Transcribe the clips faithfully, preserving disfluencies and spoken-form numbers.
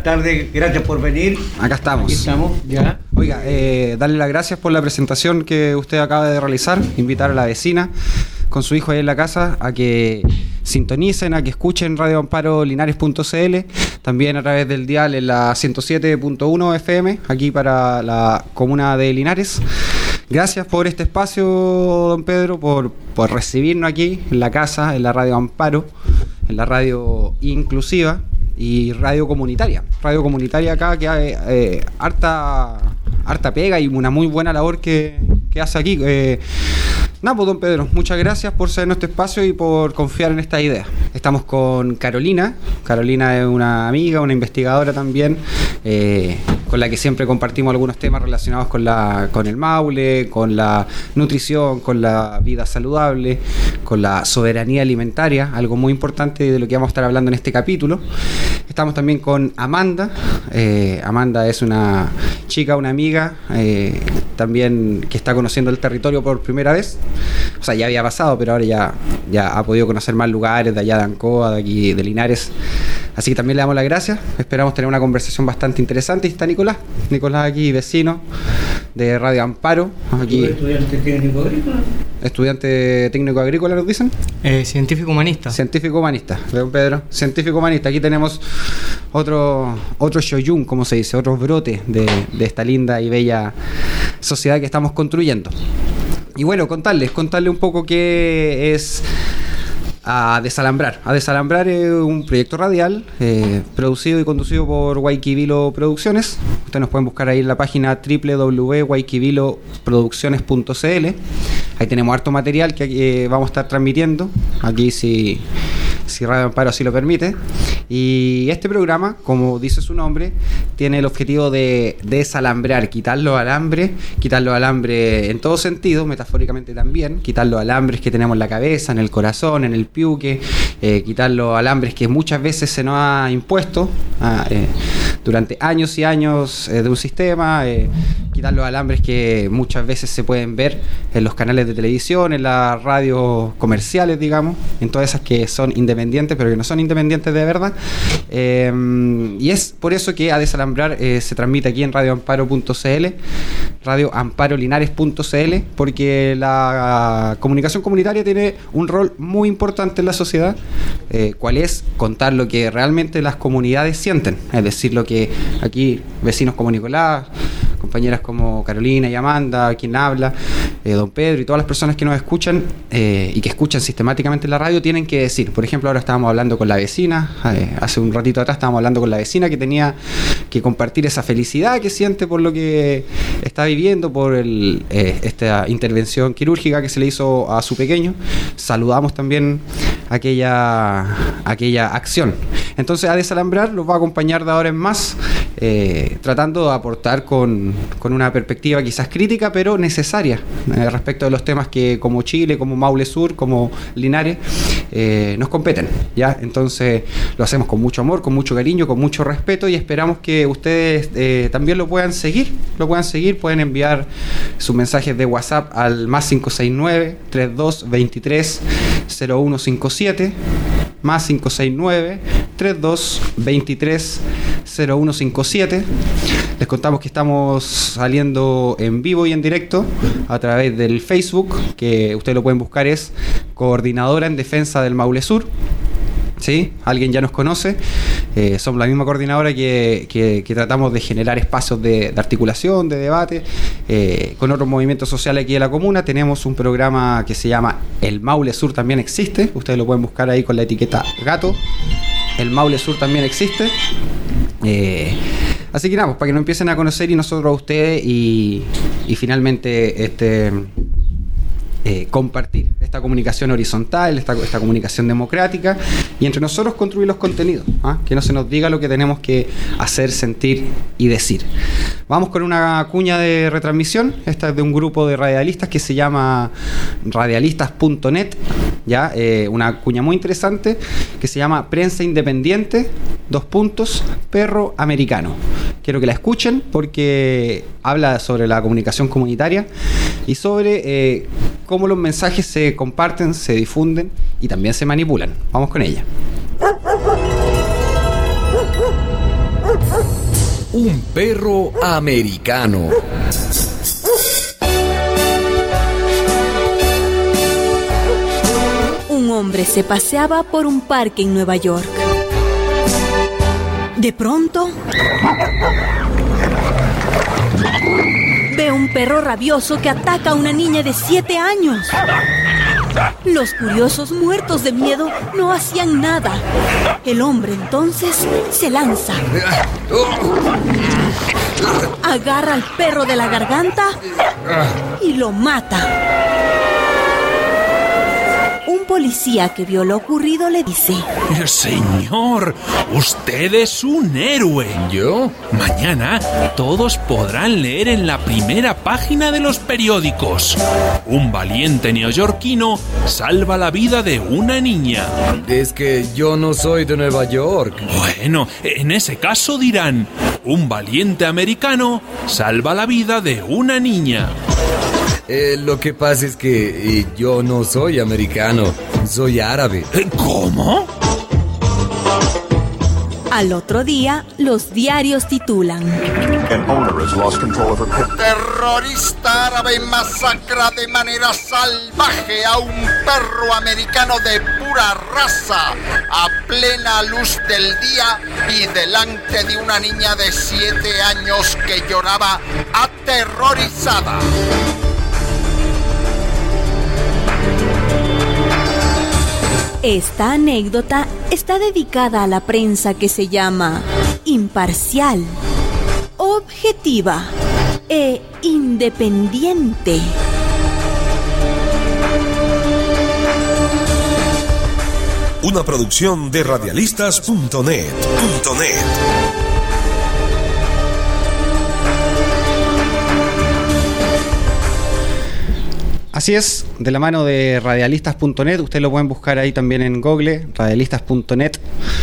tardes, gracias por venir. Acá estamos. Aquí estamos, ya. Oiga, eh, darle las gracias por la presentación que usted acaba de realizar, invitar a la vecina con su hijo ahí en la casa a que sintonicen, a que escuchen Radio Amparo Linares punto c l, también a través del dial en la ciento siete punto uno F M, aquí para la comuna de Linares. Gracias por este espacio, don Pedro, por, por recibirnos aquí en la casa, en la Radio Amparo, en la radio inclusiva y radio comunitaria. Radio comunitaria acá que hay eh, harta, harta pega y una muy buena labor que, que hace aquí. Eh, Nada, pues don Pedro, muchas gracias por cedernos este espacio y por confiar en esta idea. Estamos con Carolina. Carolina es una amiga, una investigadora también, eh, con la que siempre compartimos algunos temas relacionados con, la, con el Maule, con la nutrición, con la vida saludable, con la soberanía alimentaria, algo muy importante de lo que vamos a estar hablando en este capítulo. Estamos también con Amanda. Eh, Amanda es una chica, una amiga, eh, también que está conociendo el territorio por primera vez. O sea, ya había pasado, pero ahora ya, ya ha podido conocer más lugares de allá de Ancoa, de aquí de Linares. Así que también le damos las gracias. Esperamos tener una conversación bastante interesante. Y está Nicolás. Nicolás aquí, vecino de Radio Amparo. Aquí, ¿Estudiante técnico agrícola? Estudiante técnico agrícola, ¿nos dicen? Eh, científico humanista. Científico humanista, don Pedro. Científico humanista. Aquí tenemos otro, otro shoyun, como se dice, otro brote de, de esta linda y bella sociedad que estamos construyendo. Y bueno, contarles, contarles un poco qué es A Desalambrar. A Desalambrar es un proyecto radial eh, producido y conducido por Guayquivilo Producciones. Ustedes nos pueden buscar ahí en la página doble u doble u doble u punto guayquivilo producciones punto c l. Ahí tenemos harto material que eh, vamos a estar transmitiendo. Aquí si, si Radio Amparo así lo permite. Y este programa, como dice su nombre, tiene el objetivo de desalambrar, quitar los alambres, quitar los alambres en todo sentido, metafóricamente también, quitar los alambres que tenemos en la cabeza, en el corazón, en el piuque, eh, quitar los alambres que muchas veces se nos ha impuesto ah, eh, durante años y años eh, de un sistema, eh, quitar los alambres que muchas veces se pueden ver en los canales de televisión, en las radios comerciales, digamos, en todas esas que son independientes, pero que no son independientes de verdad. Eh, y es por eso que A Desalambrar eh, se transmite aquí en radio amparo punto c l, radio amparo linares punto c l, porque la comunicación comunitaria tiene un rol muy importante en la sociedad, eh, cual es contar lo que realmente las comunidades sienten, es decir, lo que aquí vecinos como Nicolás, compañeras como Carolina y Amanda, quien habla, eh, don Pedro y todas las personas que nos escuchan eh, y que escuchan sistemáticamente la radio tienen que decir. Por ejemplo, ahora estábamos hablando con la vecina, eh, hace un ratito atrás estábamos hablando con la vecina que tenía que compartir esa felicidad que siente por lo que está viviendo, por el, eh, esta intervención quirúrgica que se le hizo a su pequeño. Saludamos también aquella, aquella acción. Entonces, A Desalambrar los va a acompañar de ahora en más, eh, tratando de aportar con, con una perspectiva quizás crítica, pero necesaria, eh, respecto de los temas que como Chile, como Maule Sur, como Linares, eh, nos competen, ¿ya? Entonces, lo hacemos con mucho amor, con mucho cariño, con mucho respeto y esperamos que ustedes eh, también lo puedan seguir, lo puedan seguir, pueden enviar sus mensajes de WhatsApp al más cinco seis nueve, treinta y dos, veintitrés, cero uno cincuenta y siete, más cinco seis nueve, treinta y dos, veintitrés, cero uno cincuenta y siete. Les contamos que estamos saliendo en vivo y en directo a través del Facebook, que ustedes lo pueden buscar, es Coordinadora en Defensa del Maule Sur. ¿Sí? Alguien ya nos conoce. Eh, somos la misma coordinadora que, que, que tratamos de generar espacios de, de articulación, de debate, eh, con otros movimientos sociales aquí de la comuna. Tenemos un programa que se llama El Maule Sur también existe. Ustedes lo pueden buscar ahí con la etiqueta gato. El Maule Sur también existe. Eh, así que nada, pues para que nos empiecen a conocer y nosotros a ustedes y, y finalmente este... Eh, compartir esta comunicación horizontal, esta, esta comunicación democrática y entre nosotros construir los contenidos, ¿ah? Que no se nos diga lo que tenemos que hacer, sentir y decir. Vamos con una cuña de retransmisión. Esta es de un grupo de radialistas que se llama radialistas punto net, ¿ya? Eh, una cuña muy interesante que se llama Prensa Independiente, dos puntos, perro americano. Quiero que la escuchen porque habla sobre la comunicación comunitaria y sobre eh, cómo los mensajes se comparten, se difunden y también se manipulan. Vamos con ella. Un perro americano. Un hombre se paseaba por un parque en Nueva York. De pronto, ve un perro rabioso que ataca a una niña de siete años. Los curiosos, muertos de miedo, no hacían nada. El hombre entonces se lanza. Agarra al perro de la garganta y lo mata. Un policía que vio lo ocurrido le dice: Señor, usted es un héroe. ¿Yo? Mañana todos podrán leer en la primera página de los periódicos: un valiente neoyorquino salva la vida de una niña. Es que yo no soy de Nueva York. Bueno, en ese caso dirán: un valiente americano salva la vida de una niña. Eh, lo que pasa es que eh, yo no soy americano, soy árabe. ¿Cómo? Al otro día, los diarios titulan: terrorista árabe masacra de manera salvaje a un perro americano de pura raza a plena luz del día y delante de una niña de siete años que lloraba aterrorizada. Esta anécdota está dedicada a la prensa que se llama imparcial, objetiva e independiente. Una producción de radialistas punto net. Así es, de la mano de radialistas punto net, ustedes lo pueden buscar ahí también en Google, radialistas punto net.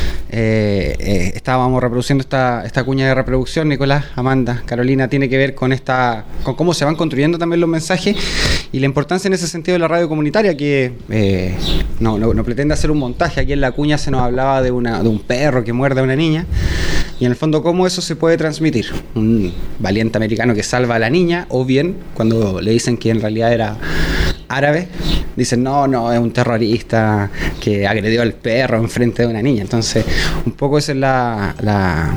Eh, eh, estábamos reproduciendo esta, esta cuña de reproducción, Nicolás, Amanda, Carolina, tiene que ver con esta, con cómo se van construyendo también los mensajes y la importancia en ese sentido de la radio comunitaria, que eh, no, no, no pretende hacer un montaje. Aquí en la cuña se nos hablaba de, una, de un perro que muerde a una niña, y en el fondo cómo eso se puede transmitir. Un valiente americano que salva a la niña, o bien cuando le dicen que en realidad era árabe, dicen no, no, es un terrorista que agredió al perro enfrente de una niña. Entonces, un poco ese es la, la,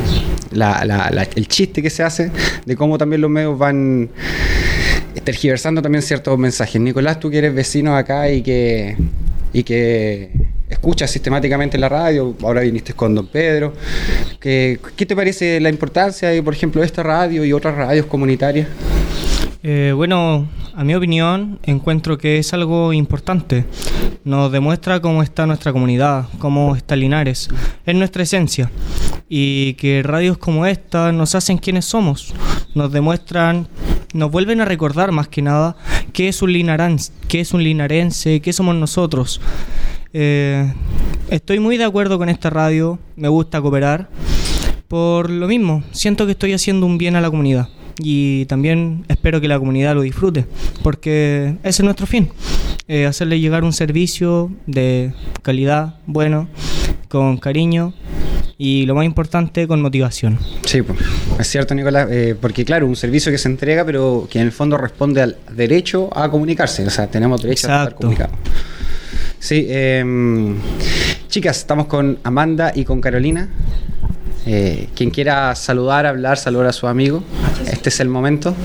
la, la, la, el chiste que se hace de cómo también los medios van tergiversando también ciertos mensajes. Nicolás, tú que eres vecino acá y que, y que escuchas sistemáticamente la radio, ahora viniste con don Pedro, ¿qué, qué te parece la importancia de, por ejemplo, esta radio y otras radios comunitarias? Eh, bueno, a mi opinión, encuentro que es algo importante. Nos demuestra cómo está nuestra comunidad, cómo está Linares, es nuestra esencia. Y que radios como esta nos hacen quienes somos, nos demuestran, nos vuelven a recordar más que nada qué es un linarense, qué es un linarense, qué somos nosotros. Eh, estoy muy de acuerdo con esta radio, me gusta cooperar. Por lo mismo, siento que estoy haciendo un bien a la comunidad. Y también espero que la comunidad lo disfrute, porque ese es nuestro fin, eh, hacerle llegar un servicio de calidad, bueno, con cariño y lo más importante, con motivación. Sí, pues, es cierto, Nicolás, eh, porque claro, un servicio que se entrega, pero que en el fondo responde al derecho a comunicarse, o sea, tenemos derecho Exacto. a estar comunicados. Sí, eh, chicas, estamos con Amanda y con Carolina. Eh, quien quiera saludar, hablar, saludar a su amigo, este es el momento.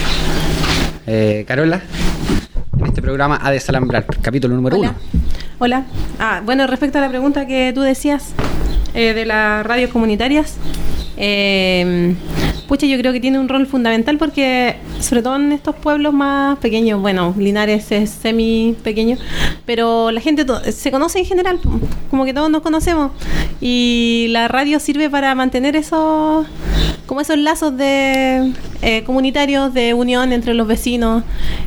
eh, Carola, en este programa A Desalambrar, capítulo número Hola. uno. Hola. Ah, bueno, respecto a la pregunta que tú decías eh, de las radios comunitarias, eh, pucha, yo creo que tiene un rol fundamental porque, sobre todo en estos pueblos más pequeños, bueno, Linares es semi pequeño, pero la gente to- se conoce en general, como que todos nos conocemos, y la radio sirve para mantener esos, como esos lazos de eh, comunitarios, de unión entre los vecinos,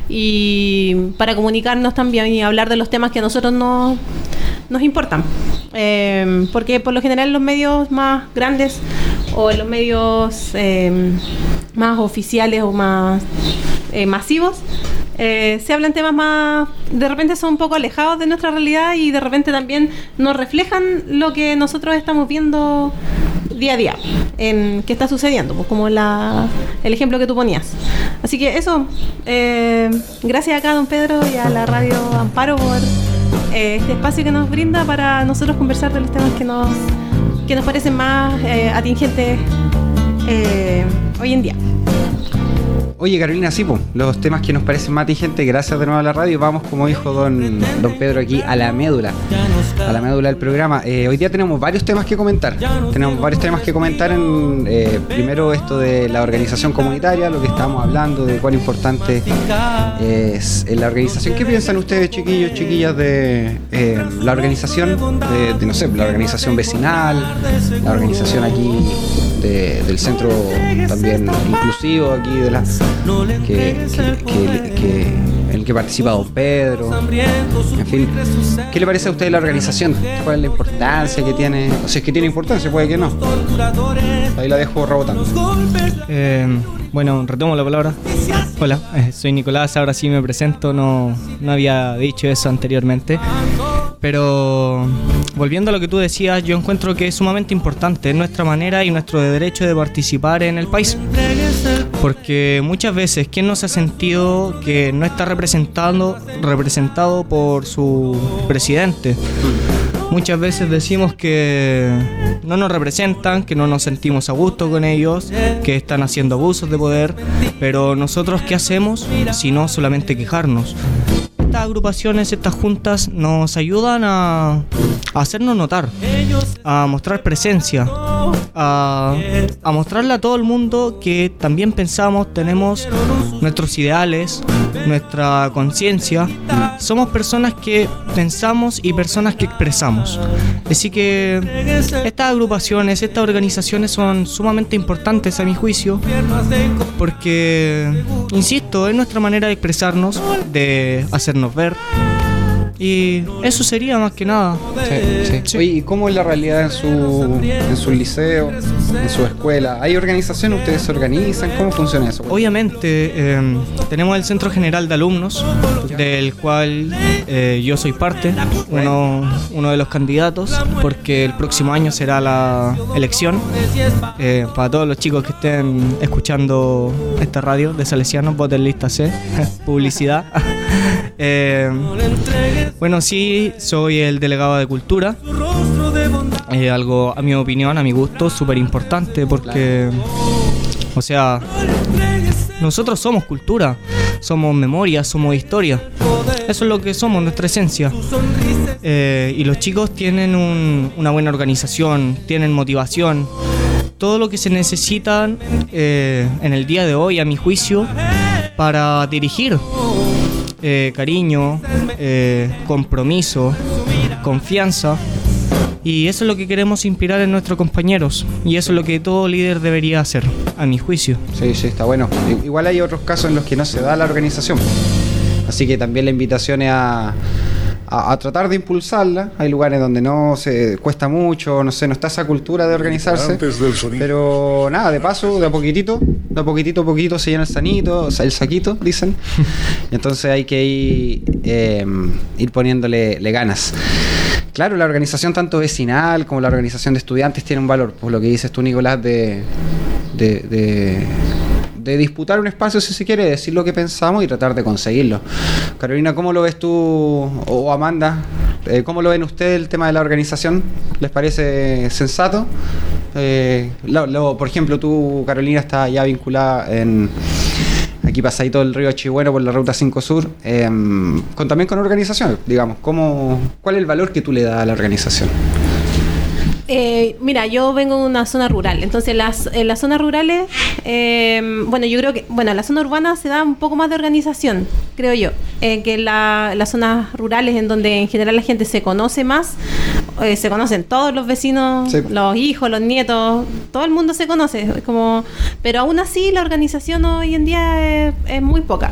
y para comunicarnos también y hablar de los temas que a nosotros nos, nos importan. Eh, porque por lo general los medios más grandes o los medios eh, más oficiales o más eh, masivos eh, se hablan temas más, de repente son un poco alejados de nuestra realidad y de repente también nos reflejan lo que nosotros estamos viendo día a día, en qué está sucediendo, pues como la, el ejemplo que tú ponías. Así que eso, eh, gracias acá a don Pedro y a la Radio Amparo por eh, este espacio que nos brinda para nosotros conversar de los temas que nos, que nos parecen más eh, atingentes eh, hoy en día. Oye, Carolina, sí, po, los temas que nos parecen más atingentes, gracias de nuevo a la radio. Vamos, como dijo don, don Pedro aquí, a la médula, a la médula del programa. Eh, hoy día tenemos varios temas que comentar. Tenemos varios temas que comentar. En, eh, primero, esto de la organización comunitaria, lo que estábamos hablando, de cuán importante es la organización. ¿Qué piensan ustedes, chiquillos, chiquillas, de eh, la organización, de, de, no sé, la organización vecinal, la organización aquí de, del centro también inclusivo, aquí de la... Que, que, que, que, en el que participa don Pedro, en fin, ¿qué le parece a usted la organización? ¿Cuál es la importancia que tiene? O si es que tiene importancia, puede que no. Ahí la dejo rebotando. Eh, bueno, retomo la palabra. Hola, eh, soy Nicolás, ahora sí me presento, no, no había dicho eso anteriormente. Pero volviendo a lo que tú decías, yo encuentro que es sumamente importante, es nuestra manera y nuestro derecho de participar en el país. Porque muchas veces, ¿quién no se ha sentido que no está representado, representado por su presidente? Muchas veces decimos que no nos representan, que no nos sentimos a gusto con ellos, que están haciendo abusos de poder, pero nosotros ¿qué hacemos? Si no solamente quejarnos. Estas agrupaciones, estas juntas nos ayudan a, a hacernos notar, a mostrar presencia, a, a mostrarle a todo el mundo que también pensamos, tenemos nuestros ideales, nuestra conciencia. Somos personas que pensamos y personas que expresamos. Así que estas agrupaciones, estas organizaciones son sumamente importantes a mi juicio, porque, insisto, es nuestra manera de expresarnos, de hacernos ver. Y eso sería más que nada. Sí, sí. Sí. Oye, ¿y cómo es la realidad en su, en su liceo, en su escuela? ¿Hay organización? ¿Ustedes se organizan? ¿Cómo funciona eso? Obviamente, eh, tenemos el Centro General de Alumnos, del cual eh, yo soy parte, uno, uno de los candidatos, porque el próximo año será la elección. Eh, para todos los chicos que estén escuchando esta radio de Salesianos, voten lista C, publicidad. eh, Bueno, sí, soy el delegado de Cultura. Eh, algo, a mi opinión, a mi gusto, súper importante porque, o sea, nosotros somos cultura, somos memoria, somos historia. Eso es lo que somos, nuestra esencia. Eh, y los chicos tienen un, una buena organización, tienen motivación. Todo lo que se necesitan eh, en el día de hoy, a mi juicio, para dirigir. Eh, cariño, eh, compromiso, confianza, y eso es lo que queremos inspirar en nuestros compañeros, y eso es lo que todo líder debería hacer, a mi juicio. Sí, sí, está bueno. Igual hay otros casos en los que no se da la organización, así que también la invitación es a, a, a tratar de impulsarla. Hay lugares donde no se cuesta mucho, no sé, no está esa cultura de organizarse, pero nada, de paso, de a poquitito, de a poquitito a poquito se llena el sanito, o sea, el saquito, dicen. Entonces hay que ir, eh, ir poniéndole le ganas. Claro, la organización tanto vecinal como la organización de estudiantes tiene un valor, por lo que dices tú, Nicolás, de, de, de, de disputar un espacio, si se quiere, decir lo que pensamos y tratar de conseguirlo. Carolina, ¿cómo lo ves tú, o Amanda, eh, cómo lo ven ustedes el tema de la organización? ¿Les parece sensato? Eh, lo, lo, por ejemplo, tú, Carolina, estás ya vinculada en... aquí pasadito el río Chihuahua por la ruta cinco Sur, eh, con, también con organizaciones, digamos. ¿Cómo, ¿Cuál es el valor que tú le das a la organización? Eh, mira, yo vengo de una zona rural, entonces las, en las zonas rurales, eh, bueno, yo creo que, bueno, en la zona urbana se da un poco más de organización, creo yo, eh, que en la, las zonas rurales, en donde en general la gente se conoce más, eh, se conocen todos los vecinos, sí, los hijos, los nietos, todo el mundo se conoce, es como, pero aún así la organización hoy en día es, es muy poca.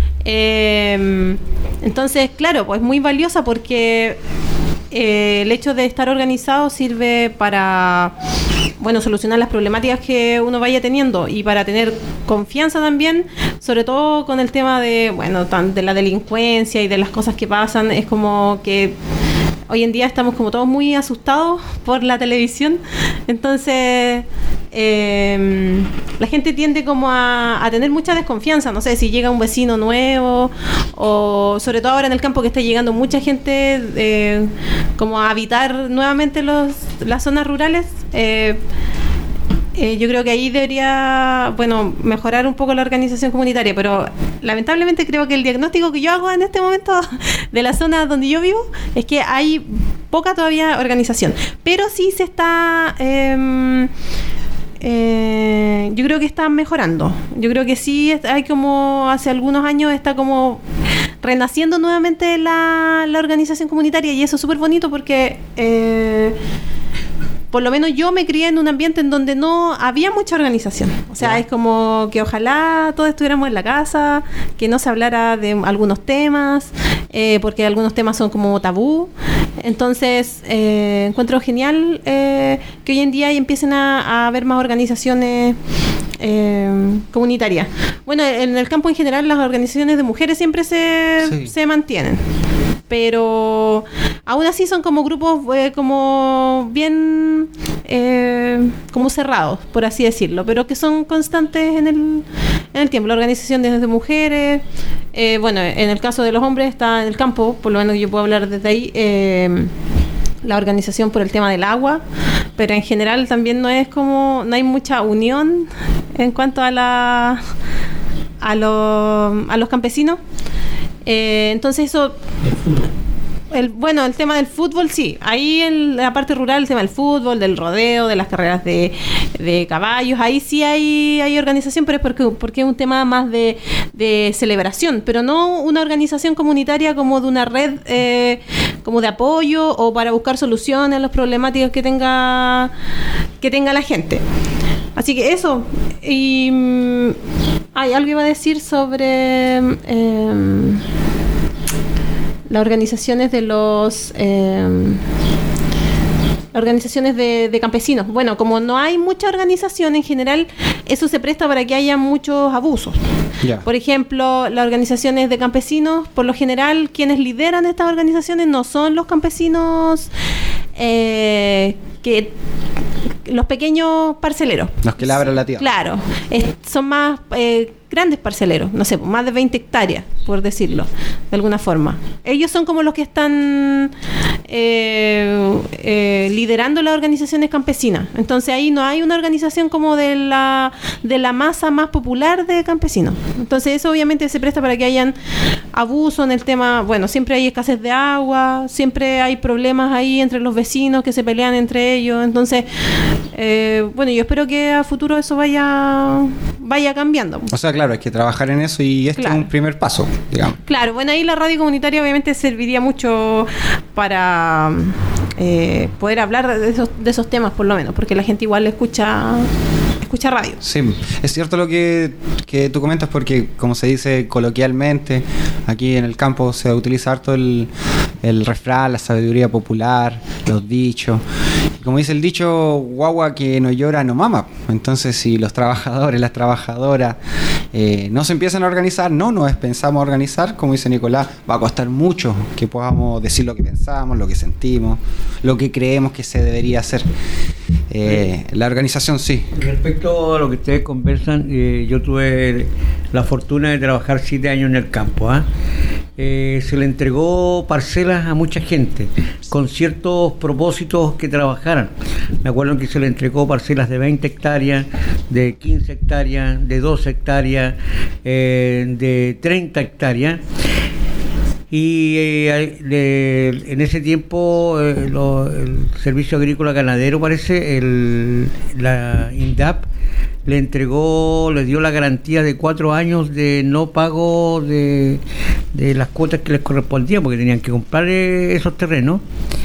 Eh, entonces, claro, pues muy valiosa porque Eh, el hecho de estar organizado sirve para, bueno, solucionar las problemáticas que uno vaya teniendo y para tener confianza también, sobre todo con el tema de, bueno, tan, de la delincuencia y de las cosas que pasan. Es como que hoy en día estamos como todos muy asustados por la televisión, entonces eh, la gente tiende como a, a tener mucha desconfianza, no sé, si llega un vecino nuevo o sobre todo ahora en el campo que está llegando mucha gente eh, como a habitar nuevamente los, las zonas rurales. eh, Eh, yo creo que ahí debería, bueno, mejorar un poco la organización comunitaria, pero lamentablemente creo que el diagnóstico que yo hago en este momento de la zona donde yo vivo es que hay poca todavía organización, pero sí se está... Eh, eh, yo creo que está mejorando. Yo creo que sí hay como hace algunos años está como renaciendo nuevamente la, la organización comunitaria y eso es súper bonito porque... Eh, por lo menos yo me crié en un ambiente en donde no había mucha organización. O sea, yeah. es como que ojalá todos estuviéramos en la casa, que no se hablara de algunos temas, eh, porque algunos temas son como tabú. Entonces, eh, encuentro genial eh, que hoy en día empiecen a, a haber más organizaciones eh, comunitarias. Bueno, en el campo en general las organizaciones de mujeres siempre se, sí. se mantienen. Pero aún así son como grupos eh, como bien eh, como cerrados, por así decirlo, pero que son constantes en el, en el tiempo. La organización de, de mujeres, eh, bueno, en el caso de los hombres está en el campo, por lo menos yo puedo hablar desde ahí, eh, la organización por el tema del agua, pero en general también no es como, no hay mucha unión en cuanto a la a, lo, a los campesinos. Eh, entonces eso el, bueno, el tema del fútbol sí, ahí en la parte rural el tema del fútbol, del rodeo, de las carreras de, de caballos, ahí sí hay, hay organización, pero es porque, porque es un tema más de, de celebración, pero no una organización comunitaria como de una red eh, como de apoyo o para buscar soluciones a las problemáticas que tenga que tenga la gente. Así que eso. Y hay algo iba a decir sobre eh, las organizaciones de los eh, organizaciones de, de campesinos. Bueno, como no hay mucha organización en general, eso se presta para que haya muchos abusos. Yeah. Por ejemplo, las organizaciones de campesinos, por lo general, quienes lideran estas organizaciones no son los campesinos eh, que los pequeños parceleros. Los que labran la tierra. Claro, es, son más eh, grandes parceleros, no sé, más de veinte hectáreas, por decirlo, de alguna forma. Ellos son como los que están eh, eh, liderando las organizaciones campesinas. Entonces ahí no hay una organización como de la, de la masa más popular de campesinos. Entonces eso obviamente se presta para que hayan abuso en el tema, bueno, siempre hay escasez de agua, siempre hay problemas ahí entre los vecinos que se pelean entre ellos. Entonces, eh, bueno, yo espero que a futuro eso vaya vaya cambiando. O sea, claro, hay que trabajar en eso y este claro. es un primer paso, digamos. Claro, bueno, ahí la radio comunitaria obviamente serviría mucho para eh, poder hablar de esos, de esos temas, por lo menos, porque la gente igual escucha escucha radio. Sí, es cierto lo que, que tú comentas, porque como se dice coloquialmente, aquí en el campo se utiliza harto el, el refrán, la sabiduría popular, los dichos. Y como dice el dicho, guagua que no llora no mama. Entonces, si los trabajadores, las trabajadoras eh, no se empiezan a organizar, no nos pensamos organizar, como dice Nicolás, va a costar mucho que podamos decir lo que pensamos, lo que sentimos, lo que creemos que se debería hacer. Eh, la organización sí. Respecto a lo que ustedes conversan, eh, yo tuve la fortuna de trabajar siete años en el campo. ¿eh? Eh, se le entregó parcelas a mucha gente con ciertos propósitos que trabajaran. Me acuerdo que se le entregó parcelas de veinte hectáreas, de quince hectáreas, de doce hectáreas, eh, de treinta hectáreas. Y eh, de, en ese tiempo eh, lo, el Servicio Agrícola Ganadero, parece, el, la INDAP le entregó, le dio la garantía de cuatro años de no pago de, de las cuotas que les correspondían, porque tenían que comprar eh, esos terrenos.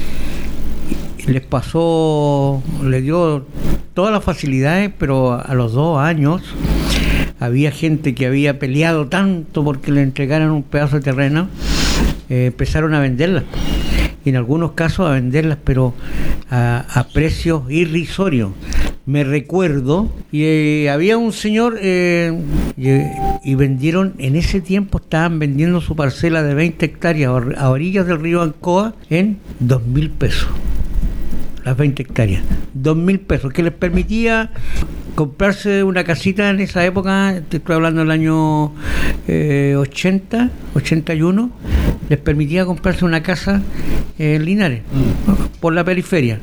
Les pasó, le dio todas las facilidades, pero a los dos años había gente que había peleado tanto porque le entregaran un pedazo de terreno. Eh, empezaron a venderlas, y en algunos casos a venderlas, pero a, a precios irrisorios. me recuerdo, y eh, había un señor eh, y, y vendieron, en ese tiempo estaban vendiendo su parcela de veinte hectáreas a orillas del río Ancoa en dos mil pesos. Las veinte hectáreas, dos mil pesos, que les permitía comprarse una casita en esa época, te estoy hablando del año eh, ochenta, ochenta y uno, les permitía comprarse una casa en Linares, mm. por la periferia.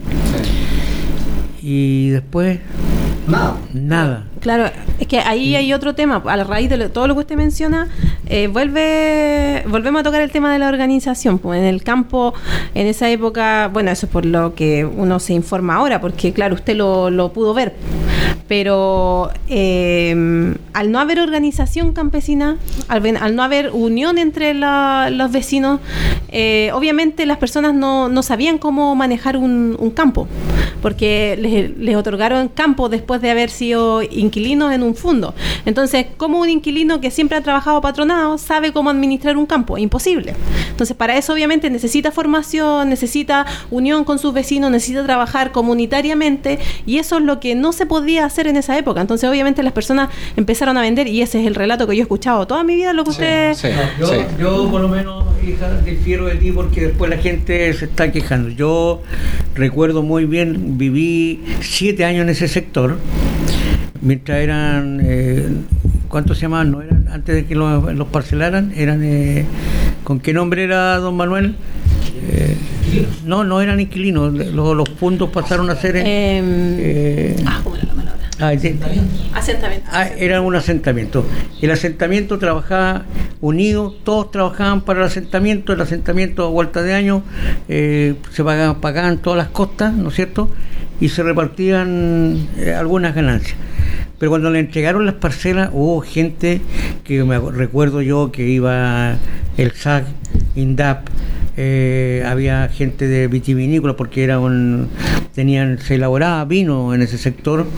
Sí. Y después... Nada. Nada. Claro, es que ahí hay otro tema. A la raíz de lo, todo lo que usted menciona, eh, vuelve volvemos a tocar el tema de la organización. Pues en el campo, en esa época, bueno, eso es por lo que uno se informa ahora, porque claro, usted lo, lo pudo ver. Pero eh, al no haber organización campesina, al, al no haber unión entre la, los vecinos, eh, obviamente las personas no, no sabían cómo manejar un, un campo, porque les, les otorgaron campo después de haber sido inquilinos en un fondo. Entonces, ¿cómo un inquilino que siempre ha trabajado patronado sabe cómo administrar un campo? Imposible. Entonces, para eso obviamente necesita formación, necesita unión con sus vecinos, necesita trabajar comunitariamente, y eso es lo que no se podía hacer en esa época. Entonces, obviamente las personas empezaron a vender, y ese es el relato que yo he escuchado toda mi vida, lo que sí, usted... Sí, yo, sí. yo, por lo menos, hija, difiero de ti porque después la gente se está quejando. Yo recuerdo muy bien, viví siete años en ese sector, mientras eran, eh, ¿cuántos se llamaban? No eran, antes de que los, los parcelaran, eran, eh, ¿con qué nombre era don Manuel? Eh, no, no eran inquilinos, los, los puntos pasaron a ser... Eh, eh, ah, ¿cómo era la palabra? Ah, asentamiento. Asentamiento. Ah, era un asentamiento. El asentamiento trabajaba unido, todos trabajaban para el asentamiento, el asentamiento a vuelta de año, eh, se pagaban, pagaban todas las costas, ¿no es cierto? Y se repartían eh, algunas ganancias. Pero cuando le entregaron las parcelas, hubo gente que me recuerdo yo que iba el S A C, INDAP, eh, había gente de vitivinícola porque era un, tenían, se elaboraba vino en ese sector.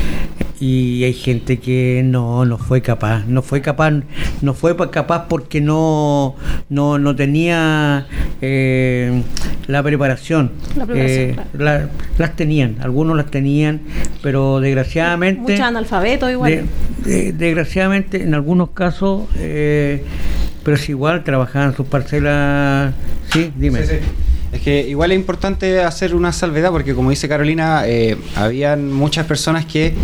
Y hay gente que no no fue capaz, no fue capaz, no fue capaz porque no no, no tenía eh, la preparación. La preparación eh, claro. la, las tenían, algunos las tenían, pero desgraciadamente... Muchos analfabetos igual. De, de, desgraciadamente, en algunos casos, eh, pero es igual, trabajaban sus parcelas... Sí, dime. Sí, sí. Es que igual es importante hacer una salvedad porque, como dice Carolina, eh, habían muchas personas que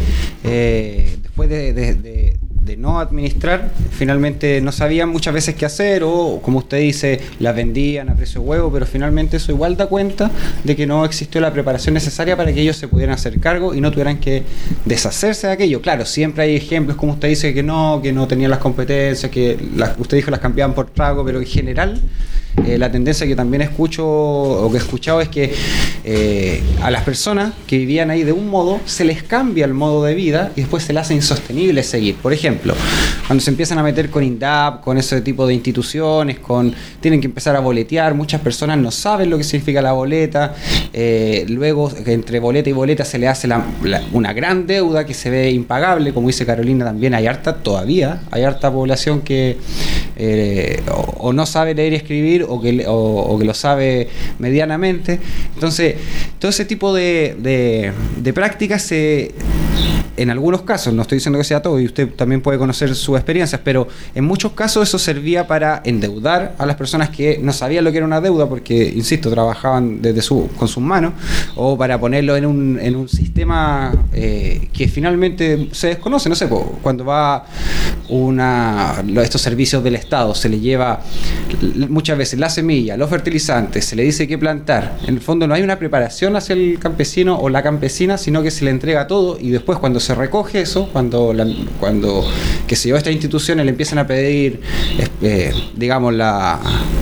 eh, después de, de, de, de no administrar, finalmente no sabían muchas veces qué hacer, o como usted dice, las vendían a precio huevo, pero finalmente eso igual da cuenta de que no existió la preparación necesaria para que ellos se pudieran hacer cargo y no tuvieran que deshacerse de aquello. Claro, siempre hay ejemplos, como usted dice, que no, que no tenían las competencias, que las, usted dijo las cambiaban por trago, pero en general... Eh, la tendencia que también escucho o que he escuchado es que eh, a las personas que vivían ahí de un modo se les cambia el modo de vida y después se les hace insostenible seguir. Por ejemplo, cuando se empiezan a meter con INDAP, con ese tipo de instituciones, con tienen que empezar a boletear, muchas personas no saben lo que significa la boleta, eh, luego entre boleta y boleta se le hace la, la, una gran deuda que se ve impagable, como dice Carolina también, hay harta todavía, hay harta población que eh, o, o no sabe leer y escribir o que, o, o que lo sabe medianamente. Entonces, todo ese tipo de, de, de prácticas se... En algunos casos, no estoy diciendo que sea todo, y usted también puede conocer sus experiencias, pero en muchos casos eso servía para endeudar a las personas que no sabían lo que era una deuda, porque, insisto, trabajaban desde su, con sus manos, o para ponerlo en un, en un sistema eh, que finalmente se desconoce. No sé, cuando va una estos servicios del Estado, se le lleva muchas veces la semilla, los fertilizantes, se le dice qué plantar. En el fondo no hay una preparación hacia el campesino o la campesina, sino que se le entrega todo, y después cuando se recoge eso, cuando la, cuando que se estas instituciones le empiezan a pedir eh, digamos la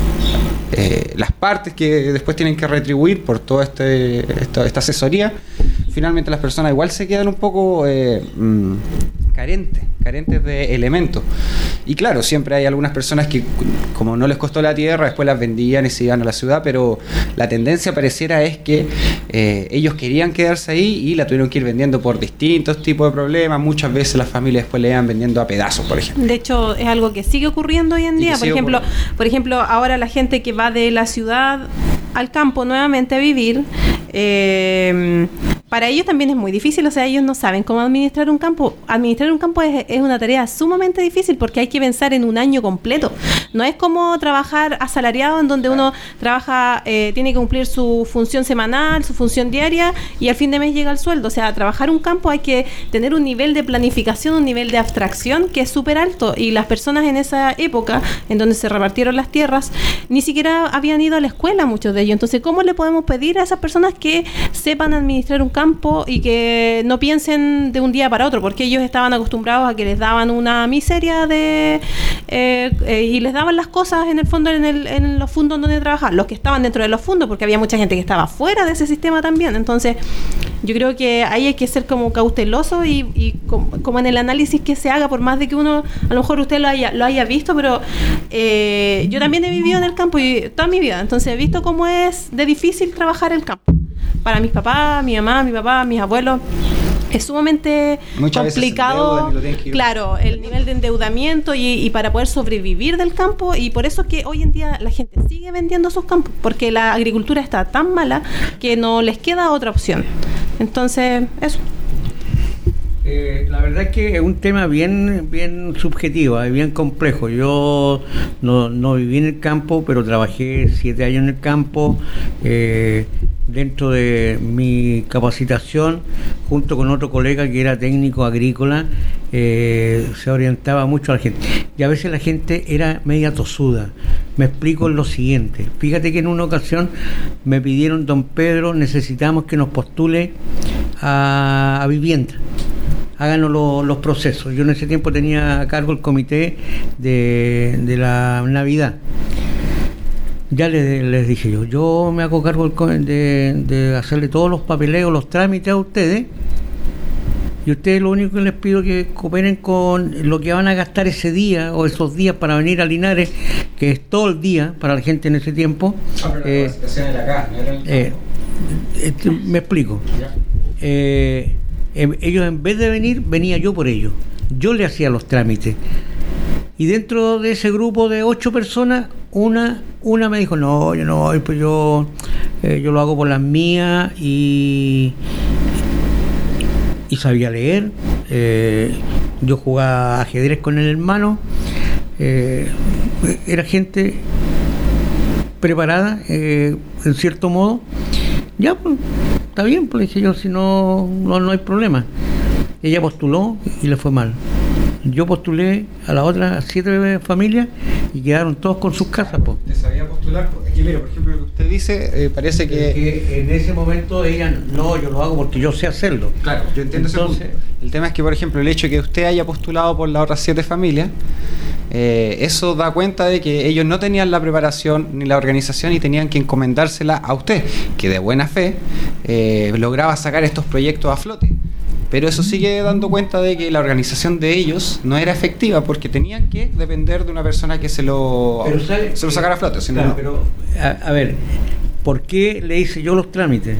eh, las partes que después tienen que retribuir por toda este, esta, esta asesoría, finalmente las personas igual se quedan un poco eh, mmm, carentes carentes de elementos. Y claro, siempre hay algunas personas que, como no les costó la tierra, después las vendían y se iban a la ciudad, pero la tendencia pareciera es que eh, ellos querían quedarse ahí y la tuvieron que ir vendiendo por distintos tipos de problemas. Muchas veces las familias después le iban vendiendo a pedazos, por ejemplo. De hecho, es algo que sigue ocurriendo hoy en día. Por ejemplo, por ejemplo, ahora la gente que va de la ciudad al campo nuevamente a vivir, eh, para ellos también es muy difícil, o sea, ellos no saben cómo administrar un campo. Administrar un campo es, es una tarea sumamente difícil porque hay que pensar en un año completo. No es como trabajar asalariado en donde uno trabaja, eh, tiene que cumplir su función semanal, su función diaria y al fin de mes llega el sueldo. O sea, trabajar un campo hay que tener un nivel de planificación, un nivel de abstracción que es súper alto, y las personas en esa época en donde se repartieron las tierras ni siquiera habían ido a la escuela, muchos de ellos. Entonces, ¿cómo le podemos pedir a esas personas que sepan administrar un campo y que no piensen de un día para otro? Porque ellos estaban acostumbrados a que les daban una miseria de eh, eh, y les daban las cosas en el fondo, en, el, en los fondos donde trabajaban, los que estaban dentro de los fondos, porque había mucha gente que estaba fuera de ese sistema también. Entonces, yo creo que ahí hay que ser como cauteloso y, y como, como en el análisis que se haga, por más de que uno, a lo mejor usted lo haya, lo haya visto, pero eh, yo también he vivido en el campo y toda mi vida, entonces he visto cómo es de difícil trabajar el campo. Para mis papás, mi mamá, mi papá, mis abuelos, es sumamente Muchas complicado, el claro, el nivel de endeudamiento y, y para poder sobrevivir del campo, y por eso es que hoy en día la gente sigue vendiendo sus campos, porque la agricultura está tan mala que no les queda otra opción. Entonces, eso. Eh, la verdad es que es un tema bien bien subjetivo, es bien complejo. Yo no, no viví en el campo, pero trabajé siete años en el campo. Eh, dentro de mi capacitación, junto con otro colega que era técnico agrícola, eh, se orientaba mucho a la gente. Y a veces la gente era media tosuda. Me explico en lo siguiente. Fíjate que en una ocasión me pidieron: don Pedro, necesitamos que nos postule a, a vivienda. Háganos lo, los procesos. Yo en ese tiempo tenía a cargo el comité de, de la Navidad. Ya les, les dije yo, yo me hago cargo de, de hacerle todos los papeleos, los trámites a ustedes, y ustedes lo único que les pido es que cooperen con lo que van a gastar ese día o esos días para venir a Linares, que es todo el día para la gente en ese tiempo. Ah, pero eh, la capacitación era acá, no era en el eh, este, me explico. Eh, eh, ellos, en vez de venir, venía yo por ellos. Yo le hacía los trámites. Y dentro de ese grupo de ocho personas, una una me dijo: no, yo no voy, pues yo, eh, yo lo hago por las mías, y, y sabía leer. Eh, yo jugaba ajedrez con el hermano. Eh, era gente preparada, eh, en cierto modo. Ya, pues, está bien, pues dije yo, si no, no, no hay problema. Ella postuló y le fue mal. Yo postulé a las otras siete familias y quedaron todos con sus casas. Po. ¿Te sabía postular? Aquí, mira, por ejemplo, lo que usted dice, eh, parece que... que... en ese momento ella, no, yo lo hago porque yo sé hacerlo. Claro, yo entiendo. Entonces, ese punto. El tema es que, por ejemplo, el hecho de que usted haya postulado por las otras siete familias, eh, eso da cuenta de que ellos no tenían la preparación ni la organización y tenían que encomendársela a usted, que de buena fe eh, lograba sacar estos proyectos a flote. Pero eso sigue dando cuenta de que la organización de ellos no era efectiva, porque tenían que depender de una persona que se lo, pero sabe, se lo sacara a flote. Si claro, no, pero, a, a ver, ¿por qué le hice yo los trámites?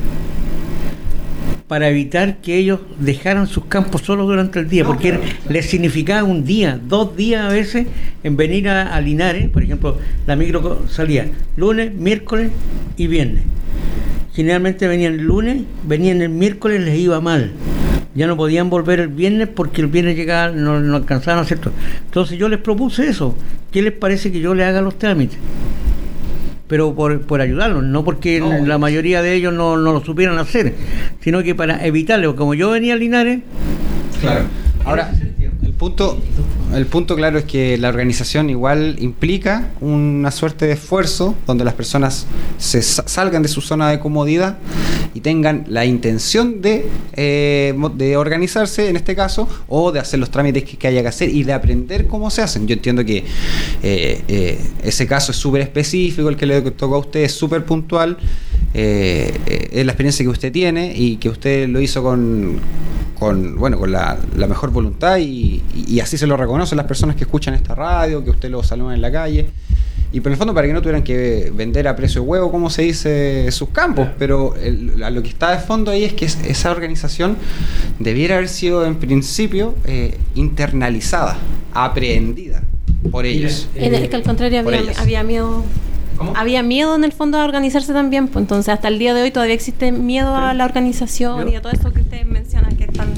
Para evitar que ellos dejaran sus campos solos durante el día, no, porque claro, claro. les significaba un día, dos días a veces en venir a, a Linares. Por ejemplo, la micro salía lunes, miércoles y viernes. Generalmente venían el lunes, venían el miércoles, les iba mal. Ya no podían volver el viernes porque el viernes llegaban, no, no alcanzaban a hacer todo. Entonces yo les propuse eso. ¿Qué les parece que yo le haga los trámites? Pero por, por ayudarlos, no porque no, la mayoría de ellos no, no lo supieran hacer, sino que para evitarle, como yo venía a Linares. Claro. Ahora, el punto, el punto claro es que la organización igual implica una suerte de esfuerzo donde las personas se salgan de su zona de comodidad y tengan la intención de, eh, de organizarse en este caso, o de hacer los trámites que, que haya que hacer y de aprender cómo se hacen. Yo entiendo que eh, eh, ese caso es súper específico, el que le tocó a usted es súper puntual, eh, eh, es la experiencia que usted tiene y que usted lo hizo con, con bueno con la, la mejor voluntad y, y, y así se lo reconocen las personas que escuchan esta radio, que usted lo saluda en la calle. Y por el fondo, para que no tuvieran que vender a precio de huevo, como se dice, sus campos. Pero el, lo que está de fondo ahí es que es, esa organización debiera haber sido en principio eh, internalizada, aprendida por ellos. En el que al contrario había, había miedo. había miedo en el fondo a organizarse también, pues entonces hasta el día de hoy todavía existe miedo a la organización y a todo eso que ustedes mencionan que están...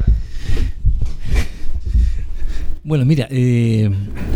Bueno, mira, eh,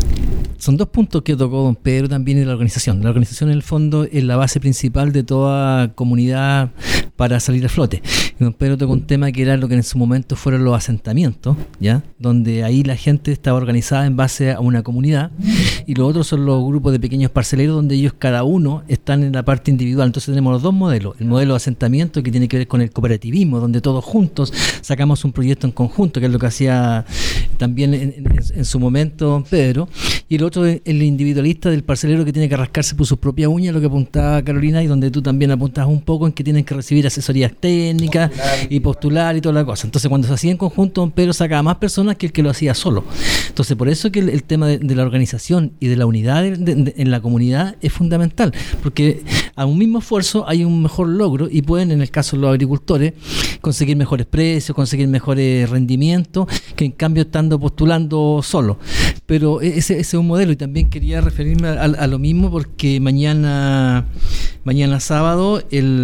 son dos puntos que tocó don Pedro también en la organización. La organización en el fondo es la base principal de toda comunidad para salir a flote. Y don Pedro tocó un tema que era lo que en su momento fueron los asentamientos, ¿ya? Donde ahí la gente estaba organizada en base a una comunidad, y los otros son los grupos de pequeños parceleros donde ellos cada uno están en la parte individual. Entonces tenemos los dos modelos. El modelo de asentamiento, que tiene que ver con el cooperativismo, donde todos juntos sacamos un proyecto en conjunto, que es lo que hacía también en, en, en su momento don Pedro. Y el otro es el individualista del parcelero, que tiene que rascarse por sus propias uñas, lo que apuntaba Carolina, y donde tú también apuntas un poco en que tienen que recibir asesorías técnicas postular, y postular y toda la cosa. Entonces cuando se hacía en conjunto, don Pedro sacaba más personas que el que lo hacía solo. Entonces por eso que el, el tema de, de la organización y de la unidad de, de, de, en la comunidad es fundamental, porque a un mismo esfuerzo hay un mejor logro, y pueden, en el caso de los agricultores, conseguir mejores precios, conseguir mejores rendimientos, que en cambio estando postulando solo. Pero ese, ese es un modelo. Y también quería referirme a, a lo mismo, porque mañana mañana sábado,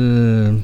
el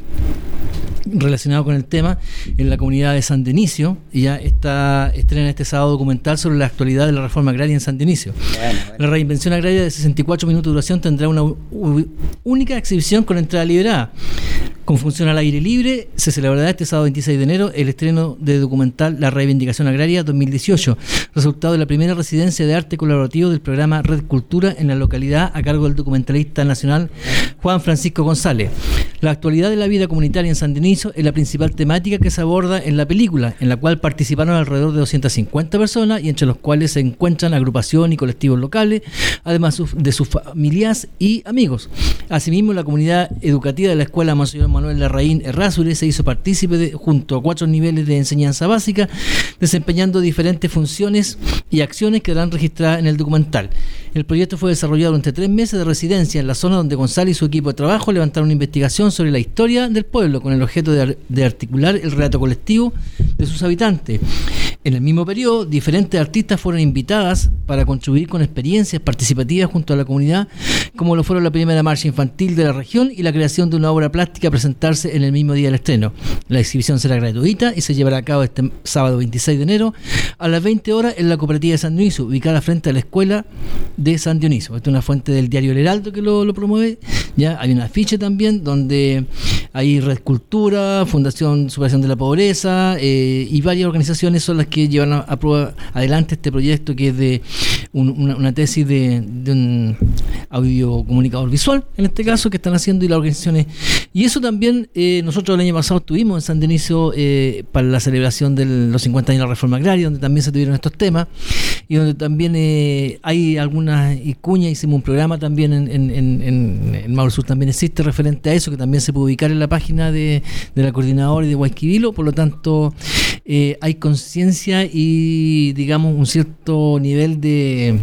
relacionado con el tema, en la comunidad de San Dionisio, ya está estrena este sábado documental sobre la actualidad de la reforma agraria en San Dionisio. Bueno, bueno. La reinvención agraria, de sesenta y cuatro minutos de duración, tendrá una u- única exhibición con entrada liberada. Con función al aire libre, se celebrará este sábado veintiséis de enero el estreno de documental La Reivindicación Agraria dos mil dieciocho, resultado de la primera residencia de arte colaborativo del programa Red Cultura en la localidad, a cargo del documentalista nacional Juan Francisco González. La actualidad de la vida comunitaria en San Dionisio es la principal temática que se aborda en la película, en la cual participaron alrededor de doscientas cincuenta personas, y entre los cuales se encuentran agrupación y colectivos locales, además de sus familias y amigos. Asimismo, la comunidad educativa de la Escuela Monseñor Manuel Larraín Errázuriz se hizo partícipe de, junto a cuatro niveles de enseñanza básica, desempeñando diferentes funciones y acciones que quedarán registradas en el documental. El proyecto fue desarrollado durante tres meses de residencia en la zona donde González y su equipo de trabajo levantaron una investigación sobre la historia del pueblo, con el objeto de, de articular el relato colectivo de sus habitantes. En el mismo periodo, diferentes artistas fueron invitadas para contribuir con experiencias participativas junto a la comunidad, como lo fueron la primera marcha infantil de la región y la creación de una obra plástica a presentarse en el mismo día del estreno. La exhibición será gratuita y se llevará a cabo este sábado veintiséis de enero a las veinte horas en la cooperativa de San Dionisio, ubicada frente a la escuela de San Dionisio. Esta es una fuente del diario El Heraldo que lo, lo promueve. Ya hay un afiche también donde hay Red Cultura, Fundación Superación de la Pobreza, eh, y varias organizaciones son las que llevan a, a prueba adelante este proyecto, que es de un, una, una tesis de, de un audio comunicador visual, en este caso, que están haciendo, y las organizaciones. Y eso también, eh, nosotros el año pasado estuvimos en San Dionisio eh, para la celebración de los cincuenta años de la reforma agraria, donde también se tuvieron estos temas, y donde también eh, hay algunas cuñas. Hicimos un programa también en, en, en, en, en Maule Sur, también existe referente a eso, que también se puede ubicar en la página de, de la coordinadora y de Guayquivilo. Por lo tanto, eh, hay conciencia y, digamos, un cierto nivel de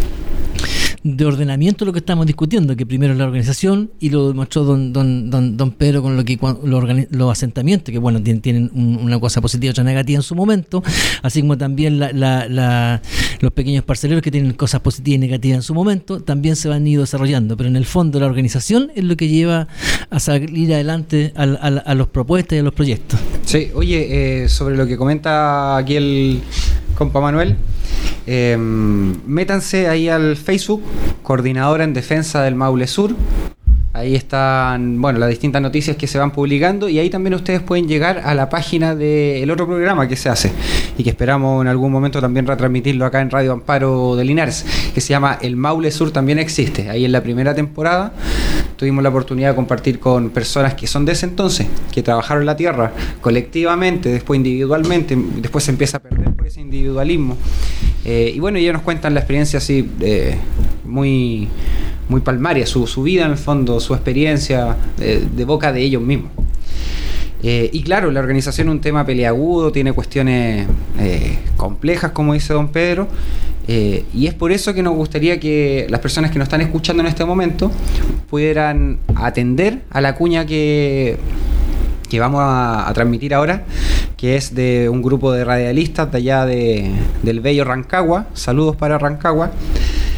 de ordenamiento de lo que estamos discutiendo, que primero es la organización, y lo demostró don don don, don Pedro con lo que los, los asentamientos, que bueno, tienen, tienen un, una cosa positiva y otra negativa en su momento, así como también la, la, la, los pequeños parceleros, que tienen cosas positivas y negativas en su momento, también se van a ir desarrollando, pero en el fondo la organización es lo que lleva a salir adelante a, a, a las propuestas y a los proyectos. Sí, oye, eh, sobre lo que comenta aquí el compa Manuel, eh, métanse ahí al Facebook, Coordinadora en Defensa del Maule Sur. Ahí están, bueno, las distintas noticias que se van publicando, y ahí también ustedes pueden llegar a la página del otro programa que se hace y que esperamos en algún momento también retransmitirlo acá en Radio Amparo de Linares, que se llama El Maule Sur También Existe. Ahí en la primera temporada tuvimos la oportunidad de compartir con personas que son de ese entonces, que trabajaron la tierra colectivamente, después individualmente, después se empieza a perder por ese individualismo. Eh, y bueno, ellos nos cuentan la experiencia así eh, muy... muy palmaria, su, su vida en el fondo, su experiencia de, de boca de ellos mismos. Eh, y claro, la organización es un tema peliagudo, tiene cuestiones eh, complejas, como dice don Pedro, eh, y es por eso que nos gustaría que las personas que nos están escuchando en este momento pudieran atender a la cuña que, que vamos a, a transmitir ahora, que es de un grupo de radialistas de allá de, del bello Rancagua. Saludos para Rancagua.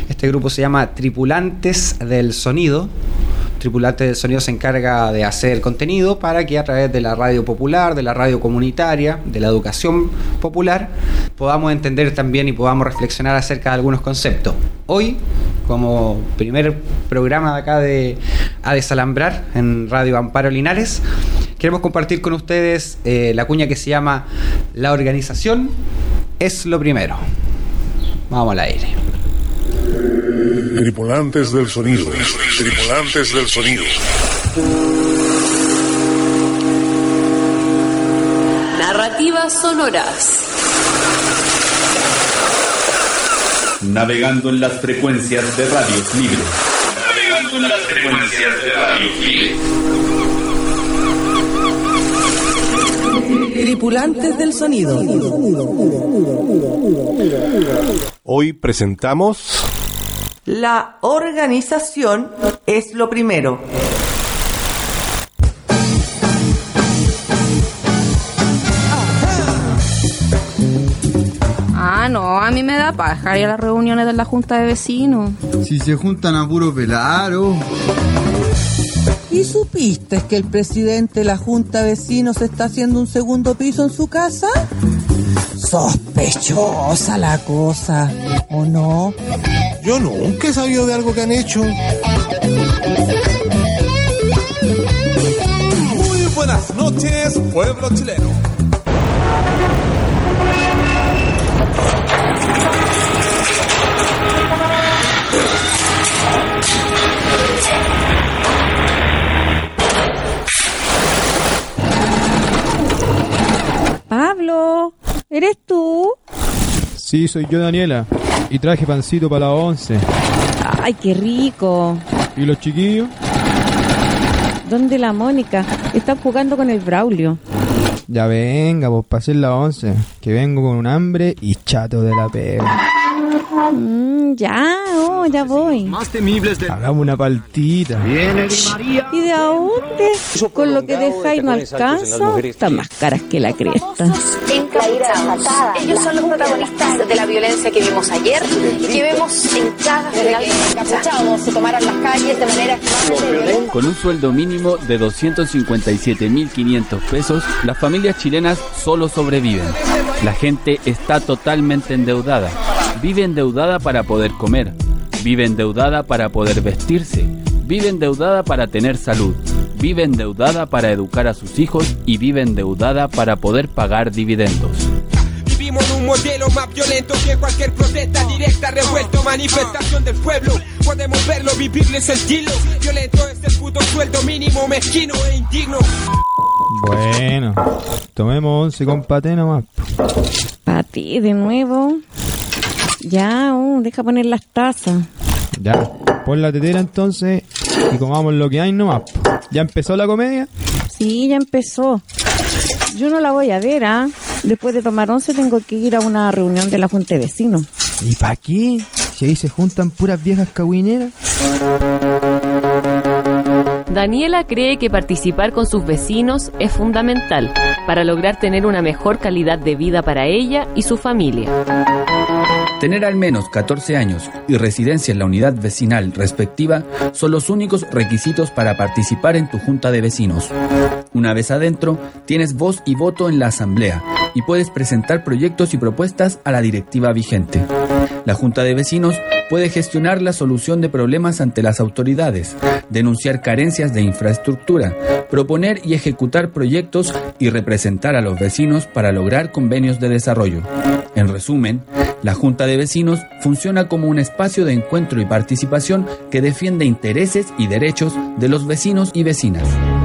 Este grupo se llama Tripulantes del Sonido. Tripulantes del Sonido se encarga de hacer contenido para que a través de la radio popular, de la radio comunitaria, de la educación popular, podamos entender también y podamos reflexionar acerca de algunos conceptos. Hoy, como primer programa de acá de A Desalambrar en Radio Amparo Linares, queremos compartir con ustedes eh, la cuña que se llama La organización es lo primero. Vamos al aire. Tripulantes del sonido, tripulantes del sonido. Narrativas sonoras. Navegando en las frecuencias de radios libres. Navegando en las frecuencias de radios libres. Tripulantes del sonido. Hoy presentamos... La organización es lo primero. Ah, no, a mí me da paja ir a las reuniones de la junta de vecinos. Si se juntan a puro pelaro. ¿Y supiste que el presidente de la junta de vecinos está haciendo un segundo piso en su casa? Sospechosa la cosa, ¿o no? Yo nunca he sabido de algo que han hecho. Muy buenas noches, pueblo chileno. Pablo, ¿eres tú? Sí, soy yo, Daniela. Y traje pancito para las once. Ay, qué rico. ¿Y los chiquillos? ¿Dónde la Mónica? Están jugando con el Braulio. Ya venga, pues para hacer las once. Que vengo con un hambre y chato de la pega. Mm, ya, oh, ya voy. Más temibles de... Hagamos una paltita. Viene María. ¿Y de dónde? Con lo que dejáis no alcanza. Están más caras que la cresta. Encautados. Ellos son los protagonistas de la violencia que vimos ayer y que vemos en cada encapuchados se tomaron las calles de manera que... Con un sueldo mínimo de doscientos cincuenta y siete mil quinientos pesos, las familias chilenas solo sobreviven. La gente está totalmente endeudada. Vive endeudada para poder comer, vive endeudada para poder vestirse, vive endeudada para tener salud, vive endeudada para educar a sus hijos y vive endeudada para poder pagar dividendos. Vivimos en un modelo más violento que cualquier protesta directa, revuelto, manifestación del pueblo. Podemos verlo, vivirlo y sentirlo. Violento es el puto sueldo mínimo, mezquino e indigno. Bueno, tomemos once con paté nomás. Paté de nuevo. Ya, oh, deja poner las tazas. Ya, pon la tetera entonces y comamos lo que hay nomás. ¿Ya empezó la comedia? Sí, ya empezó. Yo no la voy a ver, ¿ah? ¿eh? Después de tomar once tengo que ir a una reunión de la junta de vecinos. ¿Y para qué? Si ahí se juntan puras viejas cagüineras. Daniela cree que participar con sus vecinos es fundamental para lograr tener una mejor calidad de vida para ella y su familia. Tener al menos catorce años y residencia en la unidad vecinal respectiva son los únicos requisitos para participar en tu junta de vecinos. Una vez adentro, tienes voz y voto en la asamblea y puedes presentar proyectos y propuestas a la directiva vigente. La junta de vecinos puede gestionar la solución de problemas ante las autoridades, denunciar carencias de infraestructura, proponer y ejecutar proyectos y representar a los vecinos para lograr convenios de desarrollo. En resumen, la Junta de Vecinos funciona como un espacio de encuentro y participación que defiende intereses y derechos de los vecinos y vecinas.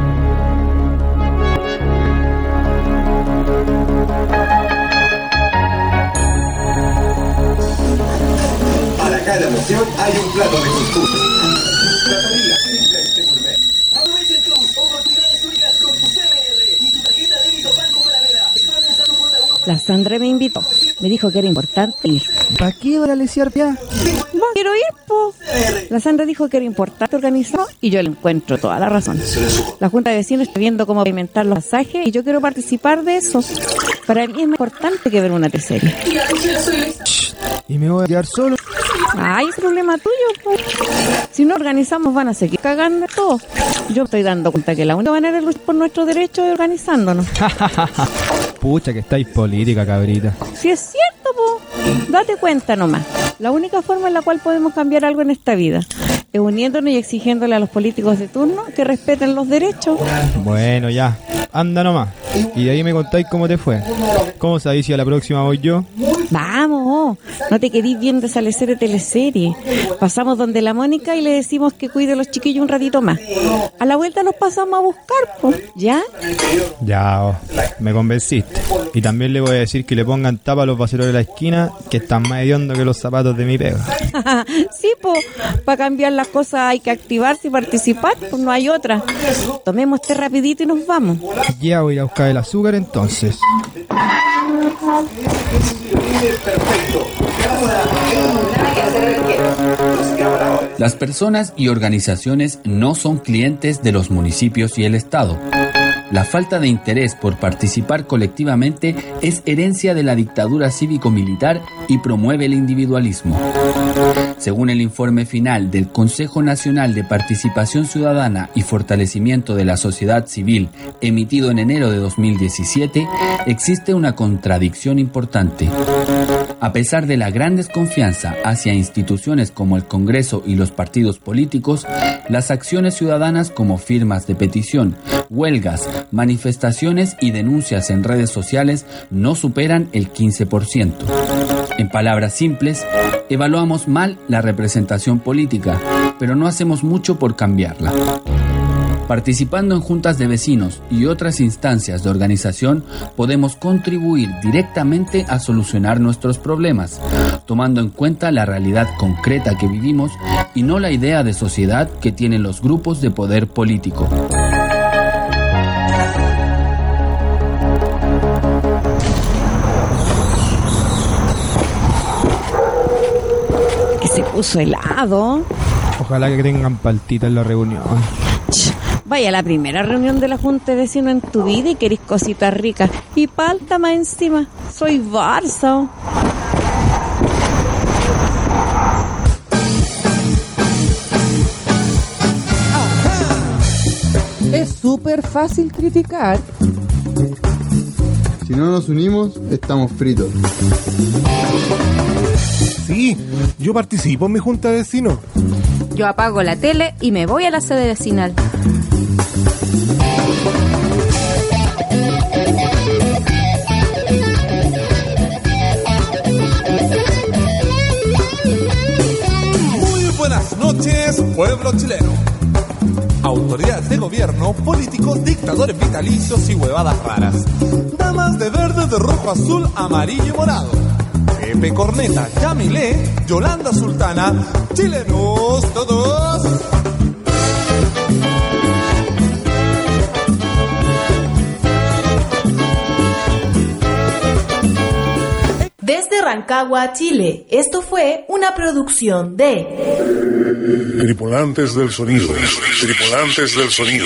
Para cada emoción hay un plato de cultura. Platanía, simplemente gourmet. Aprovecha tus oportunidades únicas con tu C B R y tu tarjeta de débito Banco Paravela. La Sandra me invitó. Me dijo que era importante ir. ¿Para qué va a lesear ya? Quiero ir, po. La Sandra dijo que era importante organizar y yo le encuentro toda la razón. La Junta de Vecinos está viendo cómo pavimentar los pasajes y yo quiero participar de eso. Para mí es más importante que ver una teleserie. ¿Y me voy a quedar solo? Ay, es problema tuyo, po. Si no organizamos van a seguir cagando todo. Yo estoy dando cuenta que la única manera de luchar por nuestros derechos es organizándonos. Pucha que estáis política, cabrita. Si es cierto, po. Date cuenta nomás. La única forma en la cual podemos cambiar algo en esta vida es uniéndonos y exigiéndole a los políticos de turno que respeten los derechos. Bueno, ya. Anda nomás. Y de ahí me contáis cómo te fue. ¿Cómo sabéis si a la próxima voy yo? Vamos, no te quedís viendo esa de teleserie. Pasamos donde la Mónica y le decimos que cuide a los chiquillos un ratito más. A la vuelta nos pasamos a buscar, po. ¿Ya? Ya, oh, me convenciste. Y también le voy a decir que le pongan tapa a los basureros de la esquina, que están más hediondos que los zapatos de mi pega. Sí, po. Para cambiar las cosas hay que activarse y participar, pues no hay otra. Tomemos este rapidito y nos vamos. Ya voy a ir a buscar el azúcar entonces. Las personas y organizaciones no son clientes de los municipios y el Estado. La falta de interés por participar colectivamente es herencia de la dictadura cívico-militar y promueve el individualismo. Según el informe final del Consejo Nacional de Participación Ciudadana y Fortalecimiento de la Sociedad Civil, emitido en enero de dos mil diecisiete, existe una contradicción importante. A pesar de la gran desconfianza hacia instituciones como el Congreso y los partidos políticos, las acciones ciudadanas como firmas de petición, huelgas, manifestaciones y denuncias en redes sociales no superan el quince por ciento. En palabras simples, evaluamos mal la representación política, pero no hacemos mucho por cambiarla. Participando en juntas de vecinos y otras instancias de organización, podemos contribuir directamente a solucionar nuestros problemas, tomando en cuenta la realidad concreta que vivimos y no la idea de sociedad que tienen los grupos de poder político. Que se puso helado. Ojalá que tengan paltita en la reunión. Vaya a la primera reunión de la Junta de Vecinos en tu vida y querés cositas ricas. Y palta más encima. Soy Barça. Es súper fácil criticar. Si no nos unimos, estamos fritos. Sí, yo participo en mi junta de vecinos. Yo apago la tele y me voy a la sede vecinal. Muy buenas noches, pueblo chileno. Autoridades de gobierno, políticos, dictadores vitalicios y huevadas raras. Damas de verde, de rojo, azul, amarillo y morado. Pepe Corneta, Yamilé, Yolanda Sultana, chilenos todos. Desde Rancagua, Chile, esto fue una producción de Tripulantes del sonido. Tripulantes del sonido.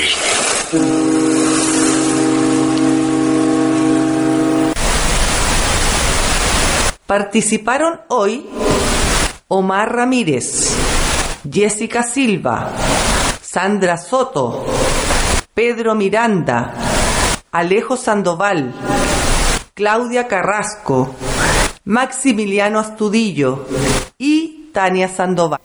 Participaron hoy Omar Ramírez, Jessica Silva, Sandra Soto, Pedro Miranda, Alejo Sandoval, Claudia Carrasco, Maximiliano Astudillo y Tania Sandoval.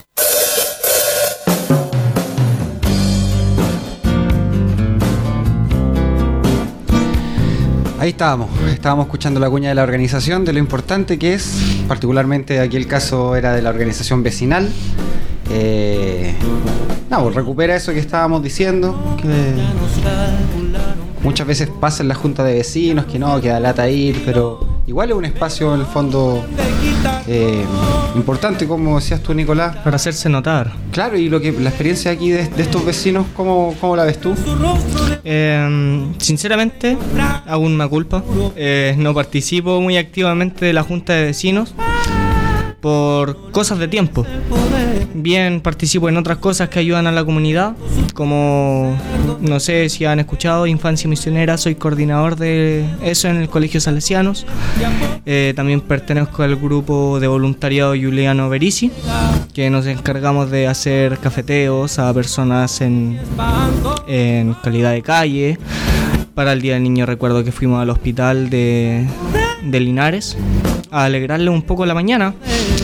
Ahí estábamos, estábamos escuchando la cuña de la organización, de lo importante que es, particularmente aquí el caso era de la organización vecinal. Eh, no, pues recupera eso que estábamos diciendo, que muchas veces pasa en la junta de vecinos, que no, que da lata ir, pero igual es un espacio en el fondo eh, importante, como decías tú, Nicolás. Para hacerse notar. Claro, y lo que la experiencia aquí de, de estos vecinos, ¿cómo, cómo la ves tú? Eh, sinceramente, aún me culpa. Eh, no participo muy activamente de la junta de vecinos, por cosas de tiempo. Bien, participo en otras cosas que ayudan a la comunidad, como, no sé si han escuchado, Infancia Misionera. Soy coordinador de eso en el Colegio Salesianos. Eh, también pertenezco al grupo de voluntariado Juliano Berici, que nos encargamos de hacer cafeteos a personas en, en calidad de calle. Para el Día del Niño recuerdo que fuimos al hospital de, de Linares a alegrarle un poco la mañana,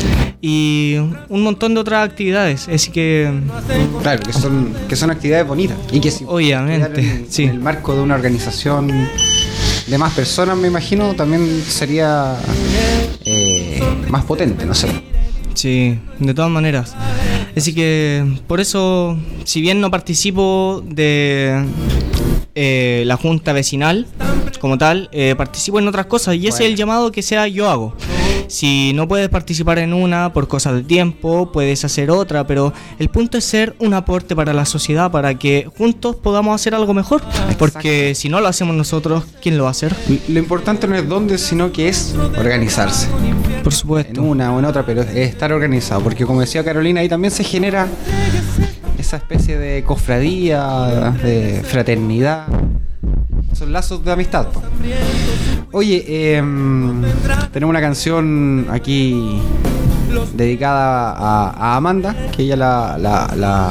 y un montón de otras actividades. Así que claro, que son, que son actividades bonitas y que si obviamente en, sí. en el marco de una organización de más personas, me imagino, también sería eh, más potente, no sé. Sí, de todas maneras. Así que por eso, si bien no participo de eh, la junta vecinal como tal, eh, participo en otras cosas, y ese bueno. es el llamado que sea yo hago. Si no puedes participar en una por cosas de tiempo, puedes hacer otra, pero el punto es ser un aporte para la sociedad, para que juntos podamos hacer algo mejor. Porque si no lo hacemos nosotros, ¿quién lo va a hacer? Lo importante no es dónde, sino que es organizarse. Por supuesto. En una o en otra, pero es estar organizado, porque como decía Carolina, ahí también se genera esa especie de cofradía, de fraternidad. Son lazos de amistad, po. Oye, eh, tenemos una canción aquí dedicada a, a Amanda, que ella la, la, la,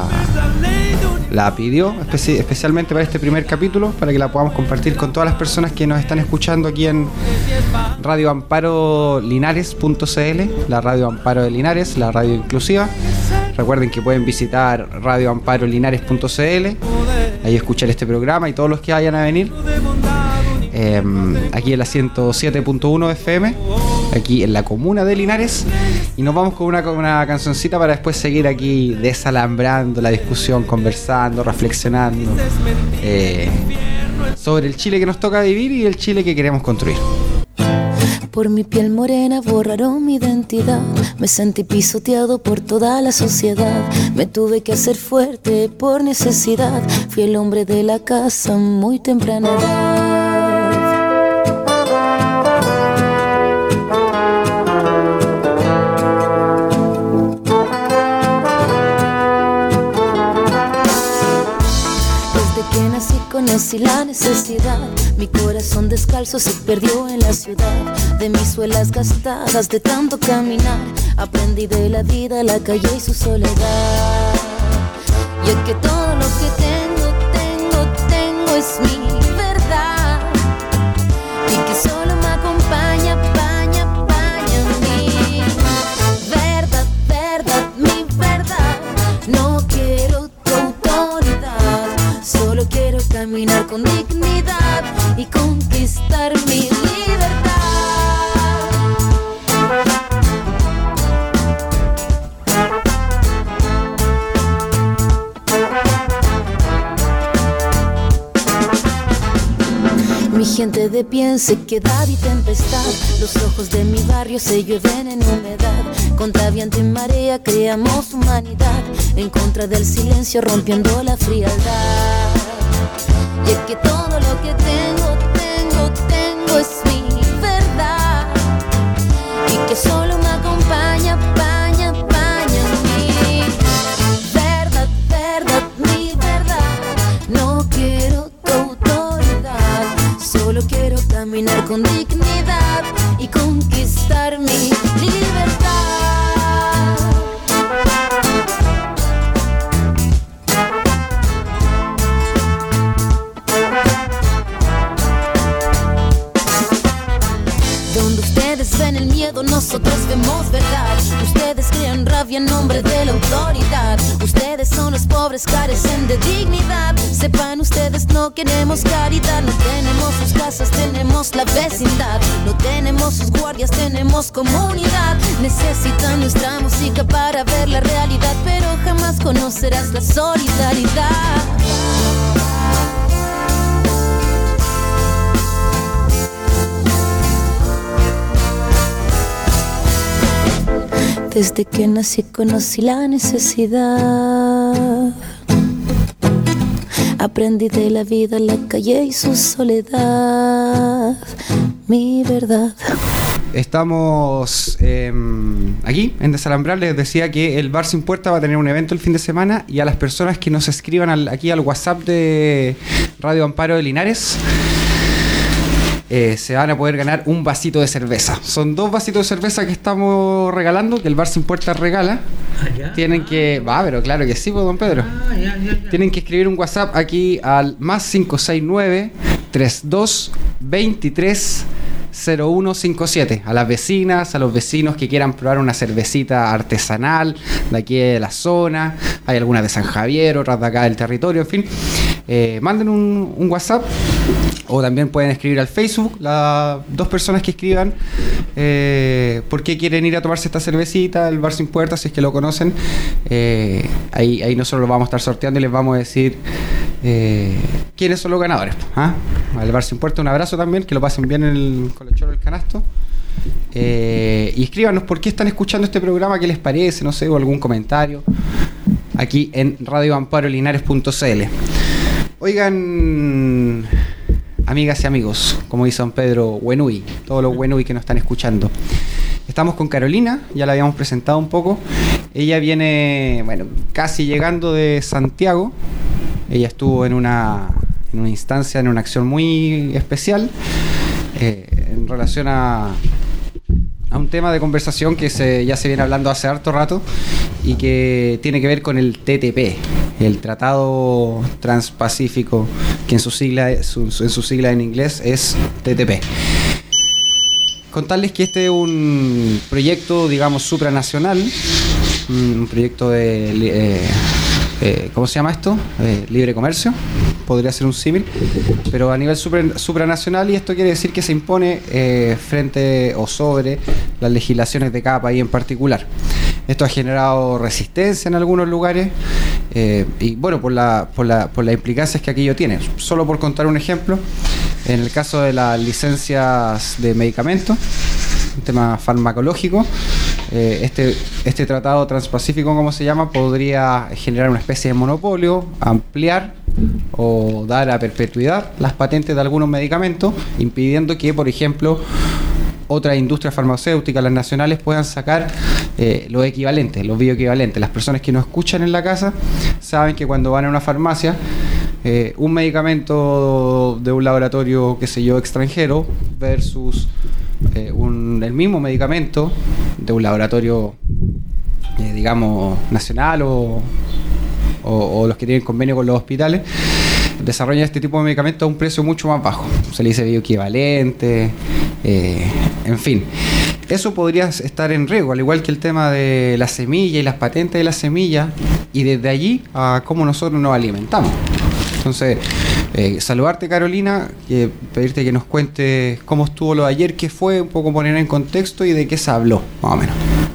la pidió especi- especialmente para este primer capítulo, para que la podamos compartir con todas las personas que nos están escuchando aquí en Radio Amparo Linares punto c l, la Radio Amparo de Linares, la radio inclusiva. Recuerden que pueden visitar radio amparo linares punto c l, ahí escuchar este programa y todos los que vayan a venir. Eh, aquí en la ciento siete punto uno F M, aquí en la comuna de Linares. Y nos vamos con una, con una cancioncita para después seguir aquí desalambrando la discusión, conversando, reflexionando eh, sobre el Chile que nos toca vivir y el Chile que queremos construir. Por mi piel morena borraron mi identidad. Me sentí pisoteado por toda la sociedad. Me tuve que hacer fuerte por necesidad. Fui el hombre de la casa muy temprana edad. Desde que nací conocí la necesidad. Mi corazón descalzo se perdió en la ciudad. De mis suelas gastadas de tanto caminar, aprendí de la vida, la calle y su soledad. Y es que todo lo que tengo, tengo, tengo es mi verdad. Y que solo me acompaña, apaña, apaña mi verdad, verdad, mi verdad. No quiero tu autoridad, solo quiero caminar con dignidad y conquistar mi libertad. Mi gente de pie en sequedad y tempestad. Los ojos de mi barrio se llueven en humedad. Contra viento y marea creamos humanidad. En contra del silencio rompiendo la frialdad. Y es que todo lo que tengo, tengo, tengo es mi verdad. Y que solo me acompaña, apaña, apaña mi verdad, verdad, mi verdad. No quiero tu autoridad, solo quiero caminar con dignidad y conquistar mi libertad. Donde ustedes ven el miedo, nosotros vemos verdad. Ustedes crean rabia en nombre de la autoridad. Ustedes son los pobres, carecen de dignidad. Sepan ustedes, no queremos caridad. No tenemos sus casas, tenemos la vecindad. No tenemos sus guardias, tenemos comunidad. Necesitan nuestra música para ver la realidad, pero jamás conocerás la solidaridad. Desde que nací conocí la necesidad. Aprendí de la vida, la calle y su soledad. Mi verdad. Estamos eh, aquí en Desalambrar. Les decía que el Bar Sin Puerta va a tener un evento el fin de semana, y a las personas que nos escriban al, aquí al WhatsApp de Radio Amparo de Linares, Eh, se van a poder ganar un vasito de cerveza. Son dos vasitos de cerveza que estamos regalando, que el Bar Sin Puerta regala. Ah, ¿ya? Tienen que... Va, pero claro que sí, pues, don Pedro. Ah, ya, ya, ya. Tienen que escribir un WhatsApp aquí al más cinco seis nueve, treinta y dos, veintitrés, cero uno cincuenta y siete. A las vecinas, a los vecinos que quieran probar una cervecita artesanal de aquí de la zona. Hay algunas de San Javier, otras de acá del territorio, en fin. Eh, manden un, un WhatsApp, o también pueden escribir al Facebook. Las dos personas que escriban eh, por qué quieren ir a tomarse esta cervecita, el Bar Sin Puerta, si es que lo conocen, eh, ahí, ahí nosotros lo vamos a estar sorteando y les vamos a decir eh, quiénes son los ganadores. ¿Ah? Al Bar Sin Puerta un abrazo también, que lo pasen bien el, con el choro del canasto. Eh, y escríbanos por qué están escuchando este programa, qué les parece, no sé, o algún comentario aquí en radio amparo linares punto c l. Oigan, amigas y amigos, como dice don Pedro, Huenui, todos los Huenui que nos están escuchando. Estamos con Carolina, ya la habíamos presentado un poco. Ella viene, bueno, casi llegando de Santiago. Ella estuvo en una, en una instancia, en una acción muy especial eh, en relación a, a un tema de conversación que se, ya se viene hablando hace harto rato y que tiene que ver con el T T P, el Tratado Transpacífico, que en su sigla, su, en su sigla en inglés es T T P. Contarles que este es un proyecto, digamos, supranacional, un proyecto de... Eh, eh, ¿cómo se llama esto? Eh, libre comercio, podría ser un símil, pero a nivel supra, supranacional, y esto quiere decir que se impone eh, frente o sobre las legislaciones de cada país en particular. Esto ha generado resistencia en algunos lugares eh, y bueno, por la, por la, por las implicancias que aquello tiene. Solo por contar un ejemplo, en el caso de las licencias de medicamentos, un tema farmacológico, eh, este, este tratado transpacífico, como se llama, podría generar una especie de monopolio, ampliar o dar a perpetuidad las patentes de algunos medicamentos, impidiendo que, por ejemplo, otras industrias farmacéuticas, las nacionales, puedan sacar eh, los equivalentes, los bioequivalentes. Las personas que nos escuchan en la casa saben que cuando van a una farmacia, eh, un medicamento de un laboratorio, qué sé yo, extranjero, versus eh, un, el mismo medicamento de un laboratorio, eh, digamos, nacional o, o, o los que tienen convenio con los hospitales, desarrollan este tipo de medicamentos a un precio mucho más bajo. Se le dice bioequivalente, eh, en fin. Eso podría estar en riesgo, al igual que el tema de la semilla y las patentes de la semilla, y desde allí a cómo nosotros nos alimentamos. Entonces, eh, saludarte, Carolina, eh, pedirte que nos cuentes cómo estuvo lo de ayer, qué fue, un poco poner en contexto y de qué se habló, más o menos.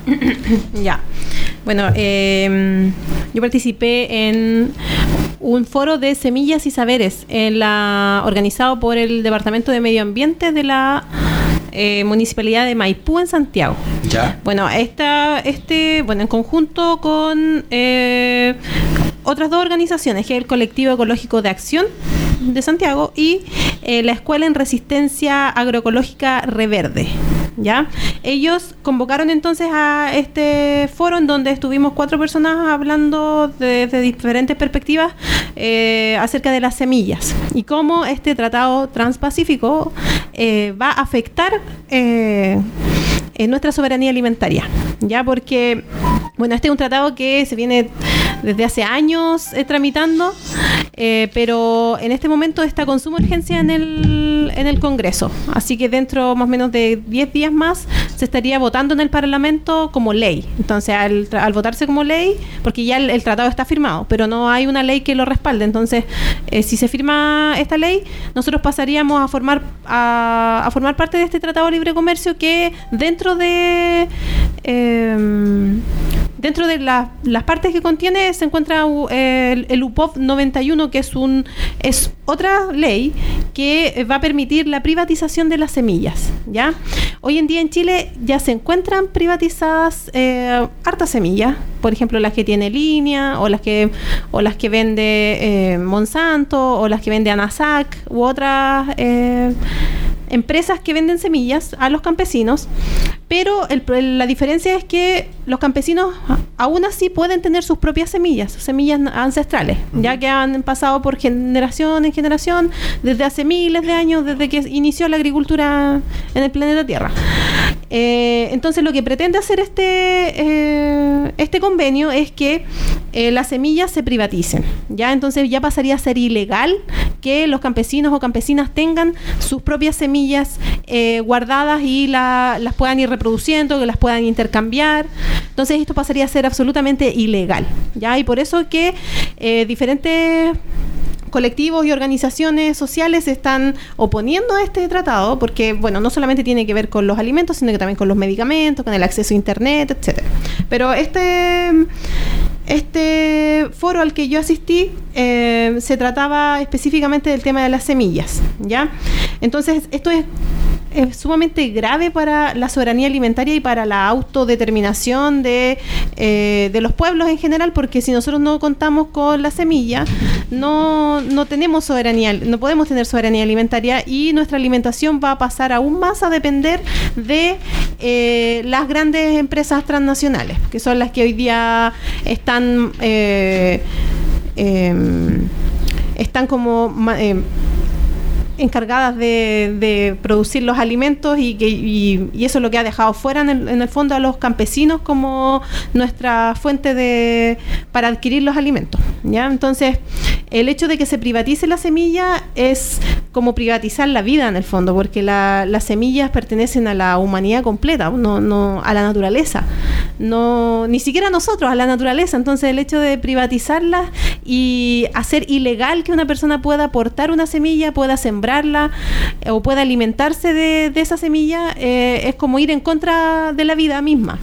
Ya. Bueno, eh, yo participé en un foro de semillas y saberes en la, organizado por el Departamento de Medio Ambiente de la eh, Municipalidad de Maipú en Santiago. Ya. Bueno, esta, este, bueno, en conjunto con eh, otras dos organizaciones, que es el Colectivo Ecológico de Acción de Santiago y eh, la Escuela en Resistencia Agroecológica Reverde. ¿Ya? Ellos convocaron entonces a este foro en donde estuvimos cuatro personas hablando desde diferentes perspectivas eh, acerca de las semillas y cómo este tratado transpacífico eh, va a afectar eh, en nuestra soberanía alimentaria, ya porque bueno, este es un tratado que se viene desde hace años eh, tramitando, eh, pero en este momento está con suma urgencia en el, en el Congreso, así que dentro más o menos de diez días más se estaría votando en el Parlamento como ley. Entonces al, al votarse como ley, porque ya el, el tratado está firmado, pero no hay una ley que lo respalde, entonces eh, si se firma esta ley, nosotros pasaríamos a formar a, a formar parte de este Tratado de Libre Comercio, que dentro de eh, dentro de la, las partes que contiene se encuentra eh, el, el U P O V noventa y uno, que es un es otra ley que va a permitir la privatización de las semillas, ¿ya? Hoy en día en Chile ya se encuentran privatizadas eh, hartas semillas, por ejemplo las que tiene Línea o las que o las que vende eh, Monsanto o las que vende Anasac u otras eh, empresas que venden semillas a los campesinos, pero el, la diferencia es que los campesinos aún así pueden tener sus propias semillas, semillas ancestrales, uh-huh. ya que han pasado por generación en generación, desde hace miles de años, desde que inició la agricultura en el planeta Tierra. Eh, entonces lo que pretende hacer este, eh, este convenio es que eh, las semillas se privaticen, ¿ya? Entonces ya pasaría a ser ilegal que los campesinos o campesinas tengan sus propias semillas eh, guardadas y la, las puedan ir reproduciendo, que las puedan intercambiar. Entonces esto pasaría a ser absolutamente ilegal, ¿ya? Y por eso que eh, diferentes colectivos y organizaciones sociales se están oponiendo a este tratado, porque, bueno, no solamente tiene que ver con los alimentos, sino que también con los medicamentos, con el acceso a internet, etcétera. Pero este este foro al que yo asistí eh, se trataba específicamente del tema de las semillas, ¿ya? Entonces, esto es es sumamente grave para la soberanía alimentaria y para la autodeterminación de, eh, de los pueblos en general, porque si nosotros no contamos con la semilla, no, no tenemos soberanía, no podemos tener soberanía alimentaria, y nuestra alimentación va a pasar aún más a depender de eh, las grandes empresas transnacionales, que son las que hoy día están eh, eh, están como eh, encargadas de, de producir los alimentos, y, que, y, y eso es lo que ha dejado fuera en el, en el fondo a los campesinos como nuestra fuente de para adquirir los alimentos, ¿ya? Entonces, el hecho de que se privatice la semilla es como privatizar la vida en el fondo, porque la, las semillas pertenecen a la humanidad completa, no, no a la naturaleza, no ni siquiera a nosotros, a la naturaleza. Entonces, el hecho de privatizarlas y hacer ilegal que una persona pueda aportar una semilla, pueda sembrarla eh, o pueda alimentarse de, de esa semilla, eh, es como ir en contra de la vida misma.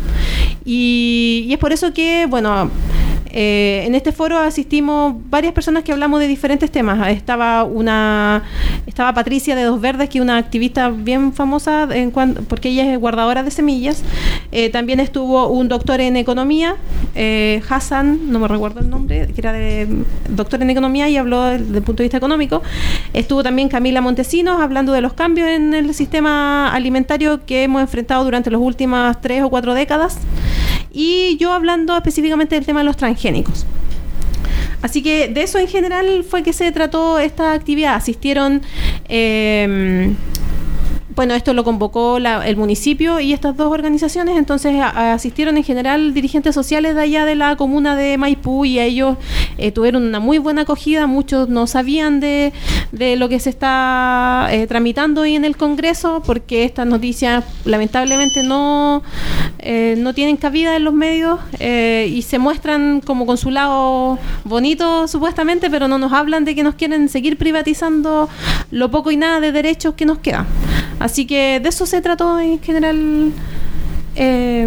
Y, y es por eso que, bueno, Eh, en este foro asistimos varias personas que hablamos de diferentes temas. Estaba una estaba Patricia de Dos Verdes, que es una activista bien famosa en cuanto, porque ella es guardadora de semillas. Eh, también estuvo un doctor en economía, eh, Hassan, no me recuerdo el nombre, que era de, doctor en economía y habló desde el punto de vista económico. Estuvo también Camila Montesinos hablando de los cambios en el sistema alimentario que hemos enfrentado durante las últimas tres o cuatro décadas. Y yo hablando específicamente del tema de los transgénicos. Así que de eso en general fue que se trató esta actividad. Asistieron, eh, bueno, esto lo convocó la, el municipio y estas dos organizaciones, entonces a, a asistieron en general dirigentes sociales de allá de la comuna de Maipú, y a ellos eh, tuvieron una muy buena acogida. Muchos no sabían de, de lo que se está eh, tramitando hoy en el Congreso, porque estas noticias lamentablemente no, eh, no tienen cabida en los medios eh, y se muestran como con su lado bonito supuestamente, pero no nos hablan de que nos quieren seguir privatizando lo poco y nada de derechos que nos quedan. Así que de eso se trató en general eh,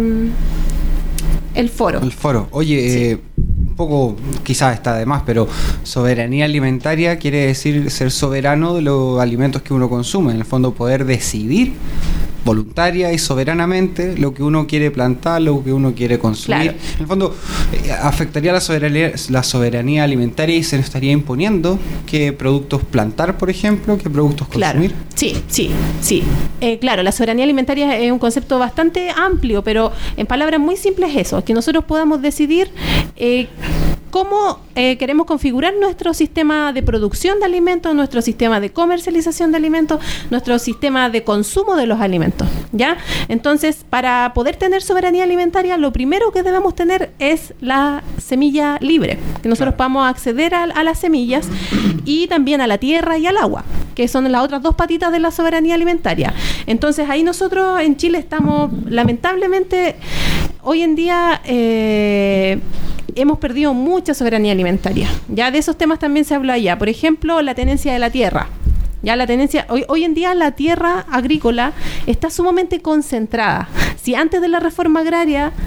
el foro. El foro. Oye, sí. eh, un poco quizás está de más, pero soberanía alimentaria quiere decir ser soberano de los alimentos que uno consume. En el fondo, poder decidir voluntaria y soberanamente lo que uno quiere plantar, lo que uno quiere consumir. Claro. En el fondo, eh, afectaría la soberanía, la soberanía alimentaria, y se nos estaría imponiendo qué productos plantar, por ejemplo, qué productos consumir. Claro. Sí, sí, sí. Eh, claro, la soberanía alimentaria es un concepto bastante amplio, pero en palabras muy simples es eso, que nosotros podamos decidir eh, cómo eh, queremos configurar nuestro sistema de producción de alimentos, nuestro sistema de comercialización de alimentos, nuestro sistema de consumo de los alimentos, ¿ya? Entonces, para poder tener soberanía alimentaria, lo primero que debemos tener es la semilla libre, que nosotros podamos acceder a, a las semillas y también a la tierra y al agua, que son las otras dos patitas de la soberanía alimentaria. Entonces, ahí nosotros en Chile estamos, lamentablemente, hoy en día eh, hemos perdido mucha soberanía alimentaria. Ya de esos temas también se habla allá. Por ejemplo, la tenencia de la tierra. Ya la tenencia, hoy, hoy en día la tierra agrícola está sumamente concentrada. Si antes de la reforma agraria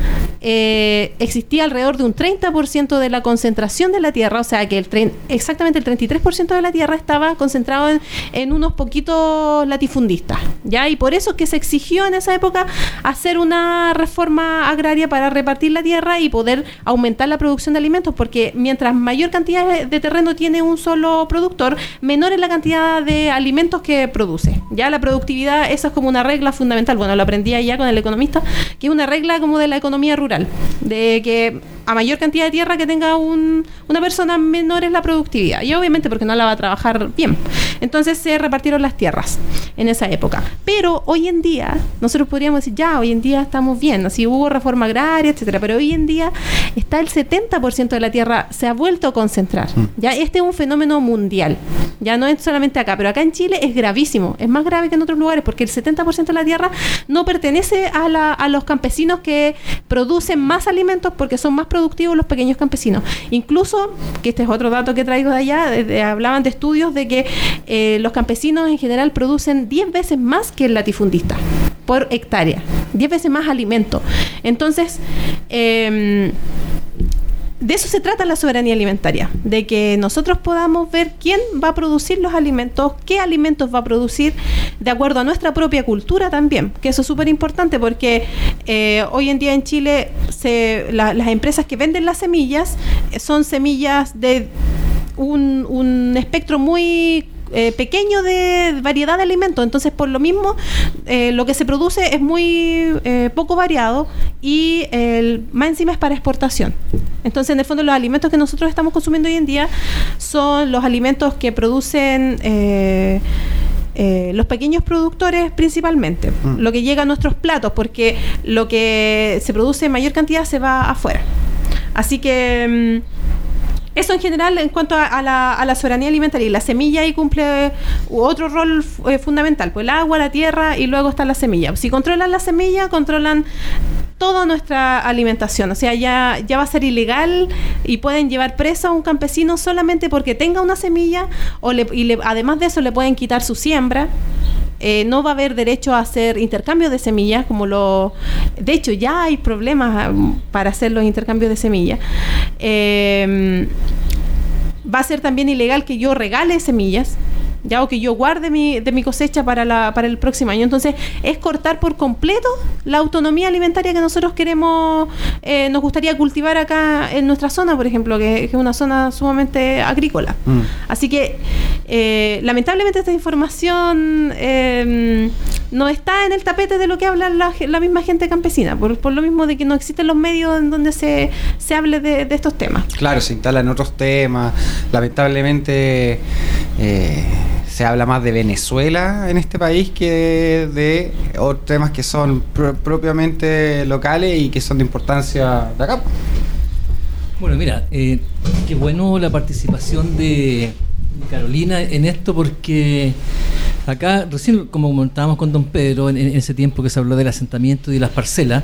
eh, existía alrededor de un treinta por ciento de la concentración de la tierra, o sea que el tre- exactamente el treinta y tres por ciento de la tierra estaba concentrado en, en unos poquitos latifundistas, ¿ya? Y por eso es que se exigió en esa época hacer una reforma agraria para repartir la tierra y poder aumentar la producción de alimentos, porque mientras mayor cantidad de terreno tiene un solo productor, menor es la cantidad de alimentos que produce. Ya la productividad, esa es como una regla fundamental. Bueno, lo aprendí allá con el economista, que es una regla como de la economía rural, de que a mayor cantidad de tierra que tenga un, una persona, menor es la productividad. Y obviamente porque no la va a trabajar bien. Entonces se repartieron las tierras en esa época. Pero hoy en día, nosotros podríamos decir, ya, hoy en día estamos bien, así hubo reforma agraria, etcétera. Pero hoy en día está el setenta por ciento de la tierra, se ha vuelto a concentrar. Ya este es un fenómeno mundial. Ya no es solamente acá, pero acá en Chile es gravísimo. Es más grave que en otros lugares porque el setenta por ciento de la tierra no pertenece a, la, a los campesinos que producen más alimentos, porque son más productivos los pequeños campesinos. Incluso, que este es otro dato que traigo de allá, de, de, hablaban de estudios de que eh, los campesinos en general producen diez veces más que el latifundista por hectárea, diez veces más alimento. Entonces, eh, de eso se trata la soberanía alimentaria, de que nosotros podamos ver quién va a producir los alimentos, qué alimentos va a producir, de acuerdo a nuestra propia cultura también, que eso es súper importante porque eh, hoy en día en Chile se, la, las empresas que venden las semillas son semillas de un, un espectro muy Eh, pequeño de variedad de alimentos, entonces por lo mismo eh, lo que se produce es muy eh, poco variado y el, más encima es para exportación. Entonces en el fondo los alimentos que nosotros estamos consumiendo hoy en día son los alimentos que producen eh, Eh, los pequeños productores principalmente, mm. lo que llega a nuestros platos, porque lo que se produce en mayor cantidad se va afuera. Así que eso en general en cuanto a, a, la, a la soberanía alimentaria. Y la semilla ahí cumple otro rol eh, fundamental, pues el agua, la tierra y luego está la semilla. Si controlan la semilla, controlan toda nuestra alimentación. O sea, ya, ya va a ser ilegal y pueden llevar preso a un campesino solamente porque tenga una semilla o le, y le, además de eso le pueden quitar su siembra. Eh, no va a haber derecho a hacer intercambios de semillas, como lo... De hecho, ya hay problemas um, para hacer los intercambios de semillas. Eh, va a ser también ilegal que yo regale semillas, ya, o que yo guarde mi, de mi cosecha para, la, para el próximo año. Entonces, es cortar por completo la autonomía alimentaria que nosotros queremos, eh, nos gustaría cultivar acá en nuestra zona, por ejemplo, que, que es una zona sumamente agrícola. Mm. Así que, eh, lamentablemente, esta información eh, no está en el tapete de lo que habla la, la misma gente campesina, por, por lo mismo de que no existen los medios en donde se, se hable de, de estos temas. Claro, se instalan otros temas. Lamentablemente, eh, se habla más de Venezuela en este país que de otros temas que son pr- propiamente locales y que son de importancia de acá. Bueno, mira, eh, qué bueno la participación de Carolina en esto, porque acá, recién como comentábamos con don Pedro, en, en ese tiempo que se habló del asentamiento y de las parcelas,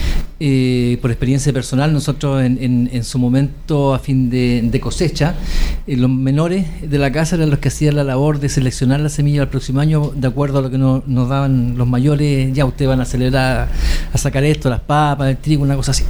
eh, por experiencia personal, nosotros en, en, en su momento a fin de, de cosecha, eh, los menores de la casa eran los que hacían la labor de seleccionar la semilla al próximo año, de acuerdo a lo que nos, nos daban los mayores. Ya ustedes van a acelerar a sacar esto, las papas, el trigo, una cosa así.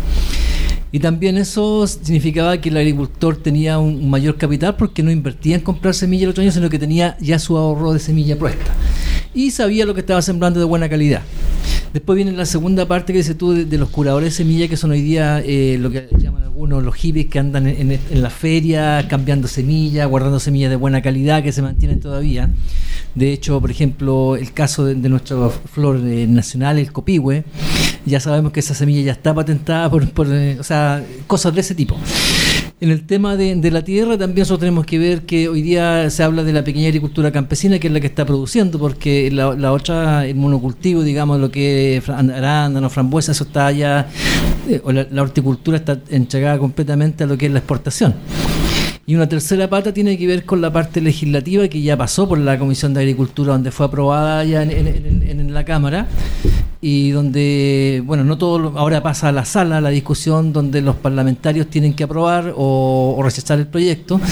Y también eso significaba que el agricultor tenía un, un mayor capital, porque no invertía en comprar semilla el otro año, sino que tenía ya su ahorro de semilla puesta y sabía lo que estaba sembrando de buena calidad. Después viene la segunda parte que dices tú de, de los curadores de semilla, que son hoy día eh, lo que llaman algunos los hippies, que andan en, en, en la feria cambiando semillas, guardando semillas de buena calidad que se mantienen todavía. De hecho, por ejemplo, el caso de, de nuestra flor eh, nacional, el copihue, ya sabemos que esa semilla ya está patentada por, por eh, o sea, cosas de ese tipo. En el tema de, de la tierra también nosotros tenemos que ver que hoy día se habla de la pequeña agricultura campesina, que es la que está produciendo, porque la, la otra, el monocultivo, digamos, lo que es arándano, frambuesa, eso está ya, eh, o la, la horticultura está entregada completamente a lo que es la exportación. Y una tercera pata tiene que ver con la parte legislativa, que ya pasó por la Comisión de Agricultura, donde fue aprobada ya en, en, en, en la Cámara, y donde, bueno, no todo, ahora pasa a la sala la discusión donde los parlamentarios tienen que aprobar o, o rechazar el proyecto,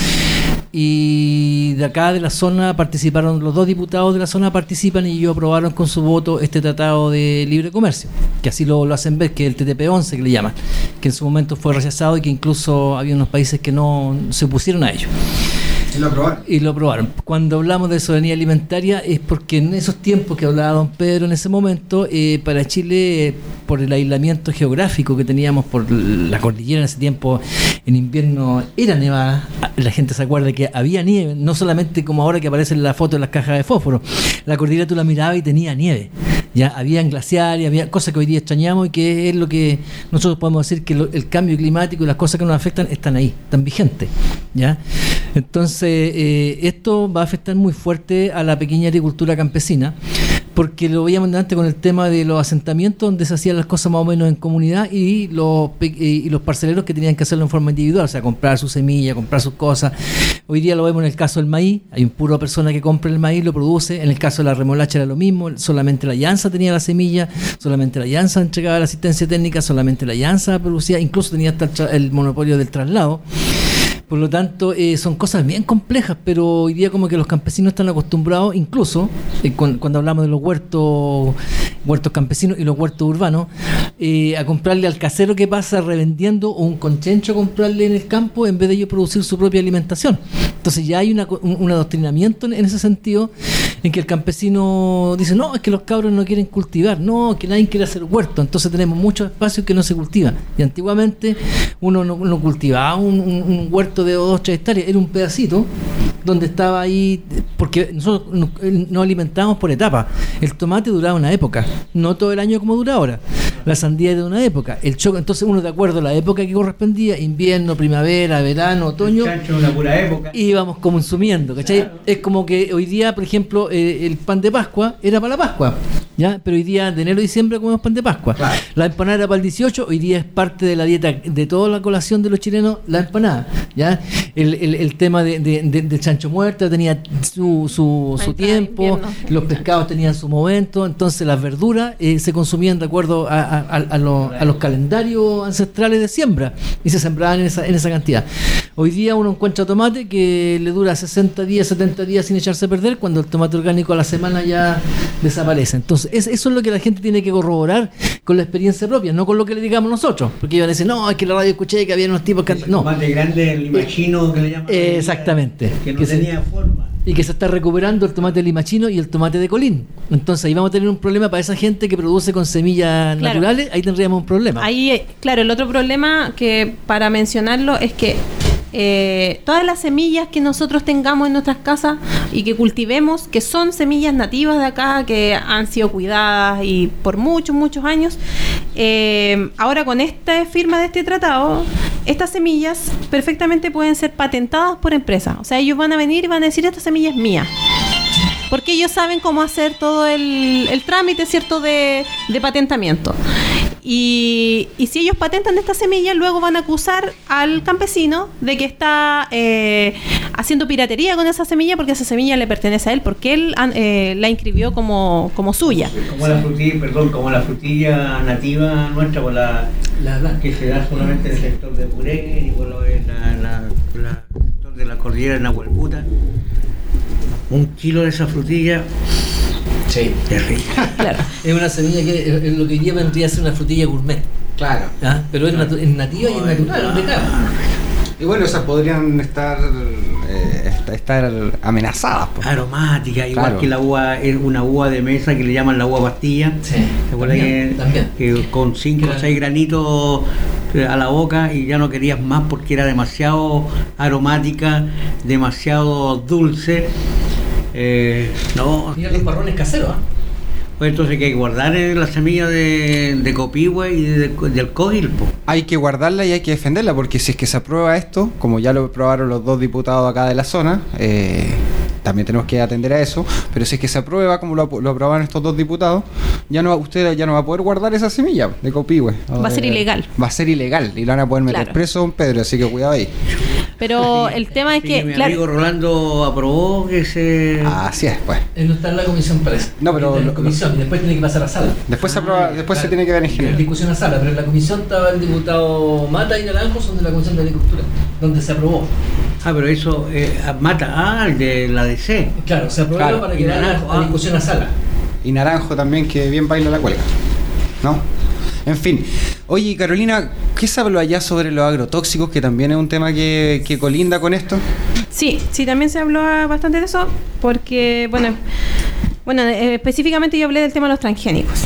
y de acá de la zona participaron, los dos diputados de la zona participan y ellos aprobaron con su voto este tratado de libre comercio, que así lo, lo hacen ver, que es el T T P once que le llaman, que en su momento fue rechazado y que incluso había unos países que no se opusieron a ello. Y lo aprobaron. Y lo aprobaron. Cuando hablamos de soberanía alimentaria es porque en esos tiempos que hablaba don Pedro en ese momento, eh, para Chile, eh, por el aislamiento geográfico que teníamos por la cordillera en ese tiempo, en invierno era nevada, la gente se acuerda que había nieve, no solamente como ahora que aparece en la foto de las cajas de fósforo, la cordillera tú la mirabas y tenía nieve, ya habían glaciares, había cosas que hoy día extrañamos y que es lo que nosotros podemos decir que lo, el cambio climático y las cosas que nos afectan están ahí, están vigentes, ya. Entonces eh, esto va a afectar muy fuerte a la pequeña agricultura campesina, porque lo veíamos antes con el tema de los asentamientos donde se hacían las cosas más o menos en comunidad y los, y los parceleros que tenían que hacerlo en forma individual, o sea, comprar su semilla, comprar sus cosas. Hoy día lo vemos en el caso del maíz, hay un puro persona que compra el maíz, lo produce. En el caso de la remolacha era lo mismo, solamente la llanza tenía la semilla, solamente la llanza entregaba la asistencia técnica, solamente la llanza producía, incluso tenía hasta el monopolio del traslado. Por lo tanto, eh, son cosas bien complejas, pero hoy día como que los campesinos están acostumbrados, incluso eh, con, cuando hablamos de los huertos huertos campesinos y los huertos urbanos, eh, a comprarle al casero que pasa revendiendo o un conchencho a comprarle en el campo en vez de ellos producir su propia alimentación. Entonces ya hay una, un, un adoctrinamiento en, en ese sentido, en que el campesino dice, no, es que los cabros no quieren cultivar, no, que nadie quiere hacer huerto, entonces tenemos muchos espacios que no se cultivan. Y antiguamente uno no, no cultivaba un, un, un huerto de dos o tres hectáreas, era un pedacito donde estaba ahí, porque nosotros nos, nos alimentábamos por etapas. El tomate duraba una época, no todo el año como dura ahora. La sandía de una época, el choco, entonces uno de acuerdo a la época que correspondía, invierno, primavera, verano, otoño, el chancho, una pura época, íbamos consumiendo, ¿cachai? Claro. Es como que hoy día, por ejemplo, eh, el pan de Pascua era para la Pascua, ¿ya? Pero hoy día, de enero a diciembre, comemos pan de Pascua. Claro. La empanada era para el dieciocho, hoy día es parte de la dieta de toda la colación de los chilenos, la empanada, ¿ya? El, el, el tema de, de, de, de chancho muerto tenía su, su, su tiempo, invierno, los pescados tenían su momento, entonces las verduras eh, se consumían de acuerdo a, a, a, a, los, a los calendarios ancestrales de siembra y se sembraban en esa, en esa cantidad. Hoy día uno encuentra tomate que le dura sesenta días, setenta días sin echarse a perder, cuando el tomate orgánico a la semana ya desaparece. Entonces es, eso es lo que la gente tiene que corroborar con la experiencia propia, no con lo que le digamos nosotros, porque iban a decir, no, es que la radio escuché que había unos tipos que... No. Tomate grande, el limachino que le llaman. Eh, exactamente. Que no que tenía se, forma. Y que se está recuperando el tomate limachino y el tomate de colín. Entonces ahí vamos a tener un problema para esa gente que produce con semillas claro. naturales, ahí tendríamos un problema. Ahí, claro, el otro problema que para mencionarlo es que Eh, todas las semillas que nosotros tengamos en nuestras casas y que cultivemos, que son semillas nativas de acá, que han sido cuidadas y por muchos, muchos años, eh, ahora con esta firma de este tratado, estas semillas perfectamente pueden ser patentadas por empresas. O sea, ellos van a venir y van a decir, esta semilla es mía. Porque ellos saben cómo hacer todo el, el trámite, ¿cierto?, de, de patentamiento. Y, y si ellos patentan esta semilla, luego van a acusar al campesino de que está eh, haciendo piratería con esa semilla, porque esa semilla le pertenece a él, porque él eh, la inscribió como, como suya. Como la frutilla, perdón, como la frutilla nativa nuestra, por la, la, la que se da solamente en el sector de Puré y por lo de la, la, la sector de la cordillera de Nahuelbuta. Un kilo de esa frutilla. Sí, es rica. Claro. Es una semilla que es lo que lleva vendría a ser una frutilla gourmet. Claro. ¿Ah? Pero es, natu- es nativa no, y es natural, no te cabe. Y bueno, esas podrían estar eh, estar amenazadas. Pues. Aromática, igual claro. que la uva, es una uva de mesa que le llaman la uva pastilla. Sí. ¿Te acuerdas que, también. que con cinco o seis granitos a la boca y ya no querías más porque era demasiado aromática, demasiado dulce? Eh, no. Mira los marrones caseros, ¿eh? Pues entonces hay que guardar la semilla de, de copihue y de, de, del cógil. Po. Hay que guardarla y hay que defenderla, porque si es que se aprueba esto, como ya lo aprobaron los dos diputados acá de la zona, eh, también tenemos que atender a eso, pero si es que se aprueba, como lo, lo aprobaron estos dos diputados, ya no usted ya no va a poder guardar esa semilla de copihue. Va a ser ilegal. Va a ser ilegal y lo van a poder meter claro. preso, don Pedro, así que cuidado ahí. Pero el tema es que... Sí, mi claro, amigo Rolando aprobó que se... Así es, pues. Él no está en la comisión, parece. No, pero... En la comisión, y después tiene que pasar a sala. Después, ah, se, aprueba, después claro, se tiene que ver en general. Discusión a sala, pero en la comisión estaba el diputado Mata y Naranjo, son de la Comisión de Agricultura, donde se aprobó. Ah, pero eso eh, mata. Ah, el de la D C. Claro, se aprueba Claro, para y que la, naranjo, la ah. discusión a sala. Y naranjo también, que bien baila la cuelga, ¿no? En fin. Oye, Carolina, ¿qué se habló allá sobre los agrotóxicos, que también es un tema que, que colinda con esto? Sí, sí, también se habló bastante de eso, porque, bueno, bueno, eh, específicamente yo hablé del tema de los transgénicos.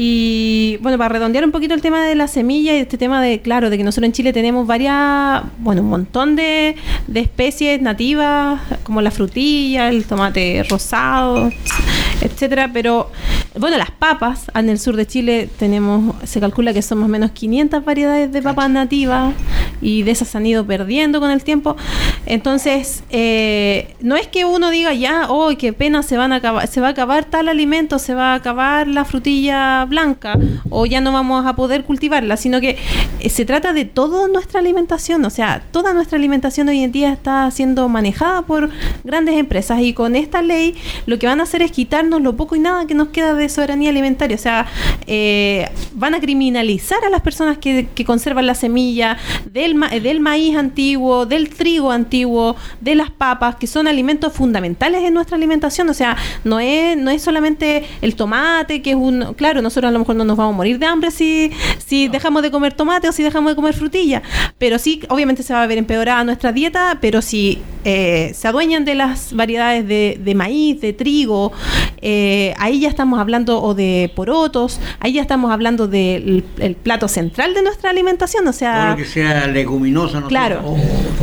Y, bueno, para redondear un poquito el tema de la semilla y este tema de, claro, de que nosotros en Chile tenemos varias, bueno, un montón de, de especies nativas, como la frutilla, el tomate rosado, etcétera, pero, bueno, las papas, en el sur de Chile tenemos, se calcula que son más o menos quinientas variedades de papas nativas, y de esas se han ido perdiendo con el tiempo. Entonces, eh, no es que uno diga ya, oh, qué pena, se van a acabar, se va a acabar tal alimento, se va a acabar la frutilla blanca, o ya no vamos a poder cultivarla, sino que eh, se trata de toda nuestra alimentación. O sea, toda nuestra alimentación hoy en día está siendo manejada por grandes empresas, y con esta ley lo que van a hacer es quitarnos lo poco y nada que nos queda de soberanía alimentaria. O sea, eh, van a criminalizar a las personas que, que conservan la semilla del, ma del maíz antiguo, del trigo antiguo, de las papas, que son alimentos fundamentales en nuestra alimentación. O sea, no es, no es solamente el tomate, que es un... Claro, nosotros a lo mejor no nos vamos a morir de hambre si, si dejamos de comer tomate o si dejamos de comer frutilla, pero sí, obviamente se va a ver empeorada nuestra dieta, pero si eh, se adueñan de las variedades de, de maíz, de trigo, eh, ahí ya estamos hablando, o de porotos, ahí ya estamos hablando del el plato central de nuestra alimentación. O sea, todo lo que sea leguminosa, ¿no? Claro. Oh,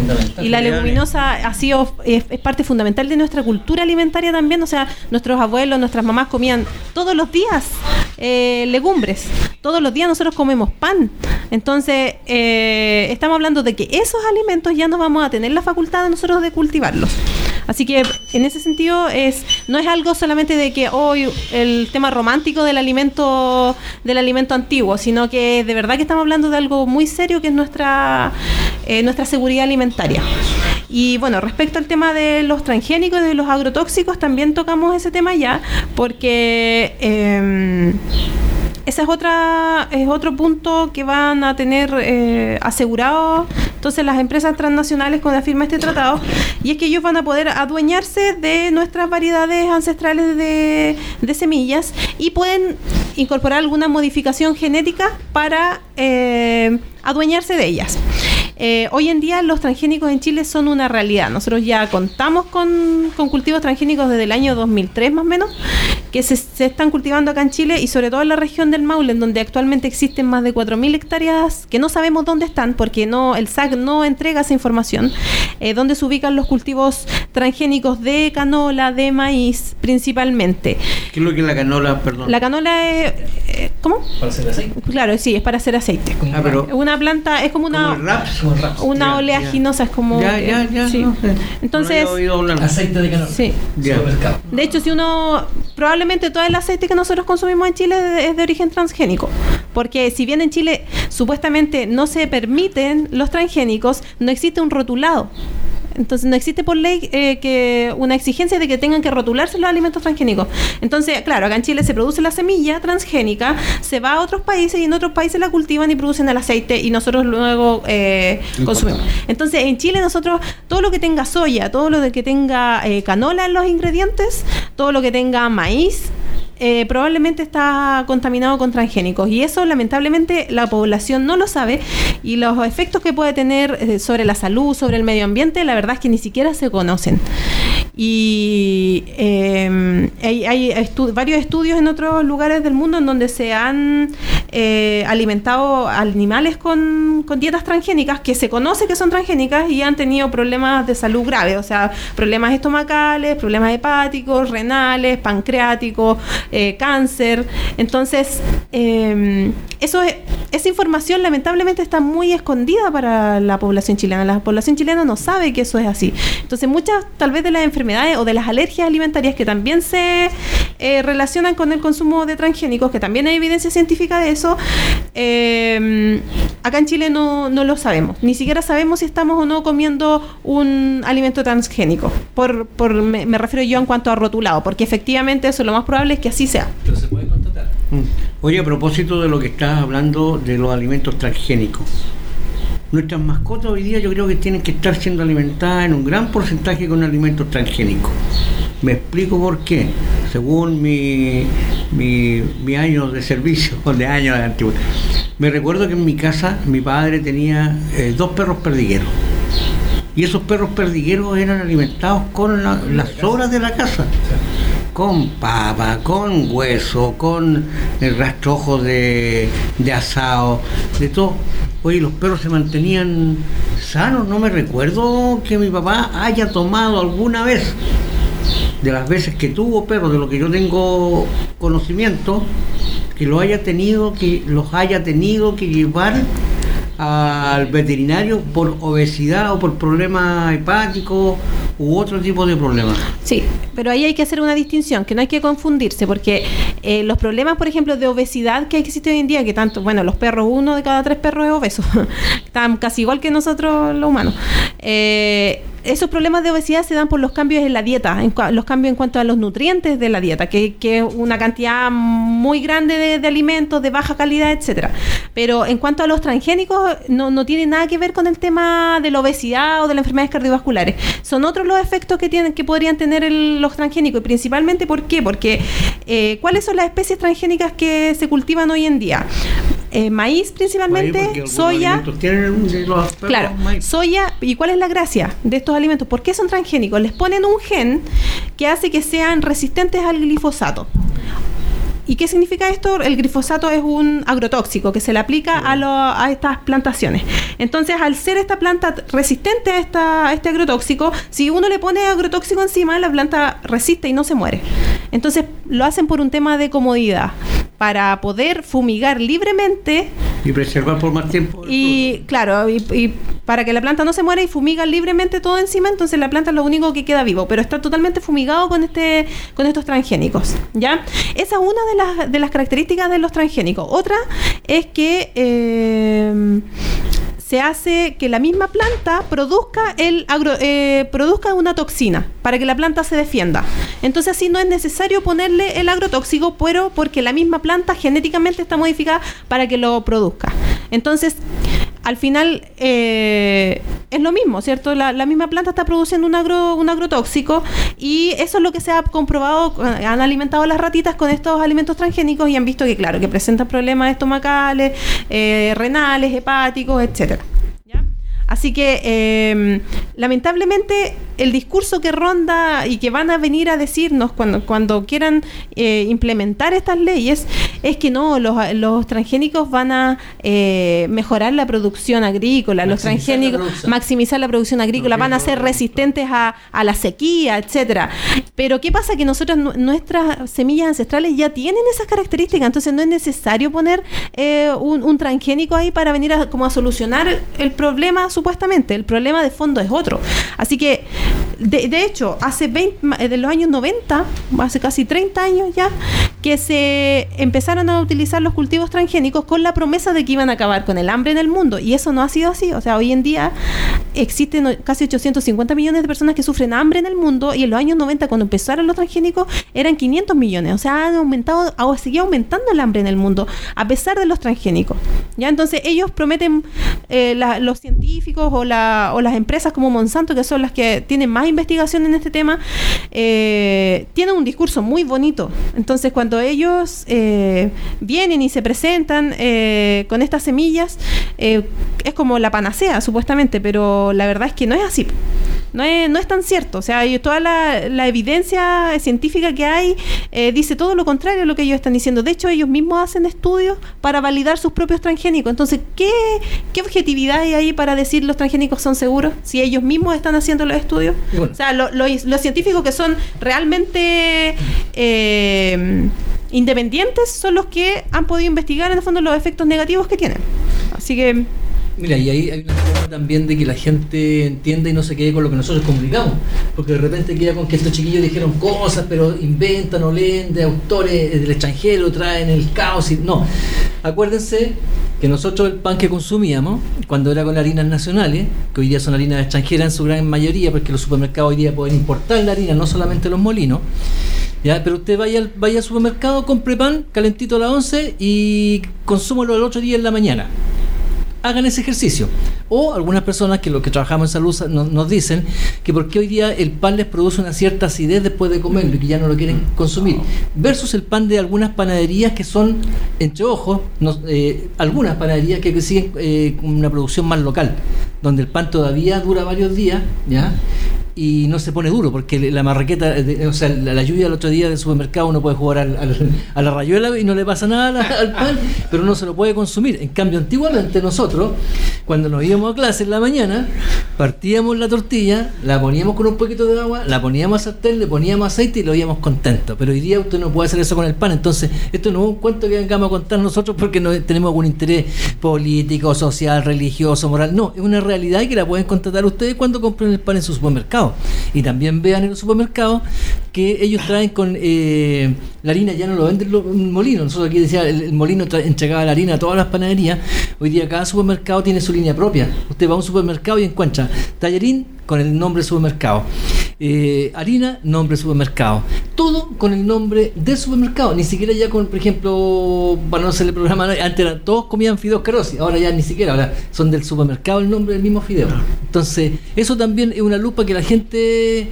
y la leguminosa ha sido es, es parte fundamental de nuestra cultura alimentaria también. O sea, nuestros abuelos, nuestras mamás comían todos los días eh, legumbres, todos los días nosotros comemos pan. Entonces eh, estamos hablando de que esos alimentos ya no vamos a tener la facultad de nosotros de cultivarlos. Así que en ese sentido es no es algo solamente de que hoy oh, el tema romántico del alimento del alimento antiguo, sino que de verdad que estamos hablando de algo muy serio, que es nuestra eh, nuestra seguridad alimentaria. Y bueno, respecto al tema de los transgénicos y de los agrotóxicos, también tocamos ese tema ya, porque eh, ese es otra es otro punto que van a tener eh, asegurado entonces las empresas transnacionales con la firma de este tratado, y es que ellos van a poder adueñarse de nuestras variedades ancestrales de, de semillas, y pueden incorporar alguna modificación genética para eh, adueñarse de ellas. Eh, hoy en día los transgénicos en Chile son una realidad. Nosotros ya contamos con, con cultivos transgénicos desde el año dos mil tres más o menos, que se, se están cultivando acá en Chile, y sobre todo en la región del Maule, en donde actualmente existen más de cuatro mil hectáreas que no sabemos dónde están, porque no el S A C no entrega esa información, eh, donde se ubican los cultivos transgénicos de canola, de maíz principalmente. ¿Qué es lo que es la canola? Perdón. La canola es... Eh, ¿Cómo? Para hacer aceite. Claro, sí, es para hacer aceite. Ah, pero una planta, es como una... ¿Como el raps? Una Ya, oleaginosa, ya. es como... Ya, ya, ya, sí. no sé. Entonces... No había oído hablar. Aceite de canola. Sí. Ya. Supermercado. De hecho, si uno... Probablemente todo el aceite que nosotros consumimos en Chile es de, es de origen transgénico. Porque si bien en Chile supuestamente no se permiten los transgénicos, no existe un rotulado. Entonces no existe por ley eh, que una exigencia de que tengan que rotularse los alimentos transgénicos. Entonces, claro, acá en Chile se produce la semilla transgénica, se va a otros países, y en otros países la cultivan y producen el aceite, y nosotros luego eh, consumimos. Entonces, en Chile nosotros, todo lo que tenga soya, todo lo que tenga eh, canola en los ingredientes, todo lo que tenga maíz, Eh, probablemente está contaminado con transgénicos, y eso lamentablemente la población no lo sabe, y los efectos que puede tener eh, sobre la salud, sobre el medio ambiente, la verdad es que ni siquiera se conocen. Y eh, hay, hay estu varios estudios en otros lugares del mundo en donde se han eh, alimentado animales con, con dietas transgénicas, que se conoce que son transgénicas, y han tenido problemas de salud graves, o sea, problemas estomacales, problemas hepáticos, renales, pancreáticos, eh, cáncer. Entonces, eh, eso es, esa información lamentablemente está muy escondida para la población chilena. La población chilena no sabe que eso es así. Entonces, muchas tal vez de las enfermedades o de las alergias alimentarias que también se eh, relacionan con el consumo de transgénicos, que también hay evidencia científica de eso, eh, acá en Chile no, no lo sabemos. Ni siquiera sabemos si estamos o no comiendo un alimento transgénico. Por, por me, me refiero yo en cuanto a rotulado, porque efectivamente eso lo más probable es que así sea. Pero se puede constatar. Oye, a propósito de lo que estás hablando de los alimentos transgénicos, nuestras mascotas hoy día yo creo que tienen que estar siendo alimentadas en un gran porcentaje con alimentos transgénicos. Me explico por qué. Según mi, mi, mi año de servicio, o de años de antigüedad, me recuerdo que en mi casa mi padre tenía eh, dos perros perdigueros. Y esos perros perdigueros eran alimentados con la, las sobras de la casa. Con papa, con hueso, con el rastrojo de, de asado, de todo. Oye, los perros se mantenían sanos. No me recuerdo que mi papá haya tomado alguna vez, de las veces que tuvo perros, de lo que yo tengo conocimiento, que lo haya tenido, que los haya tenido que llevar al veterinario por obesidad o por problemas hepáticos u otro tipo de problemas. Sí, pero ahí hay que hacer una distinción, que no hay que confundirse, porque eh, los problemas, por ejemplo, de obesidad que existe hoy en día, que tanto, bueno, los perros, uno de cada tres perros es obeso, están casi igual que nosotros los humanos. Eh, esos problemas de obesidad se dan por los cambios en la dieta, en cua- los cambios en cuanto a los nutrientes de la dieta, que, que es una cantidad muy grande de, de alimentos de baja calidad, etcétera. Pero en cuanto a los transgénicos, no, no tiene nada que ver con el tema de la obesidad o de las enfermedades cardiovasculares. Son otros los efectos que tienen, que podrían tener el, los transgénicos, y principalmente, ¿por qué? Porque eh, ¿cuáles son las especies transgénicas que se cultivan hoy en día? Eh, maíz principalmente, soya, claro, maíz. soya. ¿Y cuál es la gracia de estos alimentos? ¿Por qué son transgénicos? Les ponen un gen que hace que sean resistentes al glifosato. ¿Y qué significa esto? El glifosato es un agrotóxico que se le aplica a, lo, a estas plantaciones. Entonces, al ser esta planta resistente a, esta, a este agrotóxico, si uno le pone agrotóxico encima, la planta resiste y no se muere. Entonces, lo hacen por un tema de comodidad, para poder fumigar libremente y preservar por más tiempo. Y claro, y, y para que la planta no se muera, y fumigan libremente todo encima, entonces la planta es lo único que queda vivo, pero está totalmente fumigado con este con estos transgénicos, ¿ya? Esa es una de las de las características de los transgénicos. Otra es que eh, se hace que la misma planta produzca el agro, eh, produzca una toxina para que la planta se defienda. Entonces así no es necesario ponerle el agrotóxico, pero porque la misma planta genéticamente está modificada para que lo produzca. Entonces, al final eh, es lo mismo, ¿cierto? La, la misma planta está produciendo un, agro, un agrotóxico, y eso es lo que se ha comprobado. Han alimentado a las ratitas con estos alimentos transgénicos y han visto que, claro, que presentan problemas estomacales, eh, renales, hepáticos, etcétera. Así que, eh, lamentablemente, el discurso que ronda y que van a venir a decirnos cuando, cuando quieran eh, implementar estas leyes es que no, los, los transgénicos van a eh, mejorar la producción agrícola, maximizar los transgénicos, la maximizar la producción agrícola, van a ser resistentes a, a la sequía, etcétera. Pero ¿qué pasa? Que nosotros, nuestras semillas ancestrales ya tienen esas características, entonces no es necesario poner eh, un, un transgénico ahí para venir a, como a solucionar el problema. Supuestamente, el problema de fondo es otro. Así que, de, de hecho, hace veinte, de los años noventa, hace casi treinta años ya, que se empezaron a utilizar los cultivos transgénicos con la promesa de que iban a acabar con el hambre en el mundo, y eso no ha sido así. O sea, hoy en día existen casi ochocientos cincuenta millones de personas que sufren hambre en el mundo, y en los años noventa, cuando empezaron los transgénicos, eran quinientos millones. O sea, han aumentado, o sigue aumentando el hambre en el mundo, a pesar de los transgénicos. ¿Ya? Entonces, ellos prometen, eh, la, los científicos o, la, o las empresas como Monsanto, que son las que tienen más investigación en este tema, eh, tienen un discurso muy bonito. Entonces, cuando ellos eh, vienen y se presentan eh, con estas semillas, eh, es como la panacea, supuestamente, pero la verdad es que no es así. No es, no es tan cierto. O sea, toda la, la evidencia científica que hay eh, dice todo lo contrario a lo que ellos están diciendo. De hecho, ellos mismos hacen estudios para validar sus propios transgénicos. Entonces, ¿qué, qué objetividad hay ahí para decir los transgénicos son seguros si ellos mismos están haciendo los estudios? Bueno. O sea, lo, lo, los científicos que son realmente eh, independientes son los que han podido investigar en el fondo los efectos negativos que tienen. Así que... Mira, y ahí hay una forma también de que la gente entienda y no se quede con lo que nosotros comunicamos, porque de repente queda con que estos chiquillos dijeron cosas, pero inventan o leen de autores del extranjero, traen el caos y no. Acuérdense que nosotros el pan que consumíamos, cuando era con harinas nacionales, que hoy día son harinas extranjeras en su gran mayoría, porque los supermercados hoy día pueden importar la harina, no solamente los molinos. Ya, pero usted vaya al, vaya al supermercado, compre pan calentito a las once y consúmalo el otro día en la mañana. Hagan ese ejercicio. O algunas personas que los que trabajamos en salud nos, nos dicen que porque hoy día el pan les produce una cierta acidez después de comerlo y que ya no lo quieren consumir, versus el pan de algunas panaderías que son, entre ojos, no, eh, algunas panaderías que siguen eh, una producción más local, donde el pan todavía dura varios días, ¿ya? Y no se pone duro, porque la marraqueta, de, o sea, la, la lluvia el otro día del supermercado uno puede jugar al, al, a la rayuela y no le pasa nada al, al pan, pero no se lo puede consumir. En cambio, antiguamente nosotros, cuando nos íbamos a clase en la mañana, partíamos la tortilla, la poníamos con un poquito de agua, la poníamos a sartén, le poníamos aceite y lo íbamos contentos. Pero hoy día usted no puede hacer eso con el pan. Entonces, esto no es un cuento que vengamos a contar nosotros porque no tenemos algún interés político, social, religioso, moral. No, es una realidad que la pueden constatar ustedes cuando compren el pan en su supermercado. Y también vean en los supermercados que ellos traen con eh, la harina, ya no lo venden los molinos. Nosotros aquí decía el, el molino tra- entregaba la harina a todas las panaderías. Hoy día cada supermercado tiene su línea propia. Usted va a un supermercado y encuentra tallarín con el nombre del supermercado, eh, harina, nombre del supermercado, todo con el nombre del supermercado, ni siquiera ya con, por ejemplo, para no hacerle programa, antes eran, todos comían fideos Carosi, ahora ya ni siquiera, ahora son del supermercado el nombre del mismo fideo. Entonces eso también es una lupa que la gente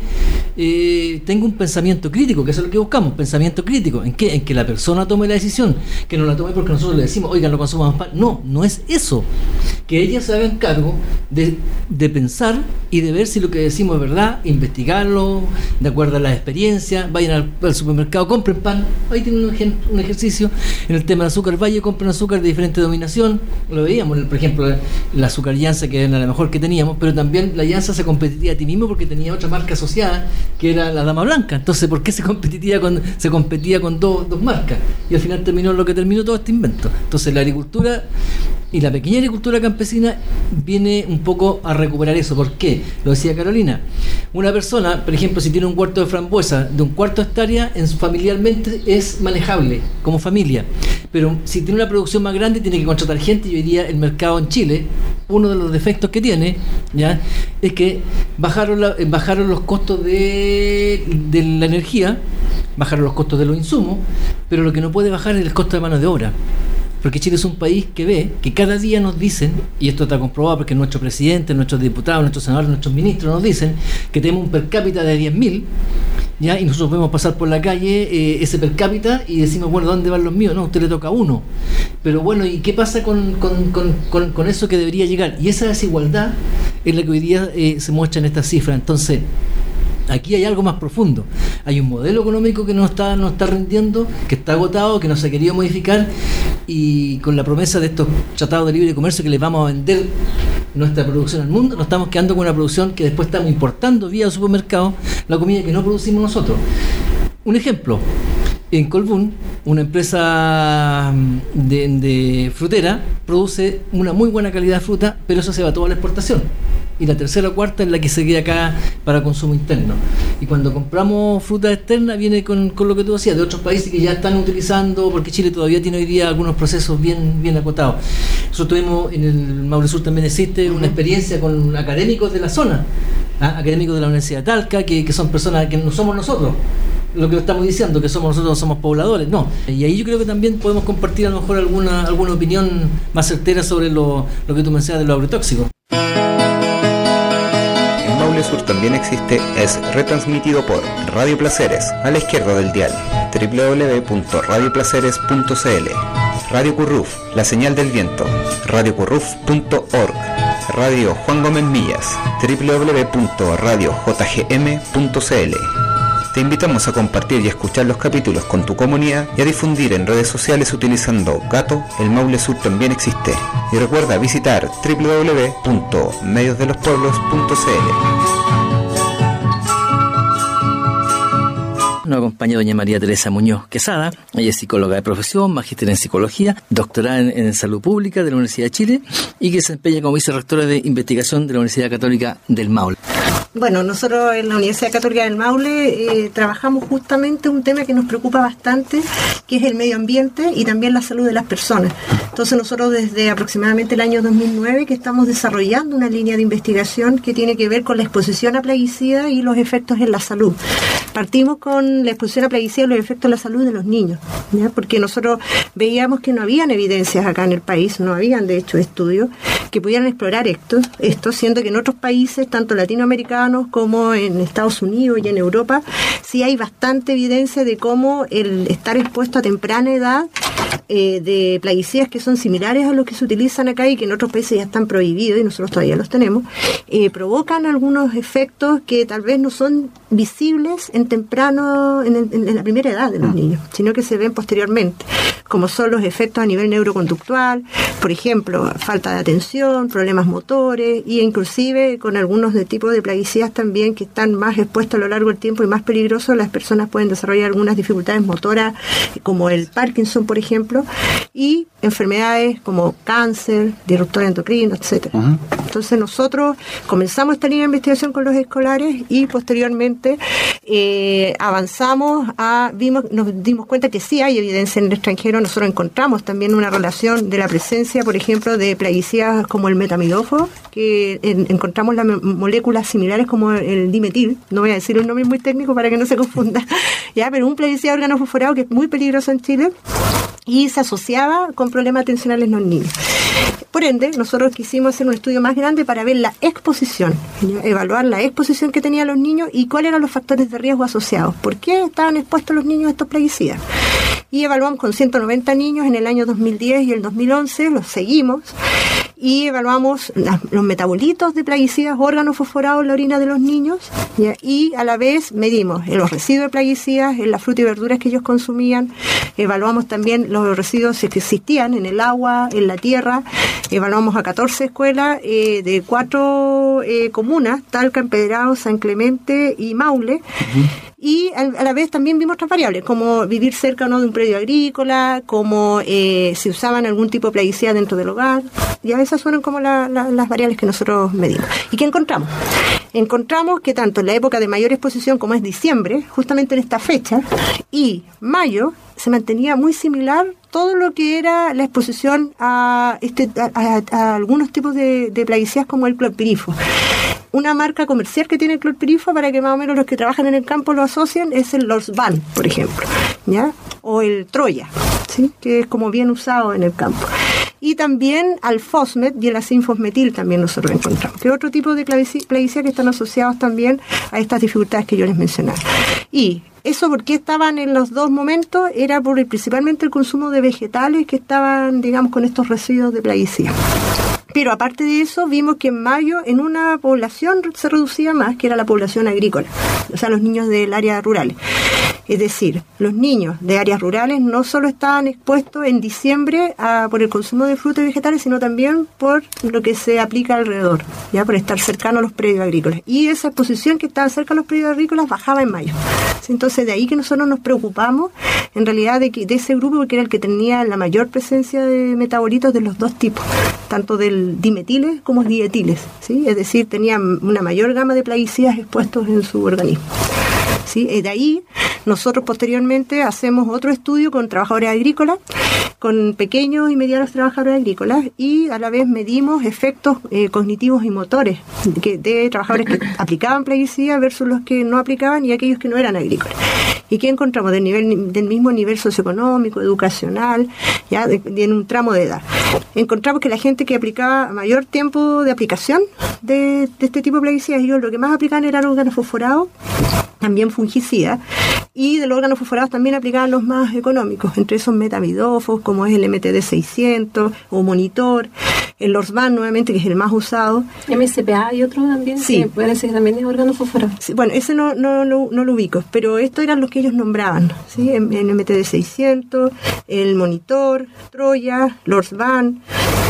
eh, tenga un pensamiento crítico, que eso es lo que buscamos, pensamiento crítico. ¿En qué? En que la persona tome la decisión, que no la tome porque nosotros le decimos, oigan, no consumamos pan. No, no es eso. Que ellas se hagan cargo de, de pensar y de ver si lo que decimos es verdad, investigarlo de acuerdo a las experiencias, vayan al, al supermercado, compren pan, ahí tienen un, ej- un ejercicio. En el tema del azúcar valle, compren azúcar de diferente denominación, lo veíamos, por ejemplo, la, la azúcar Llanza, que era la mejor que teníamos, pero también la Llanza se competía a ti mismo porque tenía otra marca asociada, que era la Dama Blanca. Entonces, ¿por qué se competía con, se competía con dos, dos marcas? Y al final terminó lo que terminó todo este invento. Entonces la agricultura y la pequeña agricultura campesina viene un poco a recuperar eso. ¿Por qué? Lo decía Carolina. Una persona, por ejemplo, si tiene un huerto de frambuesa de un cuarto de hectárea, en su, familiarmente es manejable como familia. Pero si tiene una producción más grande, tiene que contratar gente. Y hoy día el mercado en Chile, uno de los defectos que tiene, ¿ya?, es que bajaron, la, bajaron los costos de, de la energía, bajaron los costos de los insumos, pero lo que no puede bajar es el costo de mano de obra. Porque Chile es un país que ve que cada día nos dicen, y esto está comprobado porque nuestro presidente, nuestros diputados, nuestros senadores, nuestros ministros nos dicen que tenemos un per cápita de diez mil, ¿ya? Y nosotros podemos pasar por la calle eh, ese per cápita y decimos, bueno, ¿dónde van los míos? No, a usted le toca uno. Pero bueno, ¿y qué pasa con, con, con, con, con eso que debería llegar? Y esa desigualdad es la que hoy día eh, se muestra en esta cifra. Entonces, aquí hay algo más profundo. Hay un modelo económico que no está, no está rindiendo, que está agotado, que no se ha querido modificar, y con la promesa de estos tratados de libre comercio que les vamos a vender nuestra producción al mundo, nos estamos quedando con una producción que después estamos importando vía supermercado la comida que no producimos nosotros. Un ejemplo, en Colbún, una empresa de, de frutera produce una muy buena calidad de fruta, pero eso se va todo a la exportación. Y la tercera o cuarta es la que se queda acá para consumo interno. Y cuando compramos fruta externa viene con, con lo que tú decías, de otros países que ya están utilizando, porque Chile todavía tiene hoy día algunos procesos bien, bien acotados. Nosotros tuvimos, en el Maule Sur también existe una experiencia con académicos de la zona, ¿ah? académicos de la Universidad de Talca, que, que son personas que no somos nosotros. Lo que estamos diciendo, que somos nosotros, somos pobladores, no. Y ahí yo creo que también podemos compartir a lo mejor alguna, alguna opinión más certera sobre lo, lo que tú mencionas de los agrotóxicos. Maule Sur también existe es retransmitido por Radio Placeres, a la izquierda del dial, doble u doble u doble u punto radio placeres punto c l, Radio Curruf, La Señal del Viento, radio curruf punto org, Radio Juan Gómez Millas, doble u doble u doble u punto radio j g m punto c l. Te invitamos a compartir y escuchar los capítulos con tu comunidad y a difundir en redes sociales utilizando Gato, el Maule Sur también existe. Y recuerda visitar doble u doble u doble u punto medios de los pueblos punto c l. Nos acompaña doña María Teresa Muñoz Quesada. Ella es psicóloga de profesión, magíster en psicología, doctorada en, en salud pública de la Universidad de Chile y que se desempeña como vicerrectora de investigación de la Universidad Católica del Maule. Bueno, nosotros en la Universidad Católica del Maule eh, trabajamos justamente un tema que nos preocupa bastante, que es el medio ambiente y también la salud de las personas. Entonces, Entonces nosotros desde aproximadamente el año dos mil nueve que estamos desarrollando una línea de investigación que tiene que ver con la exposición a plaguicidas y los efectos en la salud. Partimos con la exposición a plaguicidas y los efectos en la salud de los niños, ¿ya? Porque nosotros veíamos que no habían evidencias acá en el país, no habían de hecho estudios que pudieran explorar esto, esto, siendo que en otros países, tanto latinoamericanos como en Estados Unidos y en Europa, sí hay bastante evidencia de cómo el estar expuesto a temprana edad eh, de plaguicidas que son similares a los que se utilizan acá y que en otros países ya están prohibidos y nosotros todavía los tenemos, eh, provocan algunos efectos que tal vez no son visibles en temprano, en, el, en la primera edad de los niños, sino que se ven posteriormente, como son los efectos a nivel neuroconductual, por ejemplo, falta de atención, problemas motores, y inclusive con algunos de tipos de plaguicidas también que están más expuestos a lo largo del tiempo y más peligrosos, las personas pueden desarrollar algunas dificultades motoras, como el Parkinson, por ejemplo, y enfermedades como cáncer, disruptor endocrino, etcétera. Uh-huh. Entonces nosotros comenzamos esta línea de investigación con los escolares y posteriormente eh, avanzamos a, vimos, nos dimos cuenta que sí hay evidencia en el extranjero. Nosotros encontramos también una relación de la presencia, por ejemplo, de plaguicidas como el metamidófilo, que en, encontramos las moléculas similares como el dimetil, no voy a decir un nombre muy técnico para que no se confunda, ya, pero un plaguicida organofosforado que es muy peligroso en Chile y se asociaba con problemas atencionales en los niños. Por ende, nosotros quisimos hacer un estudio más grande para ver la exposición, ¿ya? Evaluar la exposición que tenían los niños y cuáles eran los factores de riesgo asociados. ¿Por qué estaban expuestos los niños a estos plaguicidas? Y evaluamos con ciento noventa niños en el año dos mil diez y el dos mil once, los seguimos, y evaluamos las, los metabolitos de plaguicidas organofosforados en la orina de los niños, ¿ya? Y a la vez medimos los residuos de plaguicidas en las frutas y verduras que ellos consumían, evaluamos también los residuos que existían en el agua, en la tierra, evaluamos a catorce escuelas eh, de cuatro eh, comunas, Talca, Empedrado, San Clemente y Maule, uh-huh. Y a la vez también vimos otras variables, como vivir cerca o no de un predio agrícola, como eh, si usaban algún tipo de plaguicida dentro del hogar. Ya esas fueron como la, la, las variables que nosotros medimos. ¿Y qué encontramos? Encontramos que tanto en la época de mayor exposición, como es diciembre, justamente en esta fecha, y mayo, se mantenía muy similar todo lo que era la exposición a, este, a, a, a algunos tipos de, de plaguicidas como el clorpirifo. Una marca comercial que tiene el clorpirifo, para que más o menos los que trabajan en el campo lo asocien, es el Lorsban, por ejemplo, ¿ya? O el Troya, ¿sí? Que es como bien usado en el campo. Y también al Fosmet y el acinfosmetil también nosotros encontramos, que es otro tipo de plaguicidas que están asociados también a estas dificultades que yo les mencionaba. Y eso, porque estaban en los dos momentos, era por el, principalmente el consumo de vegetales que estaban, digamos, con estos residuos de plaguicidas. Pero aparte de eso, vimos que en mayo en una población se reducía más, que era la población agrícola, o sea, los niños del área rurales. Es decir, los niños de áreas rurales no solo estaban expuestos en diciembre a, por el consumo de frutas y vegetales, sino también por lo que se aplica alrededor, ya por estar cercano a los predios agrícolas. Y esa exposición que estaba cerca a los predios agrícolas bajaba en mayo. Entonces, de ahí que nosotros nos preocupamos, en realidad, de, que, de ese grupo, porque era el que tenía la mayor presencia de metabolitos de los dos tipos, tanto del dimetiles como dietiles, ¿sí? Es decir, tenían una mayor gama de plaguicidas expuestos en su organismo. ¿Sí? De ahí, nosotros posteriormente hacemos otro estudio con trabajadores agrícolas, con pequeños y medianos trabajadores agrícolas, y a la vez medimos efectos eh, cognitivos y motores de, de trabajadores que aplicaban plaguicidas versus los que no aplicaban y aquellos que no eran agrícolas. ¿Y qué encontramos? Del, nivel, del mismo nivel socioeconómico, educacional, ya de, de, en un tramo de edad. Encontramos que la gente que aplicaba mayor tiempo de aplicación de, de este tipo de plaguicidas, ellos lo que más aplicaban eran órganos fosforados, también fungicidas, y de los órganos fosforados también aplicaban los más económicos, entre esos metamidófos, como es el M T D seiscientos o Monitor, el Lorsban nuevamente, que es el más usado. M S P A y otro también, sí. Que puede ser también es órgano fosforado. Sí, bueno, ese no, no, no, no lo ubico, pero estos eran los que ellos nombraban, ¿sí? En, en M T D seiscientos, el Monitor, Troya, Lorsban,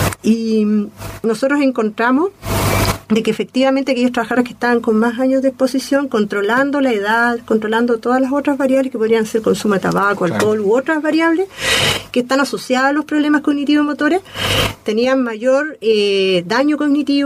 y nosotros encontramos de que efectivamente aquellos trabajadores que estaban con más años de exposición, controlando la edad, controlando todas las otras variables que podrían ser consumo de tabaco, alcohol, claro, u otras variables que están asociadas a los problemas cognitivos motores, tenían mayor eh, daño cognitivo,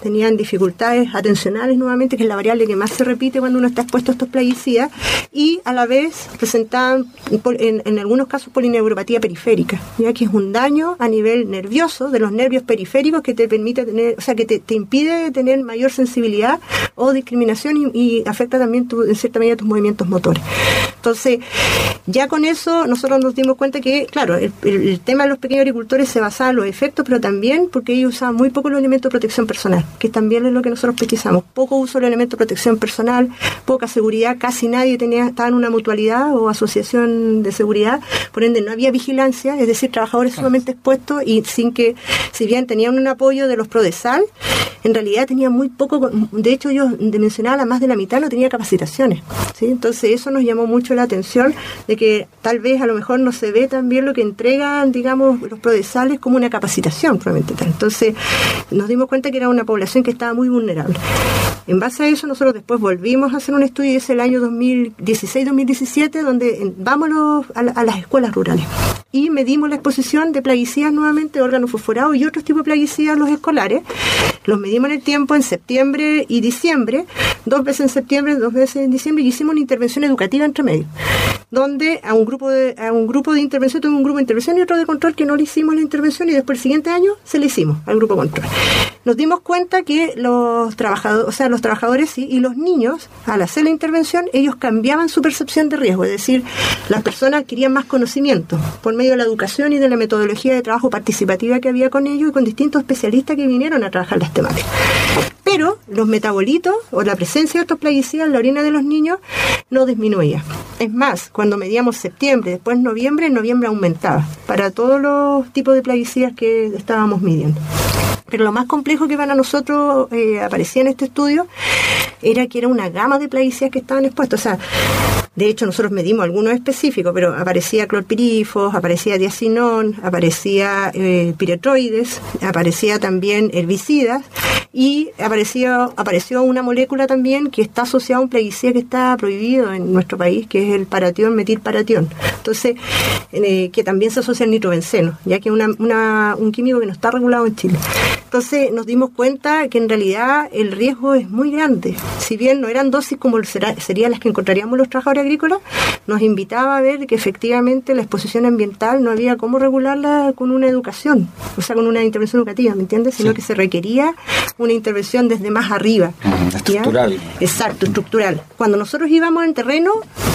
tenían dificultades atencionales nuevamente, que es la variable que más se repite cuando uno está expuesto a estos plaguicidas, y a la vez presentaban en, en algunos casos polineuropatía periférica, ya que es un daño a nivel nervioso de los nervios periféricos que te permite tener, o sea, que te, te impide tener mayor sensibilidad o discriminación y, y afecta también tu, en cierta medida tus movimientos motores. Entonces, ya con eso nosotros nos dimos cuenta que, claro, el, el, el tema de los pequeños agricultores se basaba en los efectos, pero también porque ellos usaban muy poco los elementos de protección personal, que también es lo que nosotros pesquisamos. Poco uso de los elementos de protección personal, poca seguridad, casi nadie tenía, estaba en una mutualidad o asociación de seguridad, por ende no había vigilancia, es decir, trabajadores sumamente expuestos y sin que, si bien tenían un apoyo de los Prodesal, en realidad tenían muy poco, de hecho yo mencionaba, más de la mitad no tenía capacitaciones, ¿sí? Entonces eso nos llamó mucho la atención de que tal vez a lo mejor no se ve tan bien lo que entregan, digamos, los Prodesales como una capacitación, probablemente tal. Entonces nos dimos cuenta que era una población que estaba muy vulnerable. En base a eso nosotros después volvimos a hacer un estudio, y es el año dos mil dieciséis dos mil diecisiete, donde vamos los, a, a las escuelas rurales y medimos la exposición de plaguicidas nuevamente, órganos fosforados y otros tipos de plaguicidas a los escolares. Los medimos en el tiempo, en septiembre y diciembre, dos veces en septiembre, dos veces en diciembre, y hicimos una intervención educativa entre medio, donde a un grupo de, a un grupo de intervención tuvo un grupo de intervención y otro de control que no le hicimos la intervención, y después el siguiente año se le hicimos al grupo control. Nos dimos cuenta que los trabajadores, o sea, los trabajadores sí, y los niños, al hacer la intervención, ellos cambiaban su percepción de riesgo, es decir, las personas adquirían más conocimiento por medio de la educación y de la metodología de trabajo participativa que había con ellos y con distintos especialistas que vinieron a trabajar las temáticas. Pero los metabolitos o la presencia de estos plaguicidas en la orina de los niños no disminuía. Es más, cuando medíamos septiembre, después noviembre, en noviembre aumentaba para todos los tipos de plaguicidas que estábamos midiendo. Pero lo más complejo que para nosotros eh, aparecía en este estudio era que era una gama de plaguicidas que estaban expuestos. O sea, de hecho nosotros medimos algunos específicos, pero aparecía clorpirifos, aparecía diacinón, aparecía eh, piretroides, aparecía también herbicidas, y apareció, apareció una molécula también que está asociada a un plaguicida que está prohibido en nuestro país, que es el paratión metilparatión. Entonces, eh, que también se asocia al nitrobenceno, ya que es una, una, un químico que no está regulado en Chile. Entonces nos dimos cuenta que en realidad el riesgo es muy grande. Si bien no eran dosis como será, serían las que encontraríamos los trabajadores agrícolas, nos invitaba a ver que efectivamente la exposición ambiental no había cómo regularla con una educación, o sea, con una intervención educativa, ¿me entiendes? Sino sí, que se requería una intervención desde más arriba. Uh, estructural. ¿Ya? Exacto, estructural. Cuando nosotros íbamos en terreno,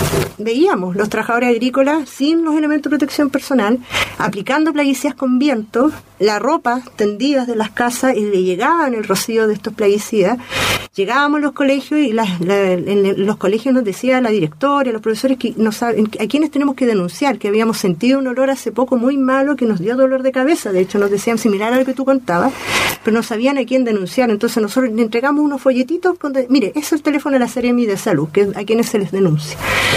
veíamos los trabajadores agrícolas sin los elementos de protección personal, aplicando plaguicidas con viento, la ropa tendida de las casas, y le llegaban el rocío de estos plaguicidas. Llegábamos a los colegios y la, la, en los colegios nos decía la directora, los profesores, que nos, a quienes tenemos que denunciar, que habíamos sentido un olor hace poco muy malo que nos dio dolor de cabeza. De hecho nos decían similar a lo que tú contabas, pero no sabían a quién denunciar. Entonces nosotros le entregamos unos folletitos con, mire, ese es el teléfono de la Seremi de Salud, que a quienes se les denuncia.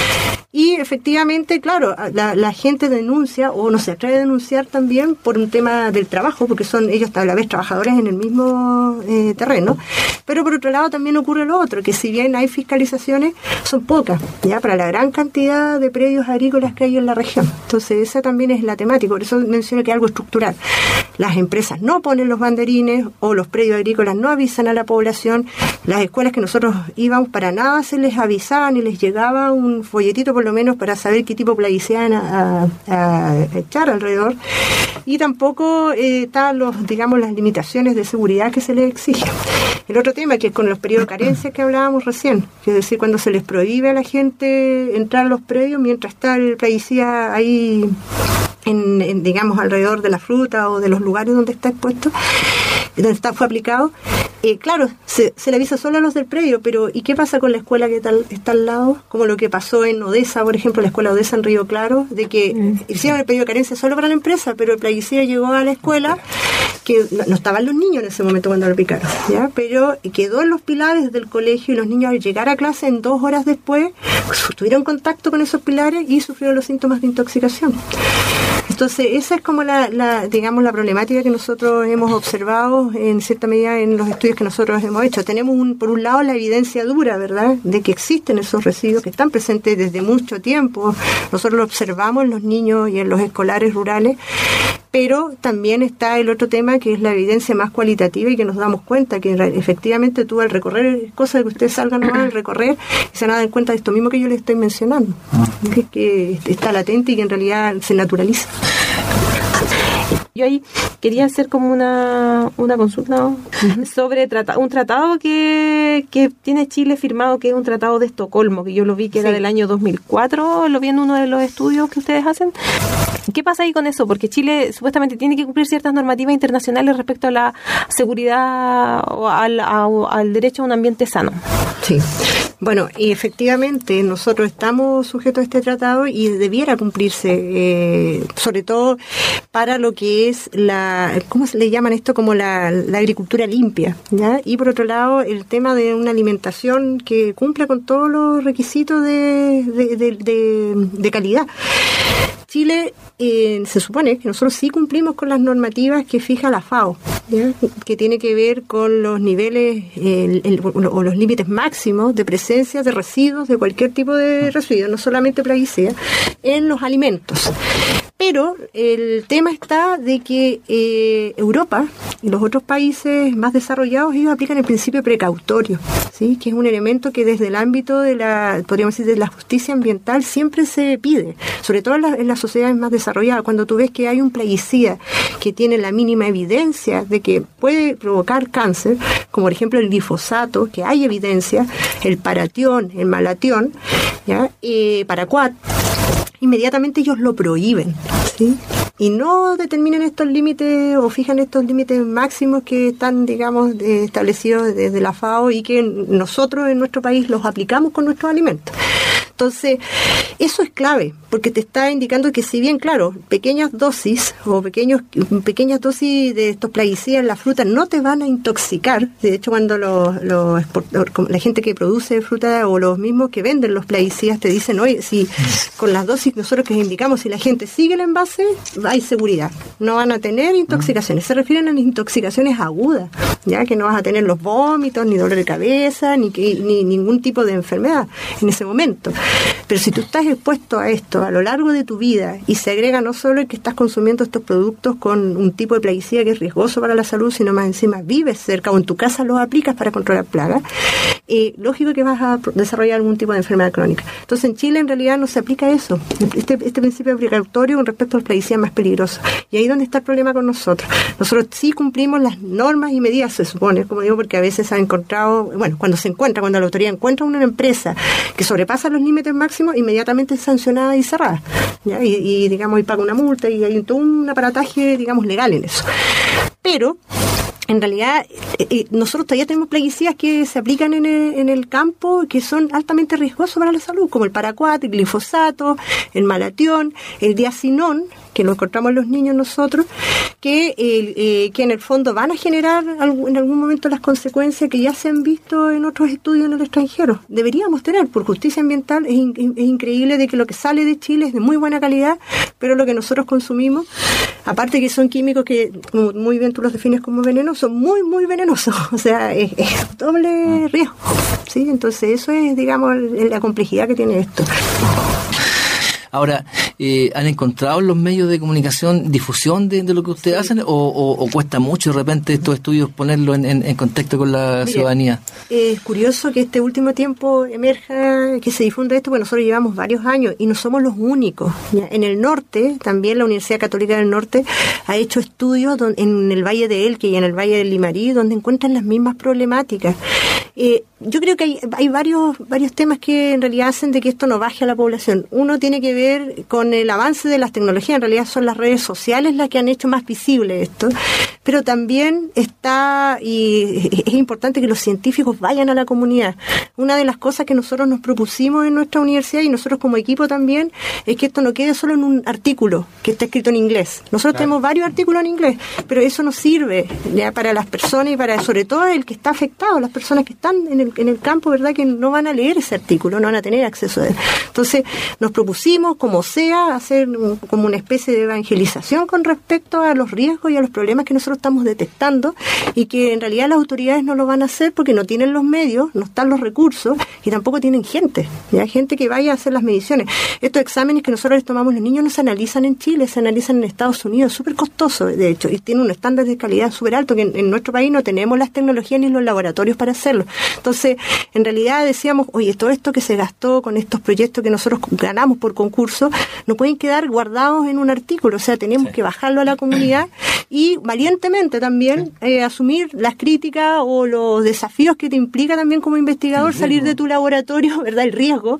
Y efectivamente, claro, la, la gente denuncia o no se atreve a denunciar también por un tema del trabajo, porque son ellos a la vez trabajadores en el mismo eh, terreno. Pero por otro lado también ocurre lo otro, que si bien hay fiscalizaciones, son pocas, ya para la gran cantidad de predios agrícolas que hay en la región. Entonces esa también es la temática, por eso menciono que es algo estructural. Las empresas no ponen los banderines o los predios agrícolas no avisan a la población. Las escuelas que nosotros íbamos, para nada se les avisaban y les llegaba un folletito por lo menos para saber qué tipo de plaguicida a, a, a echar alrededor, y tampoco eh, están los, digamos, las limitaciones de seguridad que se les exigen. El otro tema, que es con los periodos de carencia que hablábamos recién, que es decir, cuando se les prohíbe a la gente entrar a los predios mientras está el plaguicida ahí en, en, digamos, alrededor de la fruta o de los lugares donde está expuesto, donde está, fue aplicado. Eh, claro, se, se le avisa solo a los del predio, pero ¿y qué pasa con la escuela que tal, está al lado? Como lo que pasó en Odesa, por ejemplo, la escuela Odesa en Río Claro, de que mm. hicieron el pedido de carencia solo para la empresa, pero el plaguicida llegó a la escuela, que no, no estaban los niños en ese momento cuando lo aplicaron, ¿ya? Pero quedó en los pilares del colegio, y los niños al llegar a clase en dos horas después tuvieron contacto con esos pilares y sufrieron los síntomas de intoxicación. Entonces esa es como la, la, digamos, la problemática que nosotros hemos observado en cierta medida en los estudios que nosotros hemos hecho. Tenemos un, por un lado la evidencia dura, ¿verdad?, de que existen esos residuos que están presentes desde mucho tiempo. Nosotros lo observamos en los niños y en los escolares rurales, Pero también está el otro tema que es la evidencia más cualitativa y que nos damos cuenta que efectivamente tú al recorrer, cosas que ustedes salgan nomás al recorrer y se dan cuenta de esto mismo que yo les estoy mencionando, que, que está latente y que en realidad se naturaliza. Yo ahí quería hacer como una, una consulta, ¿no? Uh-huh. sobre trata, un tratado que, que tiene Chile firmado, que es un tratado de Estocolmo, que yo lo vi que sí. era del año dos mil cuatro, lo vi en uno de los estudios que ustedes hacen. ¿Qué pasa ahí con eso? Porque Chile supuestamente tiene que cumplir ciertas normativas internacionales respecto a la seguridad o al, a, al derecho a un ambiente sano. Sí. Bueno, y efectivamente nosotros estamos sujetos a este tratado y debiera cumplirse, eh, sobre todo para lo que es la, ¿cómo se le llaman esto? Como la, la agricultura limpia, ¿ya? Y por otro lado, el tema de una alimentación que cumpla con todos los requisitos de, de, de, de, de calidad. Chile eh, se supone que nosotros sí cumplimos con las normativas que fija la FAO, ¿ya? Que tiene que ver con los niveles el, el, o los límites máximos de presencia de residuos, de cualquier tipo de residuos, no solamente plaguicidas, en los alimentos. Pero el tema está de que eh, Europa y los otros países más desarrollados, ellos aplican el principio precautorio, ¿sí? Que es un elemento que desde el ámbito de la, podríamos decir, de la justicia ambiental siempre se pide, sobre todo en, la, en las sociedades más desarrolladas. Cuando tú ves que hay un plaguicida que tiene la mínima evidencia de que puede provocar cáncer, como por ejemplo el glifosato, que hay evidencia, el paratión, el malatión, ¿ya? Eh, paraquat, inmediatamente ellos lo prohíben, ¿sí? Y no determinan estos límites o fijan estos límites máximos que están, digamos, eh, establecidos desde la FAO y que nosotros en nuestro país los aplicamos con nuestros alimentos. Entonces, eso es clave, porque te está indicando que si bien, claro, pequeñas dosis o pequeños pequeñas dosis de estos plaguicidas en la fruta no te van a intoxicar. De hecho, cuando los, los la gente que produce fruta o los mismos que venden los plaguicidas te dicen, oye, si con las dosis nosotros que les indicamos, si la gente sigue el envase, hay seguridad. No van a tener intoxicaciones. Se refieren a las intoxicaciones agudas, ya que no vas a tener los vómitos, ni dolor de cabeza, ni, que, ni ningún tipo de enfermedad en ese momento. Pero si tú estás expuesto a esto a lo largo de tu vida y se agrega no solo el que estás consumiendo estos productos con un tipo de plaguicida que es riesgoso para la salud, sino más encima vives cerca o en tu casa los aplicas para controlar plagas, eh, lógico que vas a desarrollar algún tipo de enfermedad crónica. Entonces en Chile en realidad no se aplica eso, este, este principio precautorio con respecto a los plaguicidas más peligrosos. Y ahí es donde está el problema con nosotros. Nosotros sí cumplimos las normas y medidas, se supone, como digo, porque a veces se ha encontrado, bueno, cuando se encuentra, cuando la autoridad encuentra una empresa que sobrepasa los límites máximos, inmediatamente es sancionada y cerrada, ¿ya? Y, y digamos, y paga una multa y hay todo un aparataje, digamos, legal en eso. Pero en realidad eh, eh, nosotros todavía tenemos plaguicidas que se aplican en el, en el campo que son altamente riesgosos para la salud, como el paraquat, el glifosato, el malatión, el diacinón, que lo encontramos en los niños nosotros, que, eh, eh, que en el fondo van a generar algún, en algún momento las consecuencias que ya se han visto en otros estudios en el extranjero. Deberíamos tener, por justicia ambiental, es, in, es increíble de que lo que sale de Chile es de muy buena calidad, pero lo que nosotros consumimos, aparte que son químicos que, como muy bien tú los defines como venenos, son muy, muy venenosos. O sea, es, es doble riesgo, ¿sí? Entonces eso es, digamos, la complejidad que tiene esto. Ahora, eh, ¿han encontrado en los medios de comunicación difusión de, de lo que ustedes sí. hacen o, o, o cuesta mucho de repente estos estudios ponerlo en, en, en contacto con la Mire, ciudadanía? Es curioso que este último tiempo emerja, que se difunda esto, porque nosotros llevamos varios años y no somos los únicos. ¿Ya? En el norte, también la Universidad Católica del Norte ha hecho estudios donde, en el Valle de Elqui y en el Valle del Limarí, donde encuentran las mismas problemáticas. Eh, yo creo que hay, hay varios varios temas que en realidad hacen de que esto no baje a la población. Uno tiene que ver con el avance de las tecnologías, en realidad son las redes sociales las que han hecho más visible esto, pero también está, y es importante que los científicos vayan a la comunidad. Una de las cosas que nosotros nos propusimos en nuestra universidad y nosotros como equipo también, es que esto no quede solo en un artículo que está escrito en inglés. Nosotros claro. tenemos varios artículos en inglés, pero eso nos sirve ya para las personas y para sobre todo el que está afectado, las personas que están en el el, en el campo, ¿verdad?, que no van a leer ese artículo, no van a tener acceso a él. Entonces, nos propusimos, como sea, hacer como una especie de evangelización con respecto a los riesgos y a los problemas que nosotros estamos detectando, y que en realidad las autoridades no lo van a hacer porque no tienen los medios, no están los recursos y tampoco tienen gente, ya gente que vaya a hacer las mediciones. Estos exámenes que nosotros les tomamos a los niños no se analizan en Chile, se analizan en Estados Unidos, súper costoso de hecho, y tienen un estándar de calidad súper alto que en, en nuestro país no tenemos las tecnologías ni los laboratorios para hacerlo. Entonces, en realidad decíamos, oye, todo esto que se gastó con estos proyectos que nosotros ganamos por concurso, no pueden quedar guardados en un artículo, o sea, tenemos sí. que bajarlo a la comunidad y valientemente también eh, asumir las críticas o los desafíos que te implica también como investigador salir de tu laboratorio, ¿verdad?, el riesgo,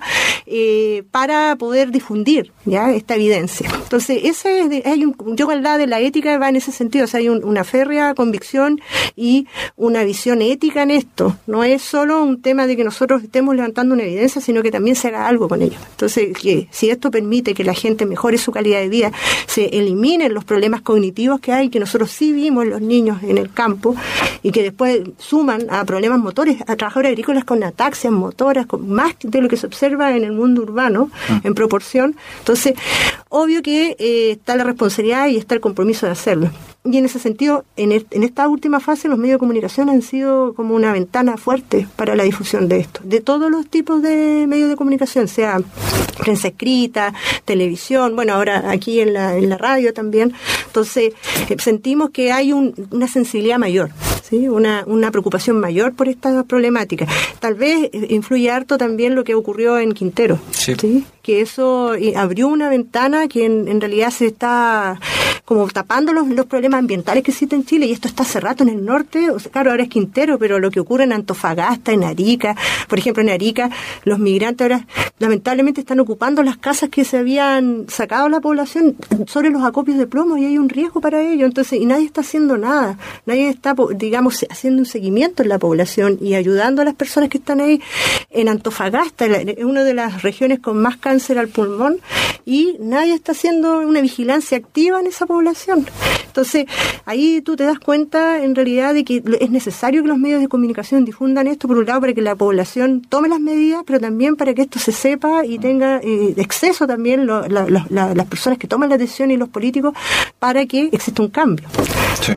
eh, para poder difundir ya esta evidencia. Entonces, ese es de, hay un, yo con la de la ética va en ese sentido, o sea, hay un, una férrea convicción y una visión ética en esto. No es solo un tema de que nosotros estemos levantando una evidencia, sino que también se haga algo con ello. Entonces, que si esto permite que la gente mejore su calidad de vida, se eliminen los problemas cognitivos que hay, que nosotros sí vimos en los niños en el campo, y que después suman a problemas motores, a trabajadores agrícolas con ataxias motoras, con más de lo que se observa en el mundo urbano, ah. en proporción. Entonces, obvio que eh, está la responsabilidad y está el compromiso de hacerlo. Y en ese sentido, en, el, en esta última fase, los medios de comunicación han sido como una ventana fuerte para la difusión de esto, de todos los tipos de medios de comunicación, sea prensa escrita, televisión, bueno, ahora aquí en la, en la radio también. Entonces, eh, sentimos que hay un, una sensibilidad mayor, ¿sí? una, una preocupación mayor por esta problemática. Tal vez eh, influye harto también lo que ocurrió en Quintero, sí. ¿sí? que eso eh, abrió una ventana que en, en realidad se está como tapando los, los problemas ambientales que existen en Chile, y esto está hace rato en el norte, o sea, claro, ahora es Quintero, pero lo que ocurre en Antofagasta, en Arica, por ejemplo, en Arica, los migrantes ahora lamentablemente están ocupando las casas que se habían sacado a la población sobre los acopios de plomo, y hay un riesgo para ello, entonces, y nadie está haciendo nada, nadie está, digamos, haciendo un seguimiento en la población y ayudando a las personas que están ahí. En Antofagasta, es una de las regiones con más cáncer al pulmón, y nadie está haciendo una vigilancia activa en esa población. Entonces, ahí tú te das cuenta en realidad de que es necesario que los medios de comunicación difundan esto, por un lado, para que la población tome las medidas, pero también para que esto se sepa y tenga eh, exceso también lo, la, la, la, las personas que toman la decisión y los políticos, para que exista un cambio. Sí.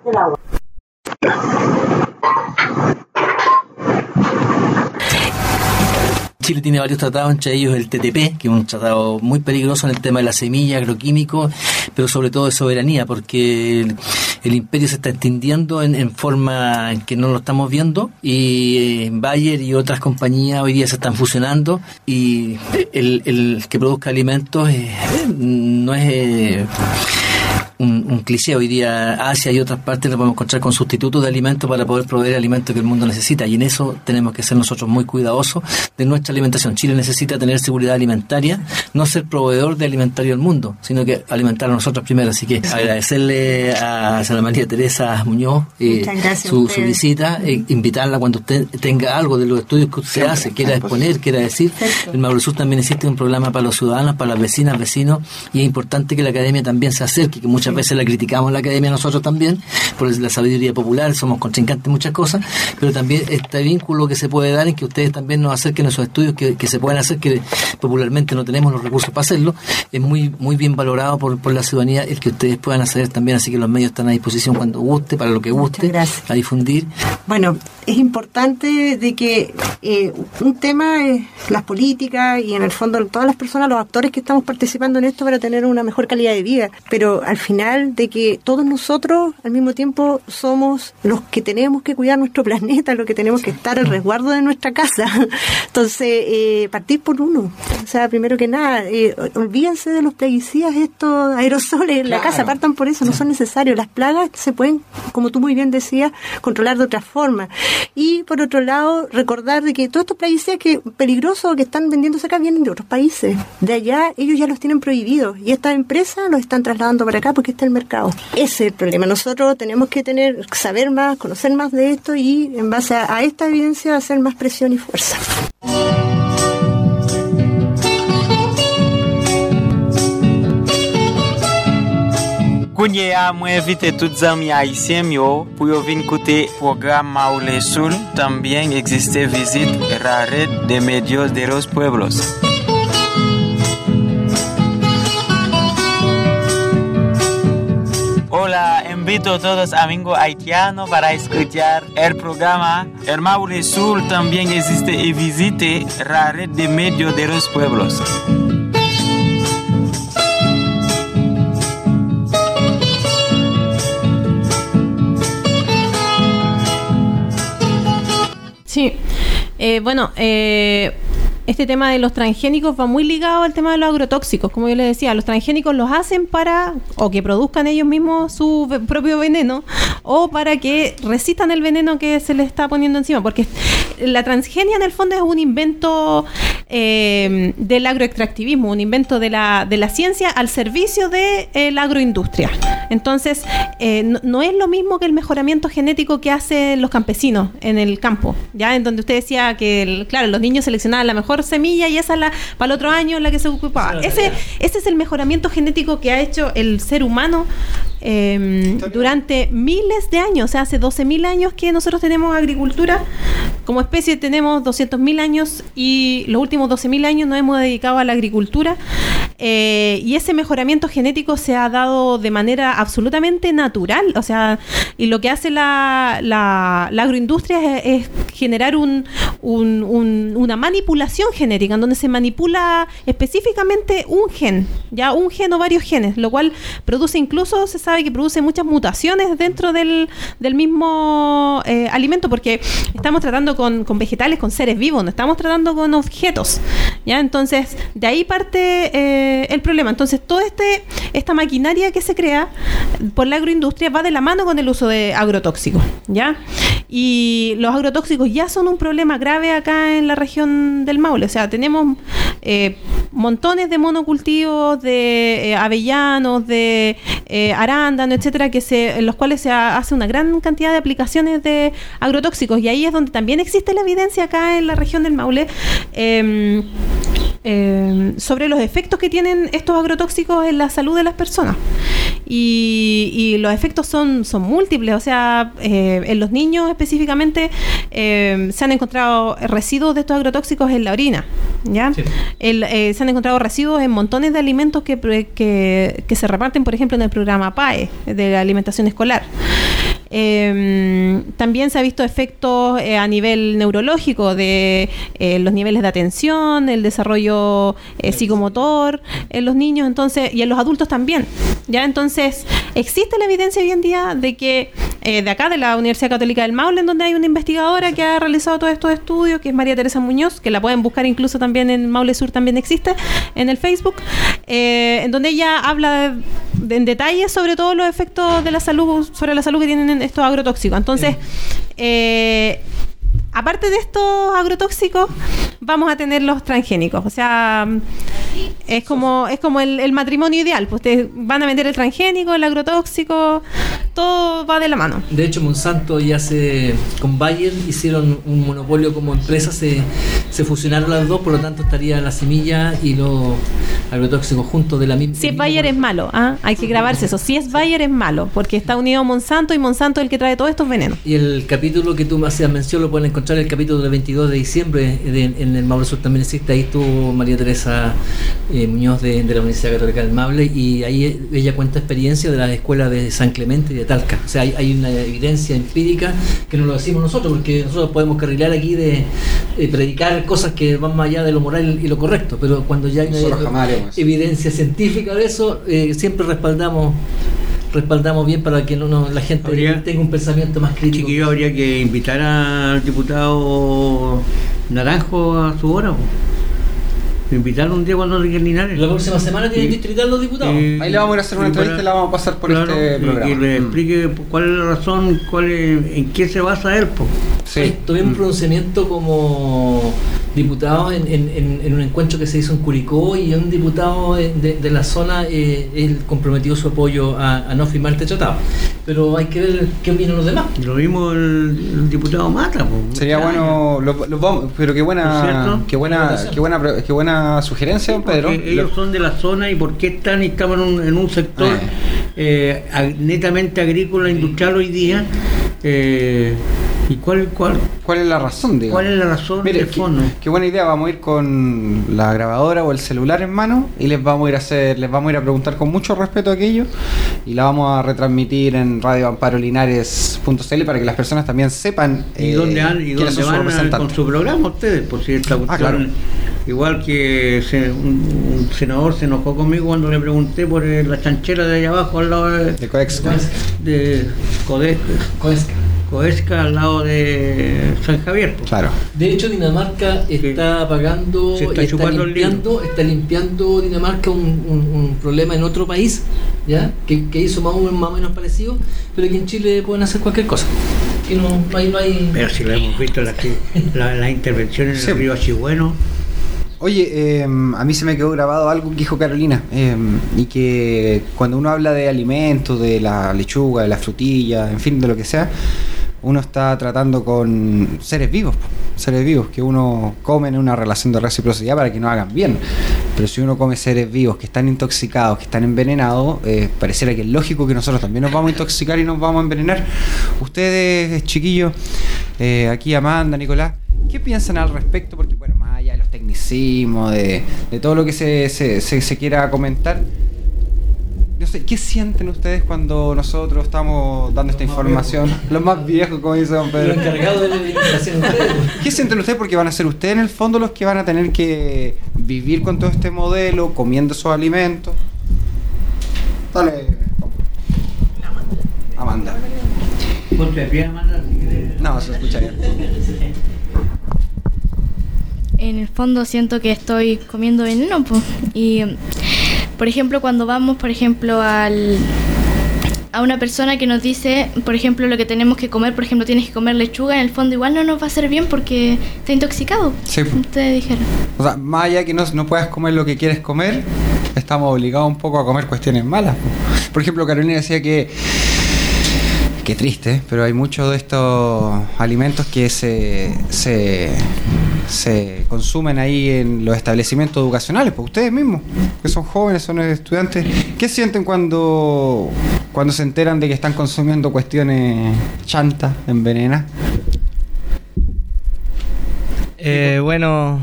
Chile tiene varios tratados, entre ellos el T T P, que es un tratado muy peligroso en el tema de la semilla, agroquímicos, pero sobre todo de soberanía, porque el, el imperio se está extendiendo en, en forma en que no lo estamos viendo, y eh, Bayer y otras compañías hoy día se están fusionando, y el, el que produzca alimentos eh, no es... Eh, Un, un cliché. Hoy día Asia y otras partes nos podemos encontrar con sustitutos de alimentos para poder proveer alimentos que el mundo necesita, y en eso tenemos que ser nosotros muy cuidadosos de nuestra alimentación. Chile necesita tener seguridad alimentaria, no ser proveedor de alimentario del mundo, sino que alimentar a nosotros primero. Así que agradecerle a Sara María Teresa Muñoz eh, su, su visita, eh, invitarla cuando usted tenga algo de los estudios que usted hace, quiera exponer, quiera decir. En Maule Sur también existe un programa para los ciudadanos, para las vecinas, vecinos, y es importante que la academia también se acerque, que muchas veces la criticamos la academia nosotros también por la sabiduría popular, somos contrincantes en muchas cosas, pero también este vínculo que se puede dar en que ustedes también nos acerquen a esos estudios que, que se pueden hacer, que popularmente no tenemos los recursos para hacerlo, es muy muy bien valorado por, por la ciudadanía el que ustedes puedan hacer también, así que los medios están a disposición cuando guste, para lo que guste, a difundir. Bueno, es importante de que eh, un tema es las políticas y en el fondo todas las personas, los actores que estamos participando en esto para tener una mejor calidad de vida, pero al final de que todos nosotros al mismo tiempo somos los que tenemos que cuidar nuestro planeta, los que tenemos que estar al resguardo de nuestra casa. Entonces, eh, partir por uno. O sea, primero que nada, eh, olvídense de los plaguicidas, estos aerosoles en la claro. casa, partan por eso, no son necesarios. Las plagas se pueden, como tú muy bien decías, controlar de otra forma. Y por otro lado, recordar de que todos estos plaguicidas que peligrosos que están vendiéndose acá vienen de otros países. De allá ellos ya los tienen prohibidos y estas empresas los están trasladando para acá porque está el mercado. Ese es el problema. Nosotros tenemos que tener, saber más, conocer más de esto y en base a, a esta evidencia hacer más presión y fuerza. Kunye mwen invite tout zami haïtien yo pour yo vin koute programme Maule Sul. También existe visite la red de medios de los pueblos. Hola, invito a todos amigos haitianos para escuchar el programa El Maule Sul. También existe y visite la red de medios de los pueblos. Sí, eh, bueno, eh, este tema de los transgénicos va muy ligado al tema de los agrotóxicos. Como yo les decía, los transgénicos los hacen para o que produzcan ellos mismos su ve- propio veneno o para que resistan el veneno que se les está poniendo encima, porque la transgenia en el fondo es un invento eh, del agroextractivismo, un invento de la, de la ciencia al servicio de eh, la agroindustria. Entonces, eh, no, no es lo mismo que el mejoramiento genético que hacen los campesinos en el campo, ya en donde usted decía que, el, claro, los niños seleccionaban la mejor semilla y esa es la para el otro año la que se ocupaba. Ese, ese es el mejoramiento genético que ha hecho el ser humano eh, durante miles de años. O sea, hace doce mil años que nosotros tenemos agricultura. Como especie tenemos doscientos mil años y los últimos doce mil años nos hemos dedicado a la agricultura. Eh, y ese mejoramiento genético se ha dado de manera absolutamente natural. O sea, y lo que hace la, la, la agroindustria es, es generar un, un, un, una manipulación genética, en donde se manipula específicamente un gen, ya un gen o varios genes, lo cual produce, incluso se sabe que produce muchas mutaciones dentro del, del mismo eh, alimento, porque estamos tratando con, con vegetales, con seres vivos, no estamos tratando con objetos, ya. Entonces de ahí parte eh, el problema. Entonces toda este esta maquinaria que se crea por la agroindustria va de la mano con el uso de agrotóxicos, ya. Y los agrotóxicos ya son un problema grave acá en la región del Maule. O sea, tenemos eh, montones de monocultivos, de eh, avellanos, de eh, arándanos, etcétera, que se, en los cuales se ha, hace una gran cantidad de aplicaciones de agrotóxicos. Y ahí es donde también existe la evidencia acá en la región del Maule. Eh, Eh, sobre los efectos que tienen estos agrotóxicos en la salud de las personas. Y, y los efectos son, son múltiples. O sea, eh, en los niños específicamente eh, se han encontrado residuos de estos agrotóxicos en la orina, ¿ya? Sí. El, eh, se han encontrado residuos en montones de alimentos que, que, que se reparten, por ejemplo, en el programa P A E de la alimentación escolar. Eh, también se ha visto efectos eh, a nivel neurológico de eh, los niveles de atención, el desarrollo eh, psicomotor en los niños, entonces, y en los adultos también. Ya, entonces existe la evidencia hoy en día de que eh, de acá de la Universidad Católica del Maule, en donde hay una investigadora que ha realizado todos estos estudios, que es María Teresa Muñoz, que la pueden buscar incluso también en Maule Sur, también existe en el Facebook, eh, en donde ella habla de, de, en detalle sobre todos los efectos de la salud, sobre la salud que tienen estos agrotóxicos. Entonces, eh, aparte de estos agrotóxicos, vamos a tener los transgénicos. O sea, es como es como el, el matrimonio ideal. Pues ustedes van a vender el transgénico, el agrotóxico, todo va de la mano. De hecho, Monsanto ya se con Bayer hicieron un monopolio como empresa, se, se fusionaron las dos, por lo tanto estaría la semilla y los agrotóxicos juntos de la misma. Si es Bayer es malo, ¿ah? Hay que grabarse eso. Si es Bayer es malo, porque está unido a Monsanto y Monsanto es el que trae todos estos venenos. Y el capítulo que tú me hacías mención lo pueden encontrar en el capítulo del veintidós de diciembre de, en el Maule Sur también existe. Ahí estuvo María Teresa eh, Muñoz de, de la Universidad Católica del Maule, y ahí ella cuenta experiencia de las escuelas de San Clemente y de Talca. O sea, hay, hay una evidencia empírica que no lo decimos nosotros, porque nosotros podemos carrilear aquí de, de predicar cosas que van más allá de lo moral y lo correcto, pero cuando ya hay una evidencia científica de eso, eh, siempre respaldamos respaldamos bien para que no, no la gente habría, tenga un pensamiento más crítico. Chiquillo, habría que invitar al diputado Naranjo a su hora. Invitarlo un día cuando en Linares. La próxima semana tienen distrital los diputados. Eh, Ahí le vamos a ir a hacer una entrevista y la vamos a pasar por claro, este programa. Y le explique cuál es la razón, cuál es, en qué se basa él. Po. Sí. Tuvimos un pronunciamiento como diputado en, en, en un encuentro que se hizo en Curicó, y un diputado de, de la zona eh, él comprometió su apoyo a, a no firmar este tratado. Pero hay que ver qué opinan los demás. Lo mismo el, el diputado Mata. Po. Sería bueno, lo, lo vamos, pero qué buena, qué buena, qué buena, qué buena sugerencia, don Pedro. Ellos lo... son de la zona, y por qué están y estaban en un, en un sector. Eh. eh, ag- netamente agrícola, industrial hoy día. Eh, ¿Y cuál, cuál, cuál es la razón, digamos? ¿Cuál es la razón Mire, del fondo? Qué, qué buena idea, vamos a ir con la grabadora o el celular en mano y les vamos a ir a hacer, les vamos a ir a preguntar con mucho respeto aquello y la vamos a retransmitir en radio amparo linares punto c l para que las personas también sepan ¿Y eh, dónde, han, y quiénes dónde son sus van a- representantes. con su programa ustedes? Por si esta cuestión, Ah, claro. igual que se- un, un senador se enojó conmigo cuando le pregunté por eh, la chanchera de allá abajo al lado de, de Coexca. de Codesca. Coesca. Coesca al lado de San Javier. pues. Claro. De hecho, Dinamarca está pagando, Se está está, chupando el limpiando, está limpiando Dinamarca un, un- un problema en otro país, ¿ya? Que, que hizo más o, más o menos parecido, pero que en Chile pueden hacer cualquier cosa. Que no, no hay, no hay... Pero si lo hemos visto, las la, la intervenciones en Sí. el río Achigüeno. Oye, eh, a mí se me quedó grabado algo que dijo Carolina, eh, y que cuando uno habla de alimentos, de la lechuga, de la frutilla, en fin, de lo que sea, uno está tratando con seres vivos, po, seres vivos que uno come en una relación de reciprocidad para que nos hagan bien. Pero si uno come seres vivos que están intoxicados, que están envenenados, eh, pareciera que es lógico que nosotros también nos vamos a intoxicar y nos vamos a envenenar. Ustedes, chiquillos, eh, aquí Amanda, Nicolás, ¿qué piensan al respecto? Porque, bueno, más allá de los tecnicismos, de, de todo lo que se, se, se, se quiera comentar, no sé, ¿qué sienten ustedes cuando nosotros estamos dando esta información? Los más viejos, como dice don Pedro. Los encargados de la alimentación. ¿Qué sienten ustedes? Porque van a ser ustedes en el fondo los que van a tener que vivir con todo este modelo, comiendo esos alimentos. Dale, Amanda. Ponte de pie, Amanda. No, se escucha bien. En el fondo siento que estoy comiendo veneno, po. Y por ejemplo cuando vamos por ejemplo al a una persona que nos dice por ejemplo lo que tenemos que comer, por ejemplo tienes que comer lechuga, en el fondo igual no nos va a hacer bien porque está intoxicado. Sí. Ustedes dijeron. O sea, más allá que no, no puedas comer lo que quieres comer, estamos obligados un poco a comer cuestiones malas. Por ejemplo, Carolina decía que qué triste, pero hay muchos de estos alimentos que se, se, se consumen ahí en los establecimientos educacionales, pues ustedes mismos, que son jóvenes, son estudiantes, ¿qué sienten cuando, cuando se enteran de que están consumiendo cuestiones chantas, envenenadas? Eh, bueno,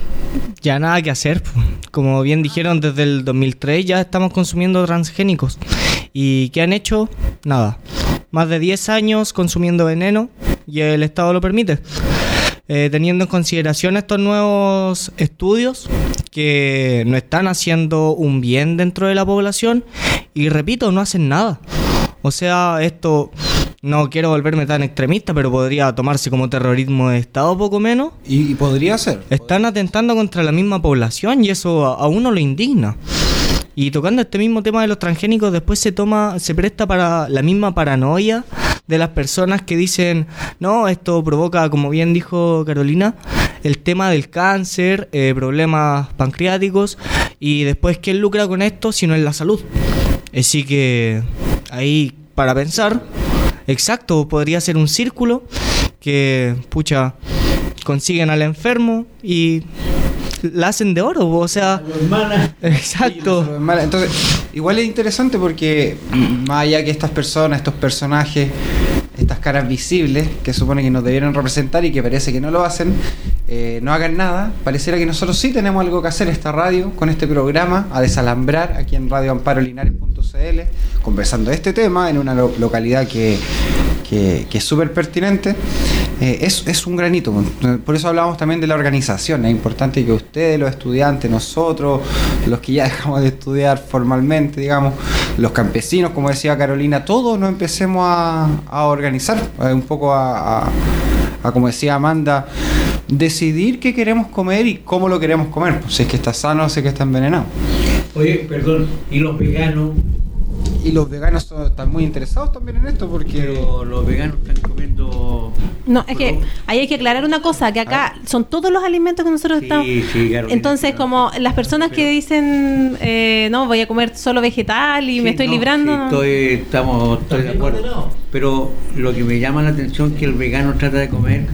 ya nada que hacer. Como bien dijeron, desde el dos mil tres ya estamos consumiendo transgénicos. ¿Y qué han hecho? Nada. Más de diez años consumiendo veneno y el Estado lo permite. Eh, teniendo en consideración estos nuevos estudios que no están haciendo un bien dentro de la población y repito, no hacen nada. O sea, esto, no quiero volverme tan extremista, pero podría tomarse como terrorismo de Estado poco menos. Y podría ser. Están atentando contra la misma población y eso a, a uno lo indigna. Y tocando este mismo tema de los transgénicos, después se toma, se presta para la misma paranoia de las personas que dicen, no, esto provoca, como bien dijo Carolina, el tema del cáncer, eh, problemas pancreáticos, y después, ¿quién lucra con esto si no es la salud? Así que ahí, para pensar, exacto, podría ser un círculo que, pucha, consiguen al enfermo y la hacen de oro, o sea, exacto. Entonces, igual es interesante porque más allá que estas personas, estos personajes, estas caras visibles que supone que nos debieran representar y que parece que no lo hacen, eh, no hagan nada, pareciera que nosotros sí tenemos algo que hacer esta radio, con este programa, a desalambrar aquí en radio amparo linares punto c l, conversando de este tema en una lo- localidad que, que, que es súper pertinente. Eh, es, es un granito, por eso hablamos también de la organización. Es importante que ustedes, los estudiantes, nosotros, los que ya dejamos de estudiar formalmente, digamos, los campesinos, como decía Carolina, todos nos empecemos a, a organizar, eh, un poco a, a, a, como decía Amanda, decidir qué queremos comer y cómo lo queremos comer, pues, si es que está sano o si es que está envenenado. Oye, perdón, ¿y los veganos? Y los veganos son- están muy interesados también en esto porque... Pero los veganos están comiendo... No, es que ahí hay que aclarar una cosa, que acá son todos los alimentos que nosotros estamos... Sí, sí, Carolina. Entonces, como las personas que dicen, eh, no, voy a comer solo vegetal y Sí, me estoy no, librando... sí, no. estoy, estamos, estoy de acuerdo. Pero lo que me llama la atención es que el vegano trata de comer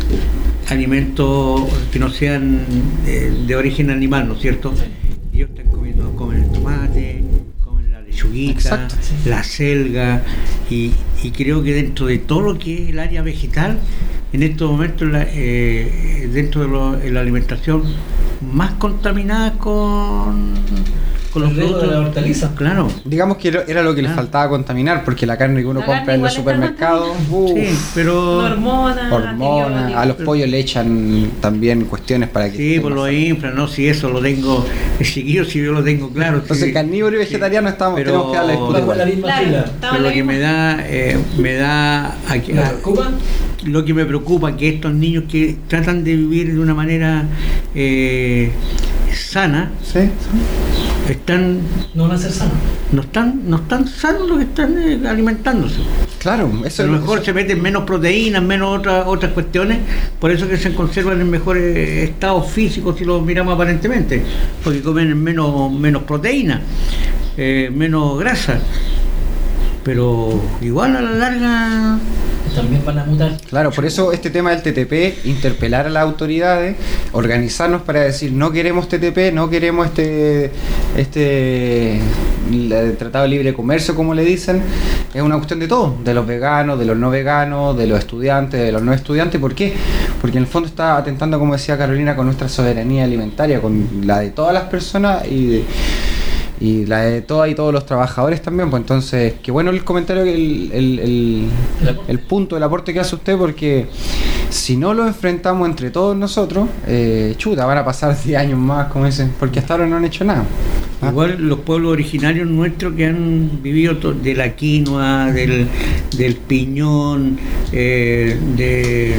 alimentos que no sean eh, de origen animal, ¿no es cierto? Ellos están comiendo, comen el tomate, comen la lechuga lechuguita, Exacto, sí. la selga, y, y creo que dentro de todo lo que es el área vegetal, en estos momentos la, eh, dentro de, lo, de la alimentación más contaminada con, con los productos de la hortaliza. Claro. Digamos que era- era lo que les Ah. faltaba contaminar, porque la carne que uno La compra carne en los igual está supermercados, Sí, pero Hormonas, hormonas, antibióticos. a los pollos le echan también cuestiones para que... sí, estén por más lo infra, no, si eso lo tengo seguido, si yo lo tengo claro. Entonces, sí, carnívoro y vegetariano estamos, pero- tenemos que darle disputa Bajo la igual. misma Claro, fila. estamos Pero en la lo que misma- me da, eh, me da aquí- ¿Me ah, preocupa? lo que me preocupa que estos niños que tratan de vivir de una manera eh, sana, Sí, están No van a ser sanos. no están no están sanos los que están eh, alimentándose. claro, eso A es lo lo mejor se meten menos proteínas, menos otras otras cuestiones, por eso que se conservan en mejores estados físicos si lo miramos aparentemente, porque comen menos menos proteínas, eh, menos grasa, pero igual a la larga. También van a mutar. Claro, por eso este tema del T T P, interpelar a las autoridades, organizarnos para decir no queremos T T P, no queremos este este el Tratado de Libre Comercio, como le dicen, es una cuestión de todo, de los veganos, de los no veganos, de los estudiantes, de los no estudiantes. ¿Por qué? Porque en el fondo está atentando, como decía Carolina, con nuestra soberanía alimentaria, con la de todas las personas y de, y la de todas y todos los trabajadores también. Pues entonces, qué bueno el comentario, el, el, el, el punto, el aporte que hace usted, porque si no lo enfrentamos entre todos nosotros, eh, chuta, van a pasar diez años más, como dicen, porque hasta ahora no han hecho nada. ¿Ah? Igual los pueblos originarios nuestros que han vivido to- de la quinoa, del, del piñón, eh, de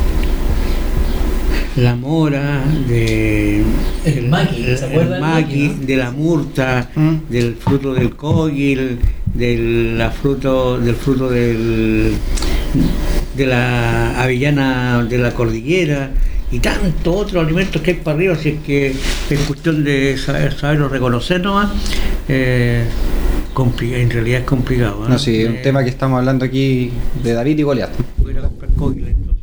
la mora, de El maqui, ¿se el, acuerdan del maqui, maqui, no? de la murta, Mm. del fruto del cogil, del la fruto, del fruto del de la avellana de la cordillera y tantos otros alimentos que hay para arriba, si es que es cuestión de saber, saberlo reconocer nomás. Eh, complica- en realidad es complicado. ¿eh? No, sí, es un Eh, tema que estamos hablando aquí de David y Goliat. voy a ir a comprar cogil, entonces.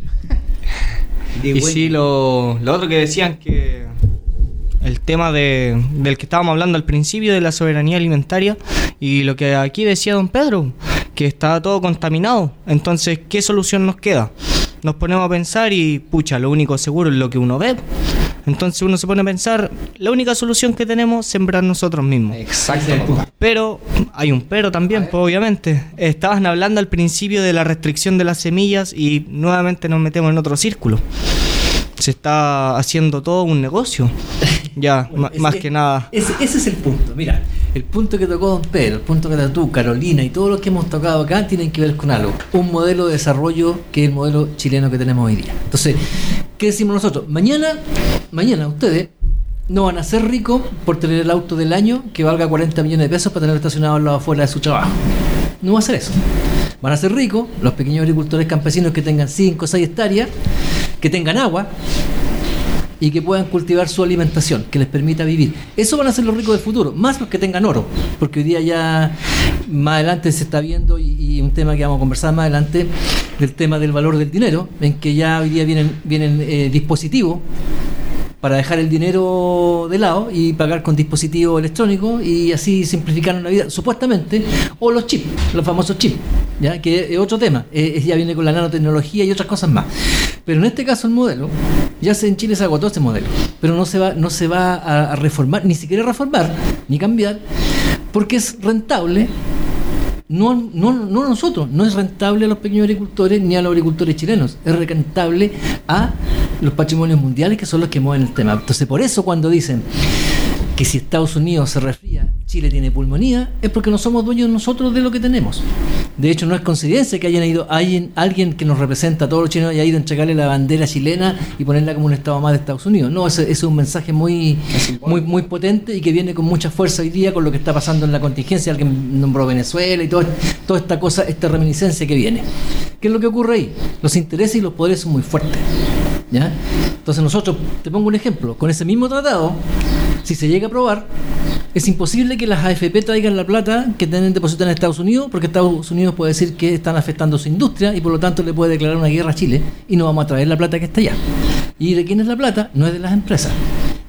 De Y buen- sí, lo, lo otro que decían que el tema de, del que estábamos hablando al principio de la soberanía alimentaria y lo que aquí decía don Pedro, que está todo contaminado. Entonces, ¿qué solución nos queda? Nos ponemos a pensar y, pucha, lo único seguro es lo que uno ve. Entonces uno se pone a pensar, la única solución que tenemos es sembrar nosotros mismos. Exacto. Pero hay un pero también, pues, obviamente. Estaban hablando al principio de la restricción de las semillas y nuevamente nos metemos en otro círculo. Se está haciendo todo un negocio. Ya, Bueno, ma- ese- más que nada. Ese, ese es el punto. Mira, el punto que tocó don Pedro, el punto que tocó tú, Carolina y todos los que hemos tocado acá tienen que ver con algo. Un modelo de desarrollo que es el modelo chileno que tenemos hoy día. Entonces, ¿qué decimos nosotros? Mañana, mañana ustedes no van a ser ricos por tener el auto del año que valga cuarenta millones de pesos para tener estacionado al lado afuera de su trabajo. No va a ser eso. Van a ser ricos los pequeños agricultores campesinos que tengan cinco o seis hectáreas, que tengan agua y que puedan cultivar su alimentación, que les permita vivir. Eso van a ser los ricos del futuro, más los que tengan oro, porque hoy día ya más adelante se está viendo, y, y un tema que vamos a conversar más adelante, del tema del valor del dinero, en que ya hoy día vienen, vienen eh, dispositivos para dejar el dinero de lado y pagar con dispositivos electrónicos y así simplificar la vida, supuestamente, o los chips, los famosos chips, ya que es otro tema, eh, ya viene con la nanotecnología y otras cosas más. Pero en este caso el modelo, ya se, en Chile se agotó ese modelo, pero no se va, no se va a, a reformar, ni siquiera reformar, ni cambiar, porque es rentable. No, no, no a nosotros, no es rentable a los pequeños agricultores ni a los agricultores chilenos, es rentable a los patrimonios mundiales que son los que mueven el tema. Entonces, por eso cuando dicen que si Estados Unidos se resfría, Chile tiene pulmonía, es porque no somos dueños nosotros de lo que tenemos. De hecho, no es coincidencia que hayan ido alguien, alguien que nos representa a todos los chilenos haya ido a entregarle la bandera chilena y ponerla como un estado más de Estados Unidos. No, ese, ese es un mensaje muy, muy, muy potente y que viene con mucha fuerza hoy día con lo que está pasando en la contingencia. Alguien nombró Venezuela y todo, toda esta cosa, esta reminiscencia que viene. ¿Qué es lo que ocurre ahí? Los intereses y los poderes son muy fuertes, ¿ya? Entonces nosotros, te pongo un ejemplo, con ese mismo tratado, si se llega a aprobar, es imposible que las A F P traigan la plata que tienen depositada en Estados Unidos, porque Estados Unidos puede decir que están afectando su industria y por lo tanto le puede declarar una guerra a Chile y no vamos a traer la plata que está allá. ¿Y de quién es la plata? No es de las empresas,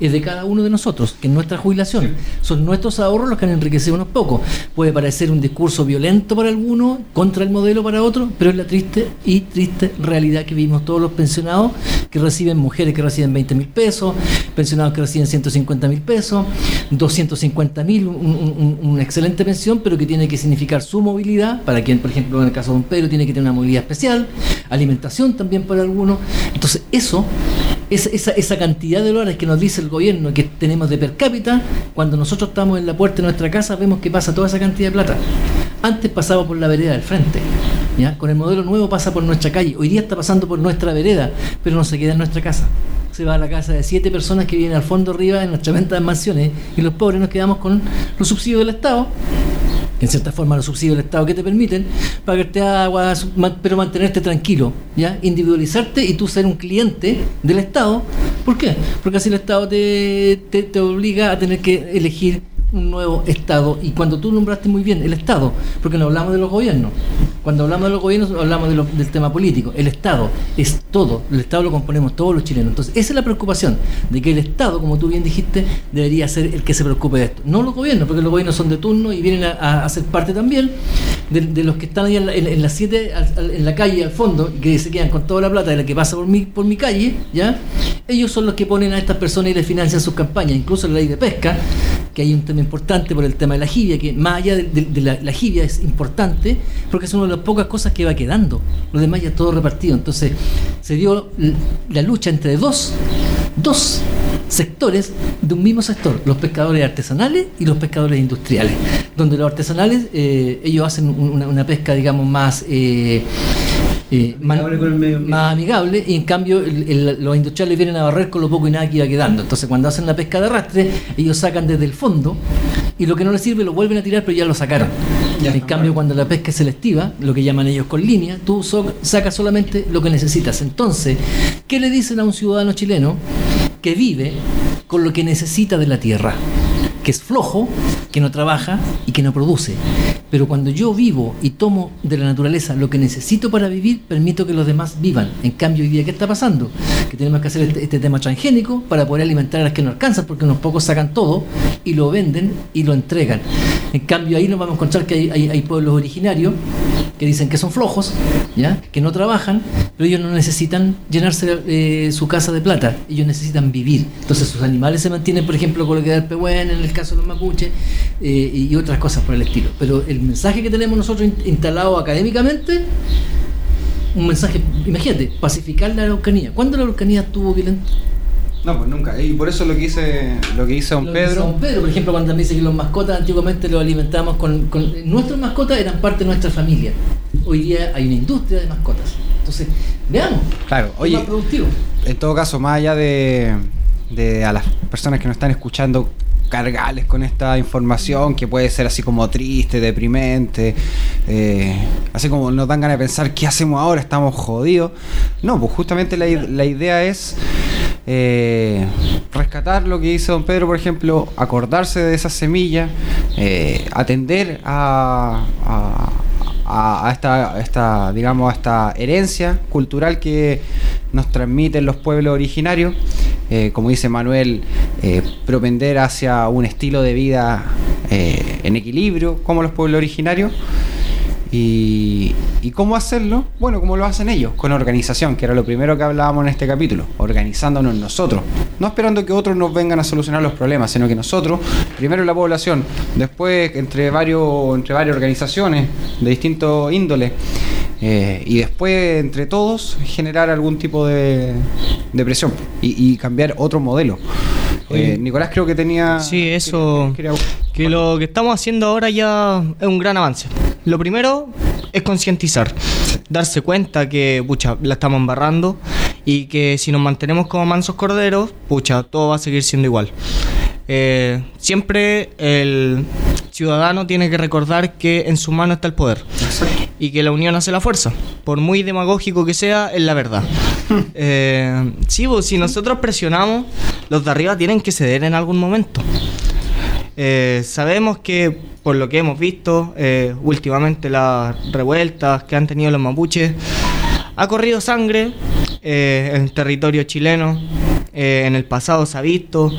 es de cada uno de nosotros, que es nuestra jubilación. Son nuestros ahorros los que han enriquecido unos pocos. Puede parecer un discurso violento para algunos, contra el modelo para otros, pero es la triste y triste realidad que vivimos todos los pensionados que reciben, mujeres que reciben veinte mil pesos, pensionados que reciben ciento cincuenta mil pesos, doscientos cincuenta mil, un, un, una excelente pensión, pero que tiene que significar su movilidad, para quien, por ejemplo, en el caso de don Pedro, tiene que tener una movilidad especial, alimentación también para algunos. Entonces, eso, esa, esa, esa cantidad de dólares que nos dice el gobierno que tenemos de per cápita, cuando nosotros estamos en la puerta de nuestra casa, vemos que pasa toda esa cantidad de plata. Antes pasaba por la vereda del frente, ¿ya? Con el modelo nuevo pasa por nuestra calle, hoy día está pasando por nuestra vereda, pero no se queda en nuestra casa. Se va a la casa de siete personas que viven al fondo arriba en las tremendas mansiones, y los pobres nos quedamos con los subsidios del Estado, que en cierta forma los subsidios del Estado que te permiten pagarte agua, pero mantenerte tranquilo, ¿ya? Individualizarte y tú ser un cliente del Estado. ¿Por qué? Porque así el Estado te, te, te obliga a tener que elegir un nuevo Estado. Y cuando tú nombraste muy bien el Estado, porque no hablamos de los gobiernos, cuando hablamos de los gobiernos hablamos de lo, del tema político. El Estado es todo, el Estado lo componemos todos los chilenos. Entonces esa es la preocupación, de que el Estado, como tú bien dijiste, debería ser el que se preocupe de esto, no los gobiernos, porque los gobiernos son de turno y vienen a, a ser parte también de, de los que están ahí en, la, en, en las siete, en la calle al fondo, que se quedan con toda la plata de la que pasa por mi, por mi calle, ¿ya? Ellos son los que ponen a estas personas y les financian sus campañas, incluso la ley de pesca, que hay un tema importante por el tema de la jibia, que más allá de, de, de la, la jibia es importante porque es una de las pocas cosas que va quedando, lo demás ya es todo repartido. Entonces se dio la lucha entre dos dos sectores de un mismo sector, los pescadores artesanales y los pescadores industriales, donde los artesanales eh, ellos hacen una, una pesca, digamos, más eh, Eh, más, más amigable, y en cambio el, el, los industriales vienen a barrer con lo poco y nada que iba quedando. Entonces cuando hacen la pesca de arrastre, ellos sacan desde el fondo y lo que no les sirve lo vuelven a tirar, pero ya lo sacaron. Ya, en cambio bueno. Cuando la pesca es selectiva, lo que llaman ellos con línea, tú so, sacas solamente lo que necesitas. Entonces, ¿qué le dicen a un ciudadano chileno que vive con lo que necesita de la tierra? Que es flojo, que no trabaja y que no produce. Pero cuando yo vivo y tomo de la naturaleza lo que necesito para vivir, permito que los demás vivan. En cambio, hoy día, ¿qué está pasando? Que tenemos que hacer este, este tema transgénico para poder alimentar a las que no alcanzan, porque unos pocos sacan todo y lo venden y lo entregan. En cambio, ahí nos vamos a encontrar que hay, hay, hay pueblos originarios que dicen que son flojos, ¿ya? Que no trabajan, pero ellos no necesitan llenarse eh, su casa de plata, ellos necesitan vivir. Entonces sus animales se mantienen, por ejemplo, con lo que da el pehuen, en el caso de los mapuches, eh, y otras cosas por el estilo. Pero el mensaje que tenemos nosotros instalado académicamente, un mensaje, imagínate, pacificar la Araucanía. ¿Cuándo la Araucanía estuvo violenta? No, pues nunca. Y por eso lo que hice, lo que hizo don lo Pedro. Don Pedro, por ejemplo, cuando también dice que los mascotas antiguamente los alimentábamos con, con. Nuestras mascotas eran parte de nuestra familia. Hoy día hay una industria de mascotas. Entonces, veamos. Claro, oye. Más productivo. En todo caso, más allá de, de a las personas que nos están escuchando, cargarles con esta información que puede ser así como triste, deprimente, eh, así como nos dan ganas de pensar ¿qué hacemos ahora? Estamos jodidos. No, pues justamente la, la idea es eh, rescatar lo que hizo don Pedro, por ejemplo, acordarse de esa semilla, eh, atender a, a A, a, esta, a esta, digamos, a esta herencia cultural que nos transmiten los pueblos originarios, eh, como dice Manuel, eh, propender hacia un estilo de vida eh, en equilibrio como los pueblos originarios. Y, ¿Y cómo hacerlo? Bueno, como lo hacen ellos, con organización, que era lo primero que hablábamos en este capítulo, organizándonos nosotros, no esperando que otros nos vengan a solucionar los problemas, sino que nosotros, primero la población, después entre varios, entre varias organizaciones de distintos índoles, eh, y después entre todos generar algún tipo de, de presión y, y cambiar otro modelo. Eh, Nicolás creo que tenía... Sí, eso, que, que lo que estamos haciendo ahora ya es un gran avance. Lo primero es concientizar, darse cuenta que, pucha, la estamos embarrando y que si nos mantenemos como mansos corderos, pucha, todo va a seguir siendo igual. Eh, siempre el ciudadano tiene que recordar que en su mano está el poder. Exacto. Y que la unión hace la fuerza. Por muy demagógico que sea, es la verdad. eh, sí, pues, si nosotros presionamos, los de arriba tienen que ceder en algún momento. Eh, sabemos que, por lo que hemos visto eh, últimamente, las revueltas que han tenido los mapuches, ha corrido sangre eh, en territorio chileno. Eh, en el pasado se ha visto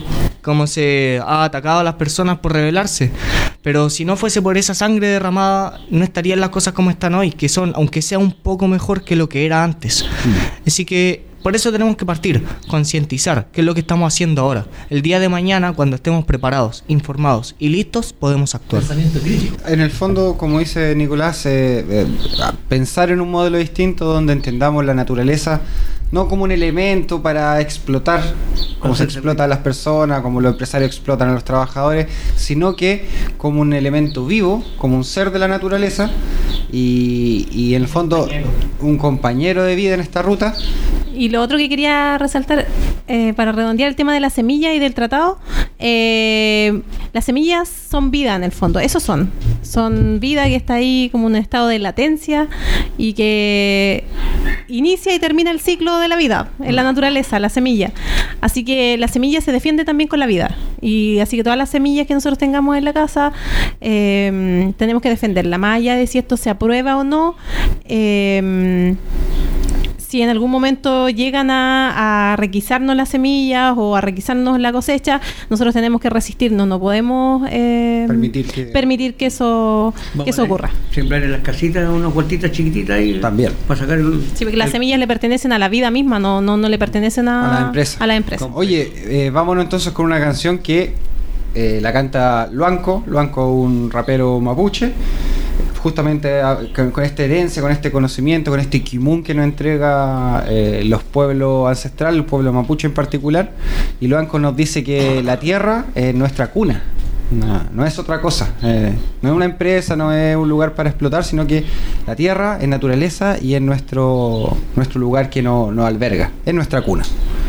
cómo se ha atacado a las personas por rebelarse. Pero si no fuese por esa sangre derramada, no estarían las cosas como están hoy, que son, aunque sea un poco mejor que lo que era antes. Mm. Así que por eso tenemos que partir, concientizar, que es lo que estamos haciendo ahora. El día de mañana, cuando estemos preparados, informados y listos, podemos actuar. En el fondo, como dice Nicolás, eh, eh, pensar en un modelo distinto donde entendamos la naturaleza no como un elemento para explotar, como se explota a las personas, como los empresarios explotan a los trabajadores, sino que como un elemento vivo, como un ser de la naturaleza y, y en el fondo un compañero de vida en esta ruta. Y lo otro que quería resaltar, eh, para redondear el tema de la semilla y del tratado, eh, las semillas son vida en el fondo, eso son, son vida que está ahí como un estado de latencia y que inicia y termina el ciclo de la vida en la naturaleza, la semilla. Así que la semilla se defiende también con la vida. Y así que todas las semillas que nosotros tengamos en la casa, eh, tenemos que defenderla, más allá de si esto se aprueba o no. Eh, Si en algún momento llegan a, a requisarnos las semillas o a requisarnos la cosecha, nosotros tenemos que resistirnos, no podemos eh, permitir, que, permitir que eso que eso ocurra. Sembrar en las casitas unas vueltitas chiquititas ahí también para sacar el, sí, porque las el, semillas le pertenecen a la vida misma, no no no le pertenecen a, a la empresa. A la empresa. Oye, eh, vámonos entonces con una canción que eh, la canta Luanco, Luanco, un rapero mapuche. Justamente a, con, con esta herencia, con este conocimiento, con este kimun que nos entrega eh, los pueblos ancestrales, el pueblo mapuche en particular, y Luanco nos dice que la tierra es nuestra cuna, no, no es otra cosa, eh, no es una empresa, no es un lugar para explotar, sino que la tierra es naturaleza y es nuestro, nuestro lugar que nos no alberga, es nuestra cuna.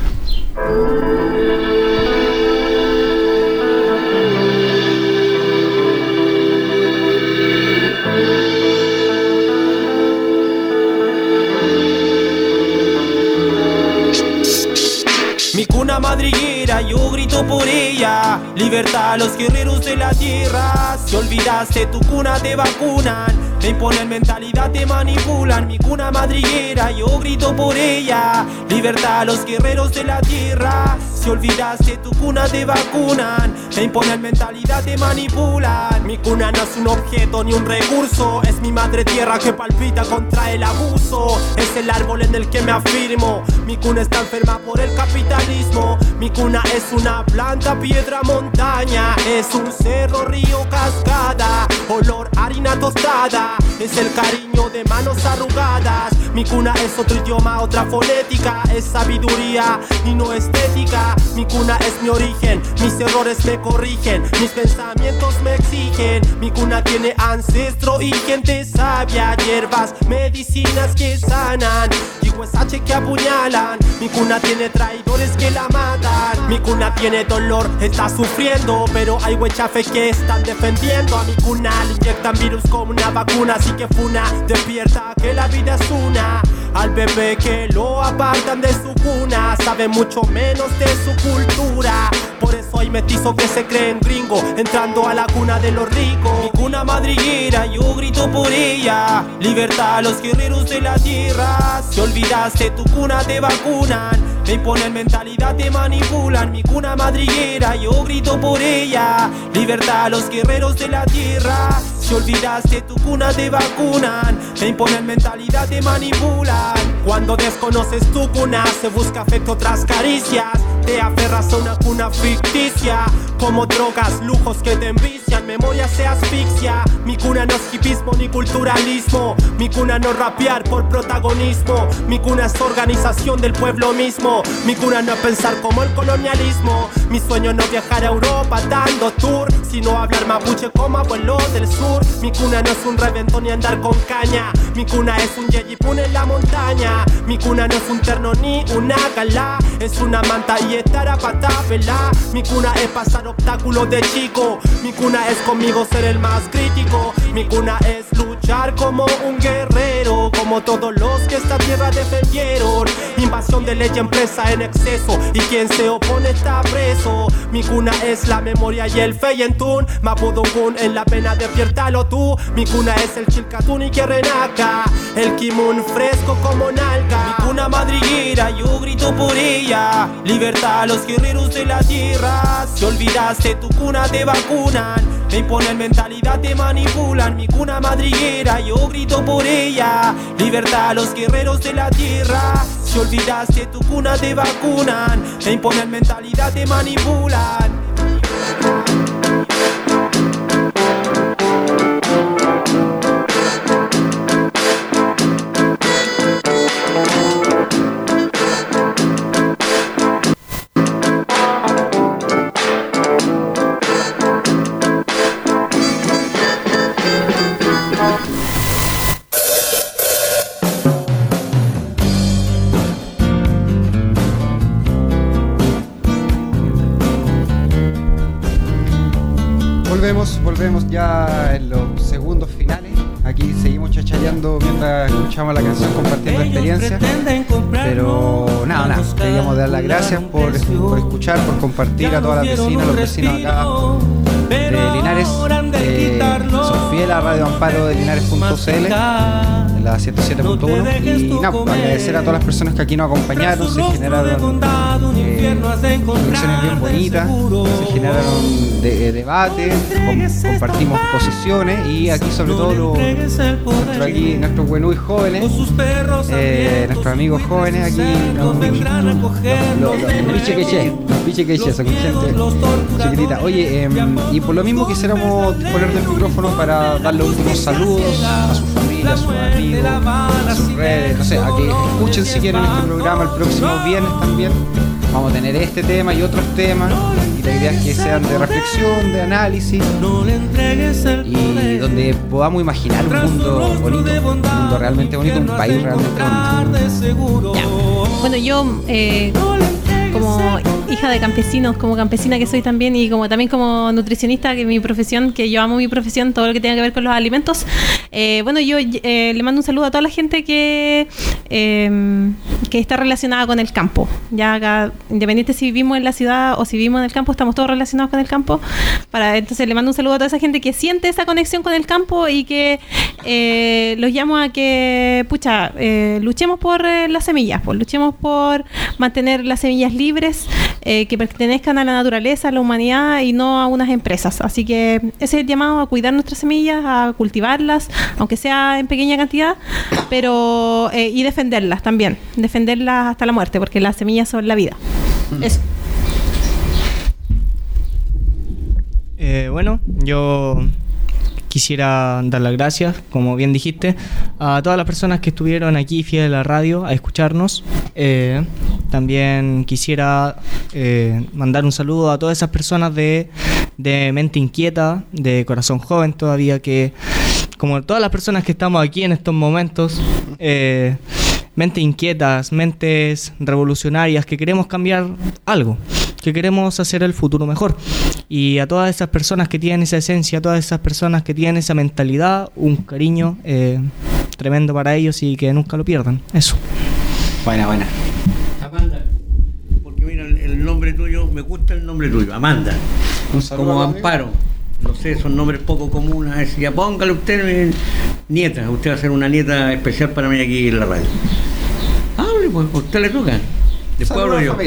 Mi cuna madriguera, yo grito por ella. Libertad a los guerreros de la tierra. Si olvidaste tu cuna te vacunan, te imponen mentalidad, te manipulan. Mi cuna madriguera, yo grito por ella. Libertad a los guerreros de la tierra. Si olvidaste tu cuna te vacunan, te imponen mentalidad, te manipulan. Mi cuna no es un objeto ni un recurso, es mi madre tierra que palpita contra el abuso. Es el árbol en el que me afirmo. Mi cuna está enferma por el capitalismo. Mi cuna es una planta, piedra, montaña. Es un cerro, río, cascada. Olor, harina tostada. Es el cariño de manos arrugadas. Mi cuna es otro idioma, otra fonética. Es sabiduría y no estética. Mi cuna es mi origen, mis errores me corrigen, mis pensamientos me exigen. Mi cuna tiene ancestro y gente sabia, hierbas, medicinas que sanan y huesache que apuñalan. Mi cuna tiene traidores que la matan. Mi cuna tiene dolor, está sufriendo, pero hay huechafes que están defendiendo. A mi cuna le inyectan virus como una vacuna, así que funa, despierta que la vida es una. Al bebé que lo apartan de su cuna, sabe mucho menos de su cultura. Por eso hay mestizos que se creen gringo, entrando a la cuna de los ricos. Mi cuna madriguera, yo grito por ella. Libertad a los guerreros de la tierra. Si olvidaste tu cuna te vacunan, te imponen mentalidad, te manipulan. Mi cuna madriguera, yo grito por ella. Libertad a los guerreros de la tierra. Si olvidaste tu cuna te vacunan, te imponen mentalidad, te manipulan. Cuando desconoces tu cuna se busca afecto tras caricias. Te aferras a una cuna ficticia, como drogas, lujos que te envician, memoria se asfixia. Mi cuna no es hipismo ni culturalismo. Mi cuna no es rapear por protagonismo. Mi cuna es organización del pueblo mismo. Mi cuna no es pensar como el colonialismo. Mi sueño no es viajar a Europa dando tour, sino hablar mapuche como abuelo del sur. Mi cuna no es un reventón ni andar con caña. Mi cuna es un yeyipún en la montaña. Mi cuna no es un terno ni una gala, es una manta y estará patapela. Mi cuna es pasar obstáculos de chico. Mi cuna es conmigo ser el más crítico. Mi cuna es luchar como un guerrero, como todos los que esta tierra defendieron. Invasión de ley empresa en exceso, y quien se opone está preso. Mi cuna es la memoria y el feyentún. Mapudungun en la pena, despiértalo tú. Mi cuna es el chilcatún y que renaca, el kimun fresco como nalga. Mi cuna madriguera, yo grito por ella. Libertad Libertad a los guerreros de la tierra. Si olvidaste tu cuna te vacunan, me imponen mentalidad, te manipulan. Mi cuna madriguera, yo grito por ella. Libertad a los guerreros de la tierra. Si olvidaste tu cuna te vacunan, me imponen mentalidad, te manipulan. Volvemos, volvemos ya en los segundos finales. Aquí seguimos chachareando mientras escuchamos la canción, compartiendo experiencias. Pero nada, nada, queríamos dar las gracias por, por escuchar, por compartir a todas las vecinas, los vecinos acá de Linares. Eh, son fieles a Radio Amparo de Linares punto c l, en la ciento siete punto uno. Y nada, pues, agradecer a todas las personas que aquí nos acompañaron. Se generaron eh, conexiones bien bonitas, se generaron de, debates, com, compartimos posiciones y aquí sobre todo los nuestro aquí, nuestros buenos y jóvenes, eh, nuestros amigos jóvenes aquí, los piche que che, son gente chiquitita. Oye, eh, y por lo mismo quisiéramos disponer del micrófono para darle últimos saludos a su familia, a sus amigos, a sus redes, no sé, a que escuchen si quieren este programa el próximo viernes también. Vamos a tener este tema y otros temas, y la idea es que sean de reflexión, de análisis, y donde podamos imaginar un mundo bonito, un mundo realmente bonito, un país realmente bonito. Ya. Bueno, yo eh, como hija de campesinos, como campesina que soy también, y como también como nutricionista, que es mi profesión, que yo amo mi profesión, todo lo que tenga que ver con los alimentos. Eh, bueno, yo eh, le mando un saludo a toda la gente que eh, que está relacionada con el campo. Ya acá, independiente si vivimos en la ciudad o si vivimos en el campo, estamos todos relacionados con el campo. Para entonces le mando un saludo a toda esa gente que siente esa conexión con el campo y que eh, los llamo a que, pucha, eh, luchemos por eh, las semillas, pues luchemos por mantener las semillas libres, eh, que pertenezcan a la naturaleza, a la humanidad y no a unas empresas. Así que ese es el llamado a cuidar nuestras semillas, a cultivarlas, aunque sea en pequeña cantidad, pero eh, y defenderlas también, defenderlas hasta la muerte, porque las semillas son la vida. Mm. Eso. Eh, bueno, yo quisiera dar las gracias, como bien dijiste, a todas las personas que estuvieron aquí fieles a la radio a escucharnos. Eh, también quisiera eh, mandar un saludo a todas esas personas de, de mente inquieta, de corazón joven todavía, que como todas las personas que estamos aquí en estos momentos, eh, mentes inquietas, mentes revolucionarias, que queremos cambiar algo, que queremos hacer el futuro mejor. Y a todas esas personas que tienen esa esencia, a todas esas personas que tienen esa mentalidad, un cariño eh, tremendo para ellos y que nunca lo pierdan. Eso. Buena, buena. Amanda, porque mira, el, el nombre tuyo, me gusta el nombre tuyo, Amanda. Un saludo como Amparo. No sé, son nombres poco comunes. Decía, póngale usted nieta. Usted va a ser una nieta especial para mí aquí en la radio. Hable, pues, a usted le toca. Después hablo yo.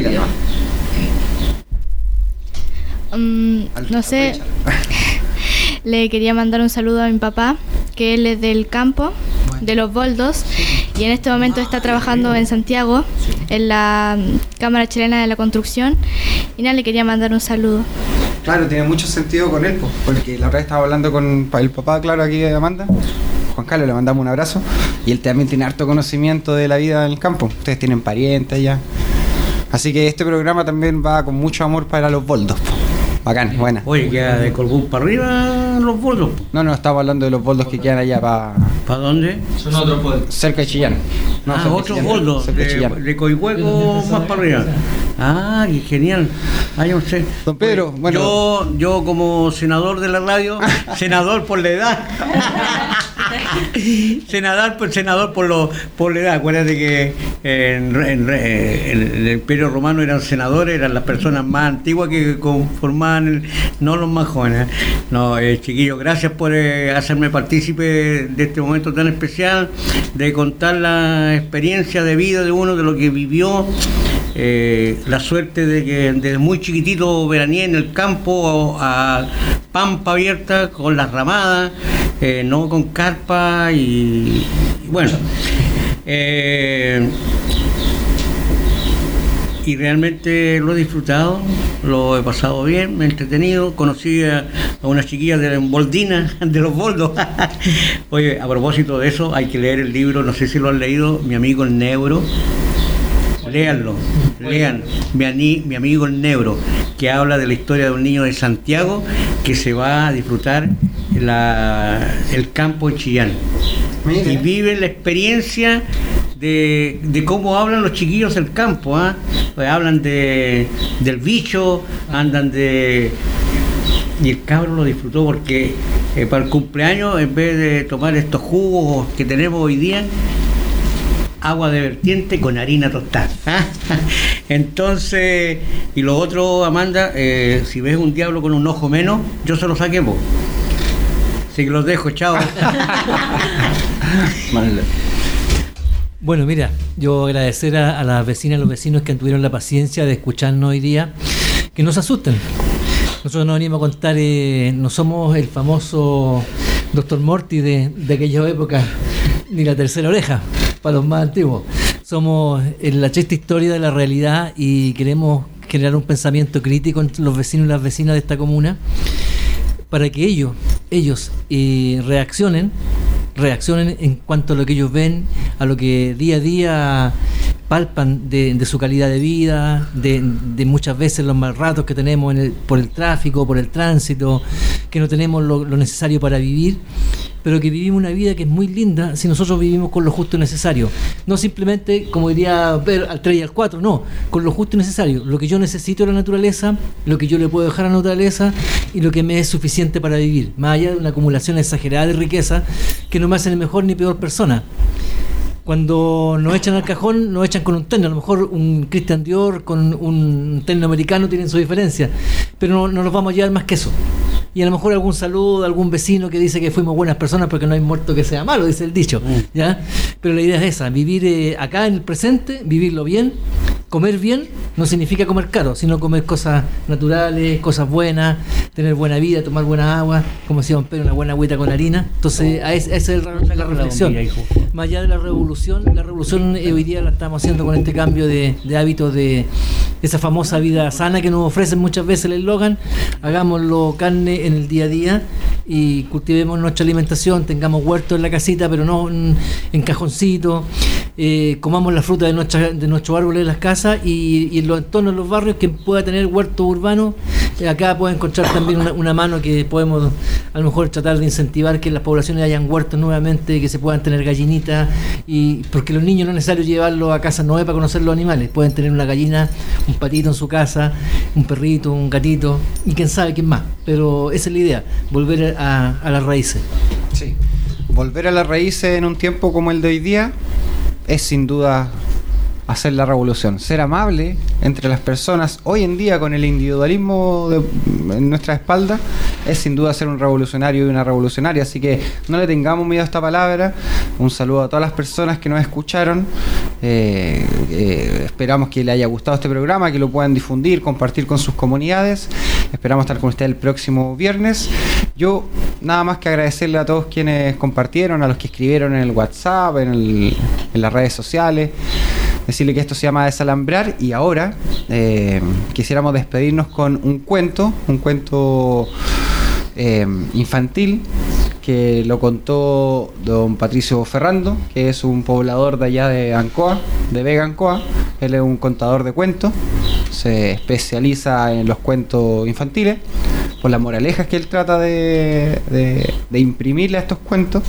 Um, no sé, le quería mandar un saludo a mi papá, que él es del campo, de Los Boldos, y en este momento está trabajando en Santiago, en la Cámara Chilena de la Construcción, y nada, le quería mandar un saludo. Claro, tiene mucho sentido con él, porque la otra vez estaba hablando con el papá, claro, aquí de Amanda, Juan Carlos, le mandamos un abrazo, y él también tiene harto conocimiento de la vida en el campo. Ustedes tienen parientes allá, así que este programa también va con mucho amor para Los Boldos. Bacán, buena. Oye, queda de Colbún para arriba Los Boldos. No, no, estamos hablando de los boldos que quedan allá para... ¿Para dónde? Son otros boldos. Cerca de Chillán. No, ah, otros boldos, de, de Coihueco más para arriba. Ah, qué genial. Ah, yo no sé. Don Pedro, bueno... Yo, yo como senador de la radio, senador por la edad... senador, senador por, lo, por la edad. Acuérdate que en, en, en el Imperio Romano eran senadores, eran las personas más antiguas que conformaban, el, no los más jóvenes. No, eh, chiquillos, gracias por eh, hacerme partícipe de este momento tan especial, de contar la experiencia de vida de uno, de lo que vivió. eh, la suerte de que desde muy chiquitito veraneé en el campo a pampa abierta con las ramadas, eh, no con carpa y, y bueno. Eh, y realmente lo he disfrutado, lo he pasado bien, me he entretenido, conocí a, a unas chiquillas de Boldina, de los Boldos. Oye, a propósito de eso, hay que leer el libro, no sé si lo han leído, Mi amigo el Negro. Léanlo, lean mi, ani, mi amigo el Negro, que habla de la historia de un niño de Santiago que se va a disfrutar la, el campo en Chillán. Mira. Y vive la experiencia de, de cómo hablan los chiquillos del campo, ¿eh? Pues hablan de del bicho, andan de... Y el cabro lo disfrutó porque eh, para el cumpleaños, en vez de tomar estos jugos que tenemos hoy día, agua de vertiente con harina tostada. Entonces, y lo otro, Amanda, eh, si ves un diablo con un ojo menos, yo se lo saqué vos. Así que los dejo, chao. Bueno, mira, yo agradecer a, a las vecinas y los vecinos que tuvieron la paciencia de escucharnos hoy día, que no se asusten. Nosotros nos venimos a contar, eh, no somos el famoso doctor Morty de, de aquella época, ni la tercera oreja, para los más antiguos. Somos en la chiste historia de la realidad y queremos generar un pensamiento crítico entre los vecinos y las vecinas de esta comuna para que ellos, ellos eh, reaccionen, reaccionen en cuanto a lo que ellos ven, a lo que día a día palpan de, de su calidad de vida, de, de muchas veces los mal ratos que tenemos en el, por el tráfico, por el tránsito, que no tenemos lo, lo necesario para vivir, pero que vivimos una vida que es muy linda si nosotros vivimos con lo justo y necesario. No simplemente, como diría Pedro, al tres y al cuatro, no, con lo justo y necesario. Lo que yo necesito de la naturaleza, lo que yo le puedo dejar a la naturaleza y lo que me es suficiente para vivir, más allá de una acumulación exagerada de riqueza que no me hace ni mejor ni peor persona. Cuando nos echan al cajón, nos echan con un terno. A lo mejor un Christian Dior con un terno americano tienen su diferencia, pero no, no nos vamos a llevar más que eso. Y a lo mejor algún saludo, algún vecino que dice que fuimos buenas personas porque no hay muerto que sea malo, dice el dicho, ¿ya? Pero la idea es esa, vivir eh, acá en el presente, vivirlo bien. Comer bien no significa comer caro, sino comer cosas naturales, cosas buenas, tener buena vida, tomar buena agua, como decía don Pedro, una buena agüita con harina. Entonces, a esa es la reflexión. Más allá de la revolución, la revolución eh, hoy día la estamos haciendo con este cambio de, de hábitos, de esa famosa vida sana que nos ofrecen muchas veces el eslogan. Hagámoslo carne en el día a día y cultivemos nuestra alimentación, tengamos huertos en la casita, pero no en, en cajoncitos. Eh, comamos la fruta de, nuestra, de nuestros árboles de las casas y, y en los entornos de los barrios que pueda tener huertos urbanos. Eh, acá puede encontrar también una, una mano que podemos a lo mejor tratar de incentivar que en las poblaciones hayan huertos nuevamente, que se puedan tener gallinitas, y porque los niños no es necesario llevarlos a casas nuevas para conocer los animales, pueden tener una gallina, un patito en su casa, un perrito, un gatito y quién sabe quién más, pero esa es la idea, volver a, a las raíces. Sí, volver a las raíces en un tiempo como el de hoy día es sin duda hacer la revolución, ser amable entre las personas. Hoy en día, con el individualismo de, en nuestra espalda, es sin duda ser un revolucionario y una revolucionaria, así que no le tengamos miedo a esta palabra. Un saludo a todas las personas que nos escucharon. eh, eh, esperamos que les haya gustado este programa, que lo puedan difundir, compartir con sus comunidades. Esperamos estar con ustedes el próximo viernes. Yo nada más que agradecerle a todos quienes compartieron, a los que escribieron en el WhatsApp, en, el, en las redes sociales, decirle que esto se llama Desalambrar. Y ahora eh, quisiéramos despedirnos con un cuento, un cuento eh, infantil que lo contó don Patricio Ferrando, que es un poblador de allá de Ancoa, de Vega Ancoa. Él es un contador de cuentos, se especializa en los cuentos infantiles, por las moralejas que él trata de, de, de imprimirle a estos cuentos.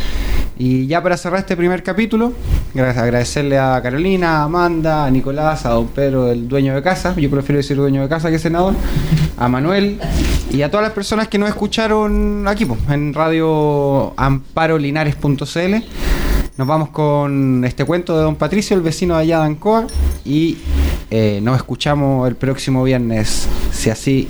Y ya para cerrar este primer capítulo, agradecerle a Carolina, a Amanda, a Nicolás, a don Pedro, el dueño de casa, yo prefiero decir dueño de casa que senador, a Manuel y a todas las personas que nos escucharon aquí pues, en radio amparo linares punto c l. Nos vamos con este cuento de don Patricio, el vecino de allá de Ancoa, y eh, nos escuchamos el próximo viernes, si así,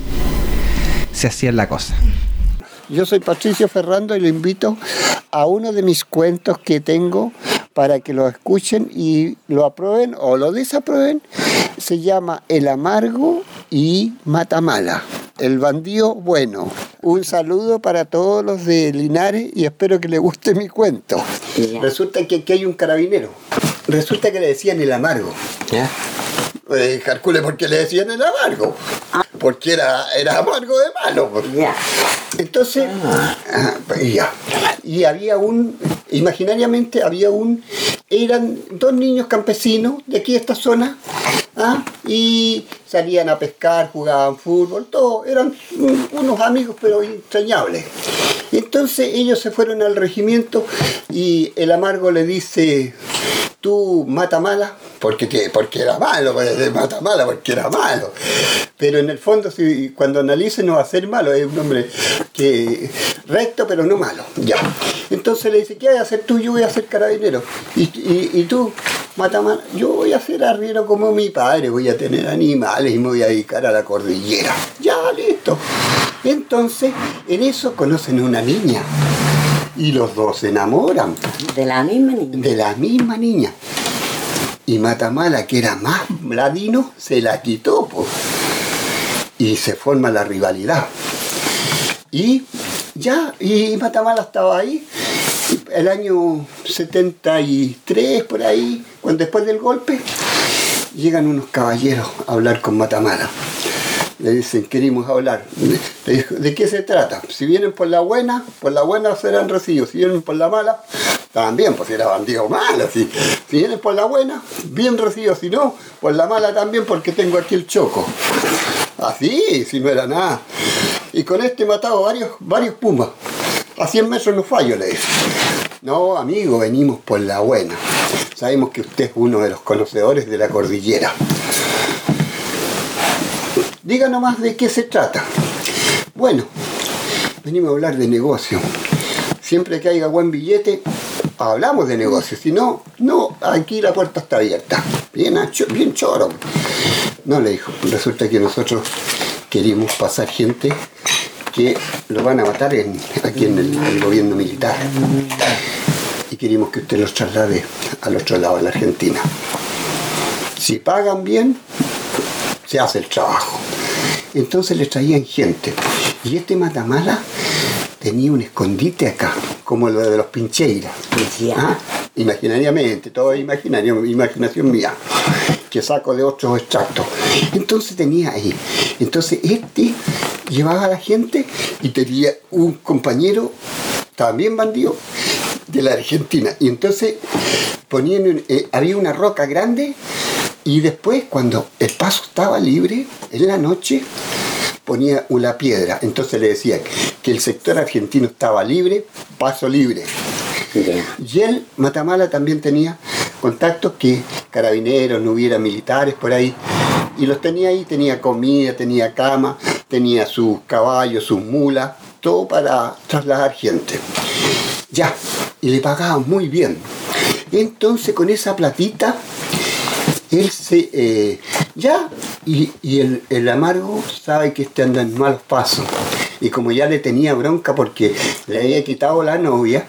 si así es la cosa. Yo soy Patricio Ferrando y lo invito a uno de mis cuentos que tengo para que lo escuchen y lo aprueben o lo desaprueben. Se llama El Amargo y Matamala, el bandido bueno. Un saludo para todos los de Linares y espero que les guste mi cuento. Ya. Resulta que aquí hay un carabinero. Resulta que le decían El Amargo. ¿Ya? Eh, calcule por qué le decían El Amargo. Porque era, era amargo de malo. Ya. Entonces, ah. Ah, ya. Y había un, imaginariamente había un, eran dos niños campesinos de aquí de esta zona, ¿ah? Y salían a pescar, jugaban fútbol, todo, eran unos amigos pero entrañables. Entonces ellos se fueron al regimiento y el Amargo le dice: tú Matamala, porque, te, porque era malo, pues, Matamala porque era malo. Pero en el fondo, si, cuando analice, no va a ser malo, es un hombre que recto pero no malo. Ya. Entonces le dice: ¿qué vas a hacer tú? Yo voy a ser carabinero. Y, y, y tú, Matamala, yo voy a ser arriero como mi padre, voy a tener animales y me voy a dedicar a la cordillera. Ya, listo. Entonces, en eso conocen a una niña. Y los dos se enamoran. ¿De la misma niña? De la misma niña. Y Matamala, que era más ladino, se la quitó, pues. Y se forma la rivalidad. Y ya, y Matamala estaba ahí. El año setenta y tres, por ahí, cuando después del golpe, llegan unos caballeros a hablar con Matamala. Le dicen: queremos hablar. Le dijo: ¿de qué se trata? Si vienen por la buena, por la buena serán recibidos. Si vienen por la mala, también, pues era bandido malo. Si, si vienen por la buena, bien recibidos. Si no, por la mala también, porque tengo aquí el choco. Así, si no era nada. Y con este he matado varios, varios pumas. A cien metros no fallo, le dice. No, amigo, venimos por la buena. Sabemos que usted es uno de los conocedores de la cordillera. Diga nomás de qué se trata. Bueno, venimos a hablar de negocio. Siempre que haya buen billete, hablamos de negocio. Si no, no, aquí la puerta está abierta. Bien, ancho, bien choro. No, le dijo, resulta que nosotros queremos pasar gente que lo van a matar en, aquí en el, el gobierno militar. Y queremos que usted los traslade al otro lado de la Argentina. Si pagan bien, se hace el trabajo. Entonces les traían gente. Y este Matamala tenía un escondite acá, como lo de los Pincheiras. ¿Ah? Imaginariamente, todo es imaginario, imaginación mía, que saco de otros extractos. Entonces tenía ahí. Entonces este llevaba a la gente y tenía un compañero, también bandido, de la Argentina. Y entonces ponían, eh, había una roca grande. Y después, cuando el paso estaba libre, en la noche, ponía una piedra. Entonces le decía que el sector argentino estaba libre, paso libre. Y él, Matamala, también tenía contactos que carabineros, no hubiera militares por ahí. Y los tenía ahí, tenía comida, tenía cama, tenía sus caballos, sus mulas, todo para trasladar gente. Ya, y le pagaban muy bien. Entonces, con esa platita, él se, eh, ya, y, y el, el Amargo sabe que este anda en malos pasos. Y como ya le tenía bronca porque le había quitado la novia,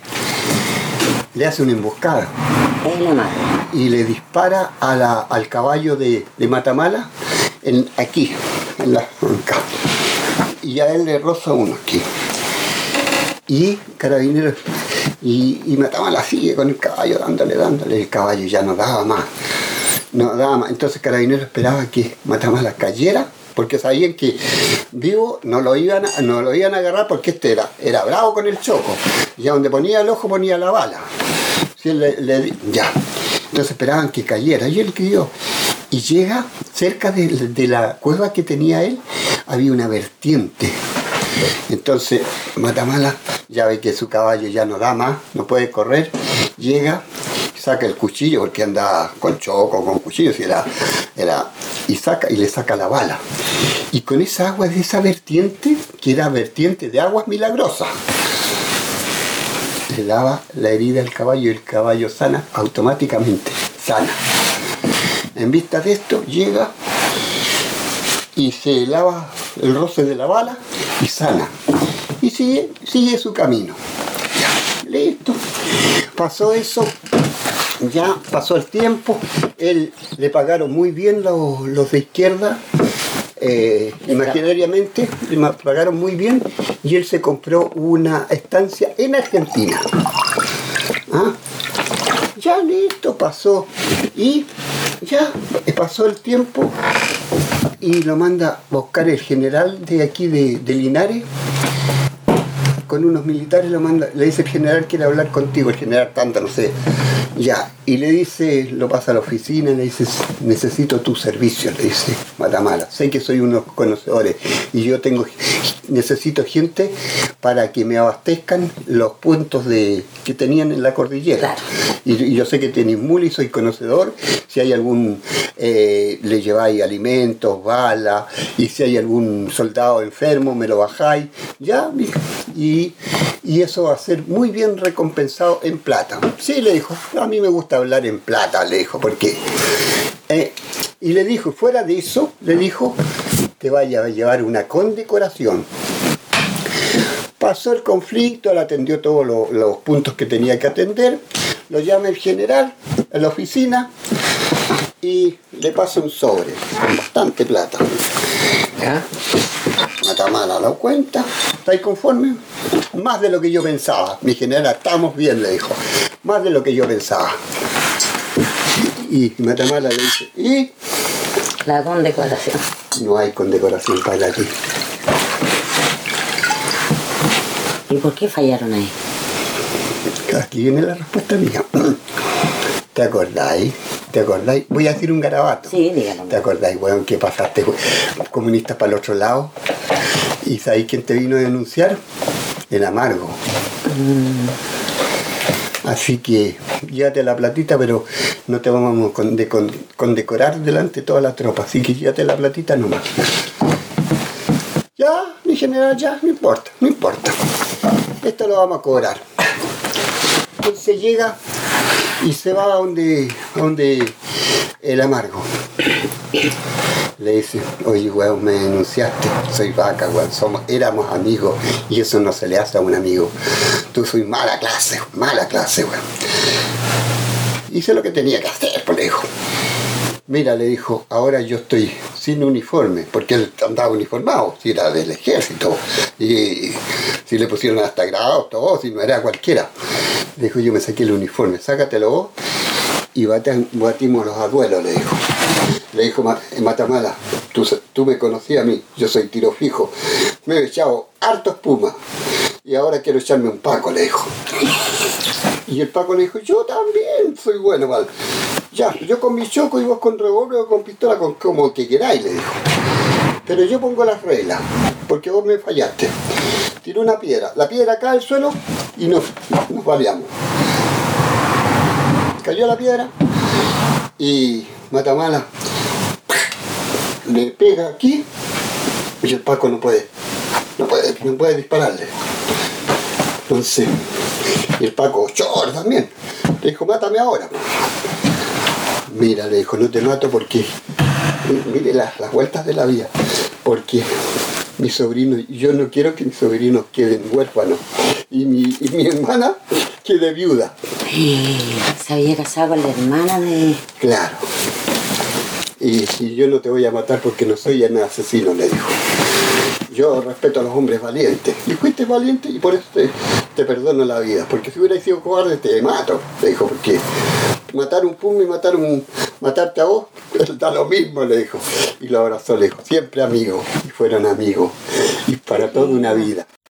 le hace una emboscada. El Amargo. Y le dispara a la, al caballo de, de Matamala, en, aquí, en la bronca. Y a él le roza uno aquí. Y Carabineros, y, y Matamala sigue con el caballo, dándole, dándole. El caballo ya no daba más. No daba más. Entonces Carabineros esperaba que Matamala cayera, porque sabían que vivo no lo iban a, no lo iban a agarrar, porque este era, era bravo con el choco. Y a donde ponía el ojo ponía la bala. Si él le, le, ya. Entonces esperaban que cayera. Y él cayó. Y llega cerca de, de la cueva que tenía él, había una vertiente. Entonces Matamala ya ve que su caballo ya no da más, no puede correr. Llega, saca el cuchillo, porque anda con choco, con cuchillos, y, era, era, y, saca, y le saca la bala. Y con esa agua de esa vertiente, que era vertiente de aguas milagrosas, le lava la herida al caballo y el caballo sana automáticamente, sana. En vista de esto, llega y se lava el roce de la bala y sana. Y sigue, sigue su camino. Ya, listo. Pasó eso ya pasó el tiempo, él le pagaron muy bien los, los de izquierda, eh, imaginariamente, le pagaron muy bien y él se compró una estancia en Argentina. ¿Ah? Ya listo, pasó y ya pasó el tiempo y lo manda a buscar el general de aquí de, de Linares. Con unos militares lo manda, le dice el general quiere hablar contigo, el general tanto, no sé, ya, y le dice, lo pasa a la oficina, le dice, necesito tu servicio, le dice Matamala, sé que soy unos conocedores y yo tengo, necesito gente para que me abastezcan los puntos de que tenían en la cordillera. Claro. Y, y yo sé que tenéis mula y soy conocedor, si hay algún, eh, le lleváis alimentos, balas, y si hay algún soldado enfermo, me lo bajáis, ya, y, y eso va a ser muy bien recompensado en plata. Sí, le dijo, a mí me gusta hablar en plata, le dijo, porque... Eh, y le dijo, fuera de eso, le dijo, te vaya a llevar una condecoración. Pasó el conflicto, él atendió todos los, los puntos que tenía que atender, lo llama el general a la oficina y le pasa un sobre con bastante plata. ¿Ya? Matamala lo cuenta, ¿estáis conforme? Más de lo que yo pensaba. Mi general, estamos bien, le dijo. Más de lo que yo pensaba. Y Matamala le dice, ¿y? La condecoración. No hay condecoración para ti. ¿Y por qué fallaron ahí? Aquí viene la respuesta mía. ¿Te acordáis? ¿Te acordáis? Voy a decir un garabato. Sí, dígalo. ¿Te acordáis, weón, que pasaste comunistas para el otro lado? ¿Y sabéis quién te vino a denunciar? El Amargo. Mm. Así que llévate la platita, pero no te vamos a condecorar delante de toda la tropa. Así que llévate la platita nomás. Ya, mi general, ya, no importa, no importa. Esto lo vamos a cobrar. Entonces llega y se va a donde, a donde el Amargo. Le dice, oye, weón, me denunciaste, soy vaca, weón, somos, éramos amigos y eso no se le hace a un amigo. Tú soy mala clase, mala clase, weón. Hice lo que tenía que hacer, pues le dijo. Mira, le dijo, ahora yo estoy sin uniforme, porque él andaba uniformado, si era del ejército, y si le pusieron hasta grados, todo, si no era cualquiera. Le dijo, yo me saqué el uniforme, sácatelo vos y batimos los aduelos, le dijo. Le dijo Matamala, tú, tú me conocías a mí, yo soy tiro fijo, me he echado harto espuma y ahora quiero echarme un Paco, le dijo. Y el Paco le dijo, yo también soy bueno, mal. Ya, yo con mi choco y vos con revólver o con pistola, con como que queráis, le dijo. Pero yo pongo las reglas, porque vos me fallaste. Tiró una piedra, la piedra cae al suelo y nos, nos baleamos. Cayó la piedra y Matamala le pega aquí y el Paco no puede, no puede, no puede dispararle. Entonces, y el Paco, chor también, le dijo, mátame ahora. Mira, le dijo, no te mato porque, mire las, las vueltas de la vida, porque mi sobrino, yo no quiero que mis sobrinos queden huérfanos y mi, y mi hermana quede viuda. Se había casado con la hermana de... Claro. Y, y yo no te voy a matar porque no soy un asesino, le dijo. Yo respeto a los hombres valientes. Y fuiste valiente y por eso te, te perdono la vida. Porque si hubieras sido cobarde te mato, le dijo, porque matar un pum y matar un, matarte a vos, da lo mismo, le dijo. Y lo abrazó, le dijo, siempre amigos. Y fueron amigos. Y para toda una vida.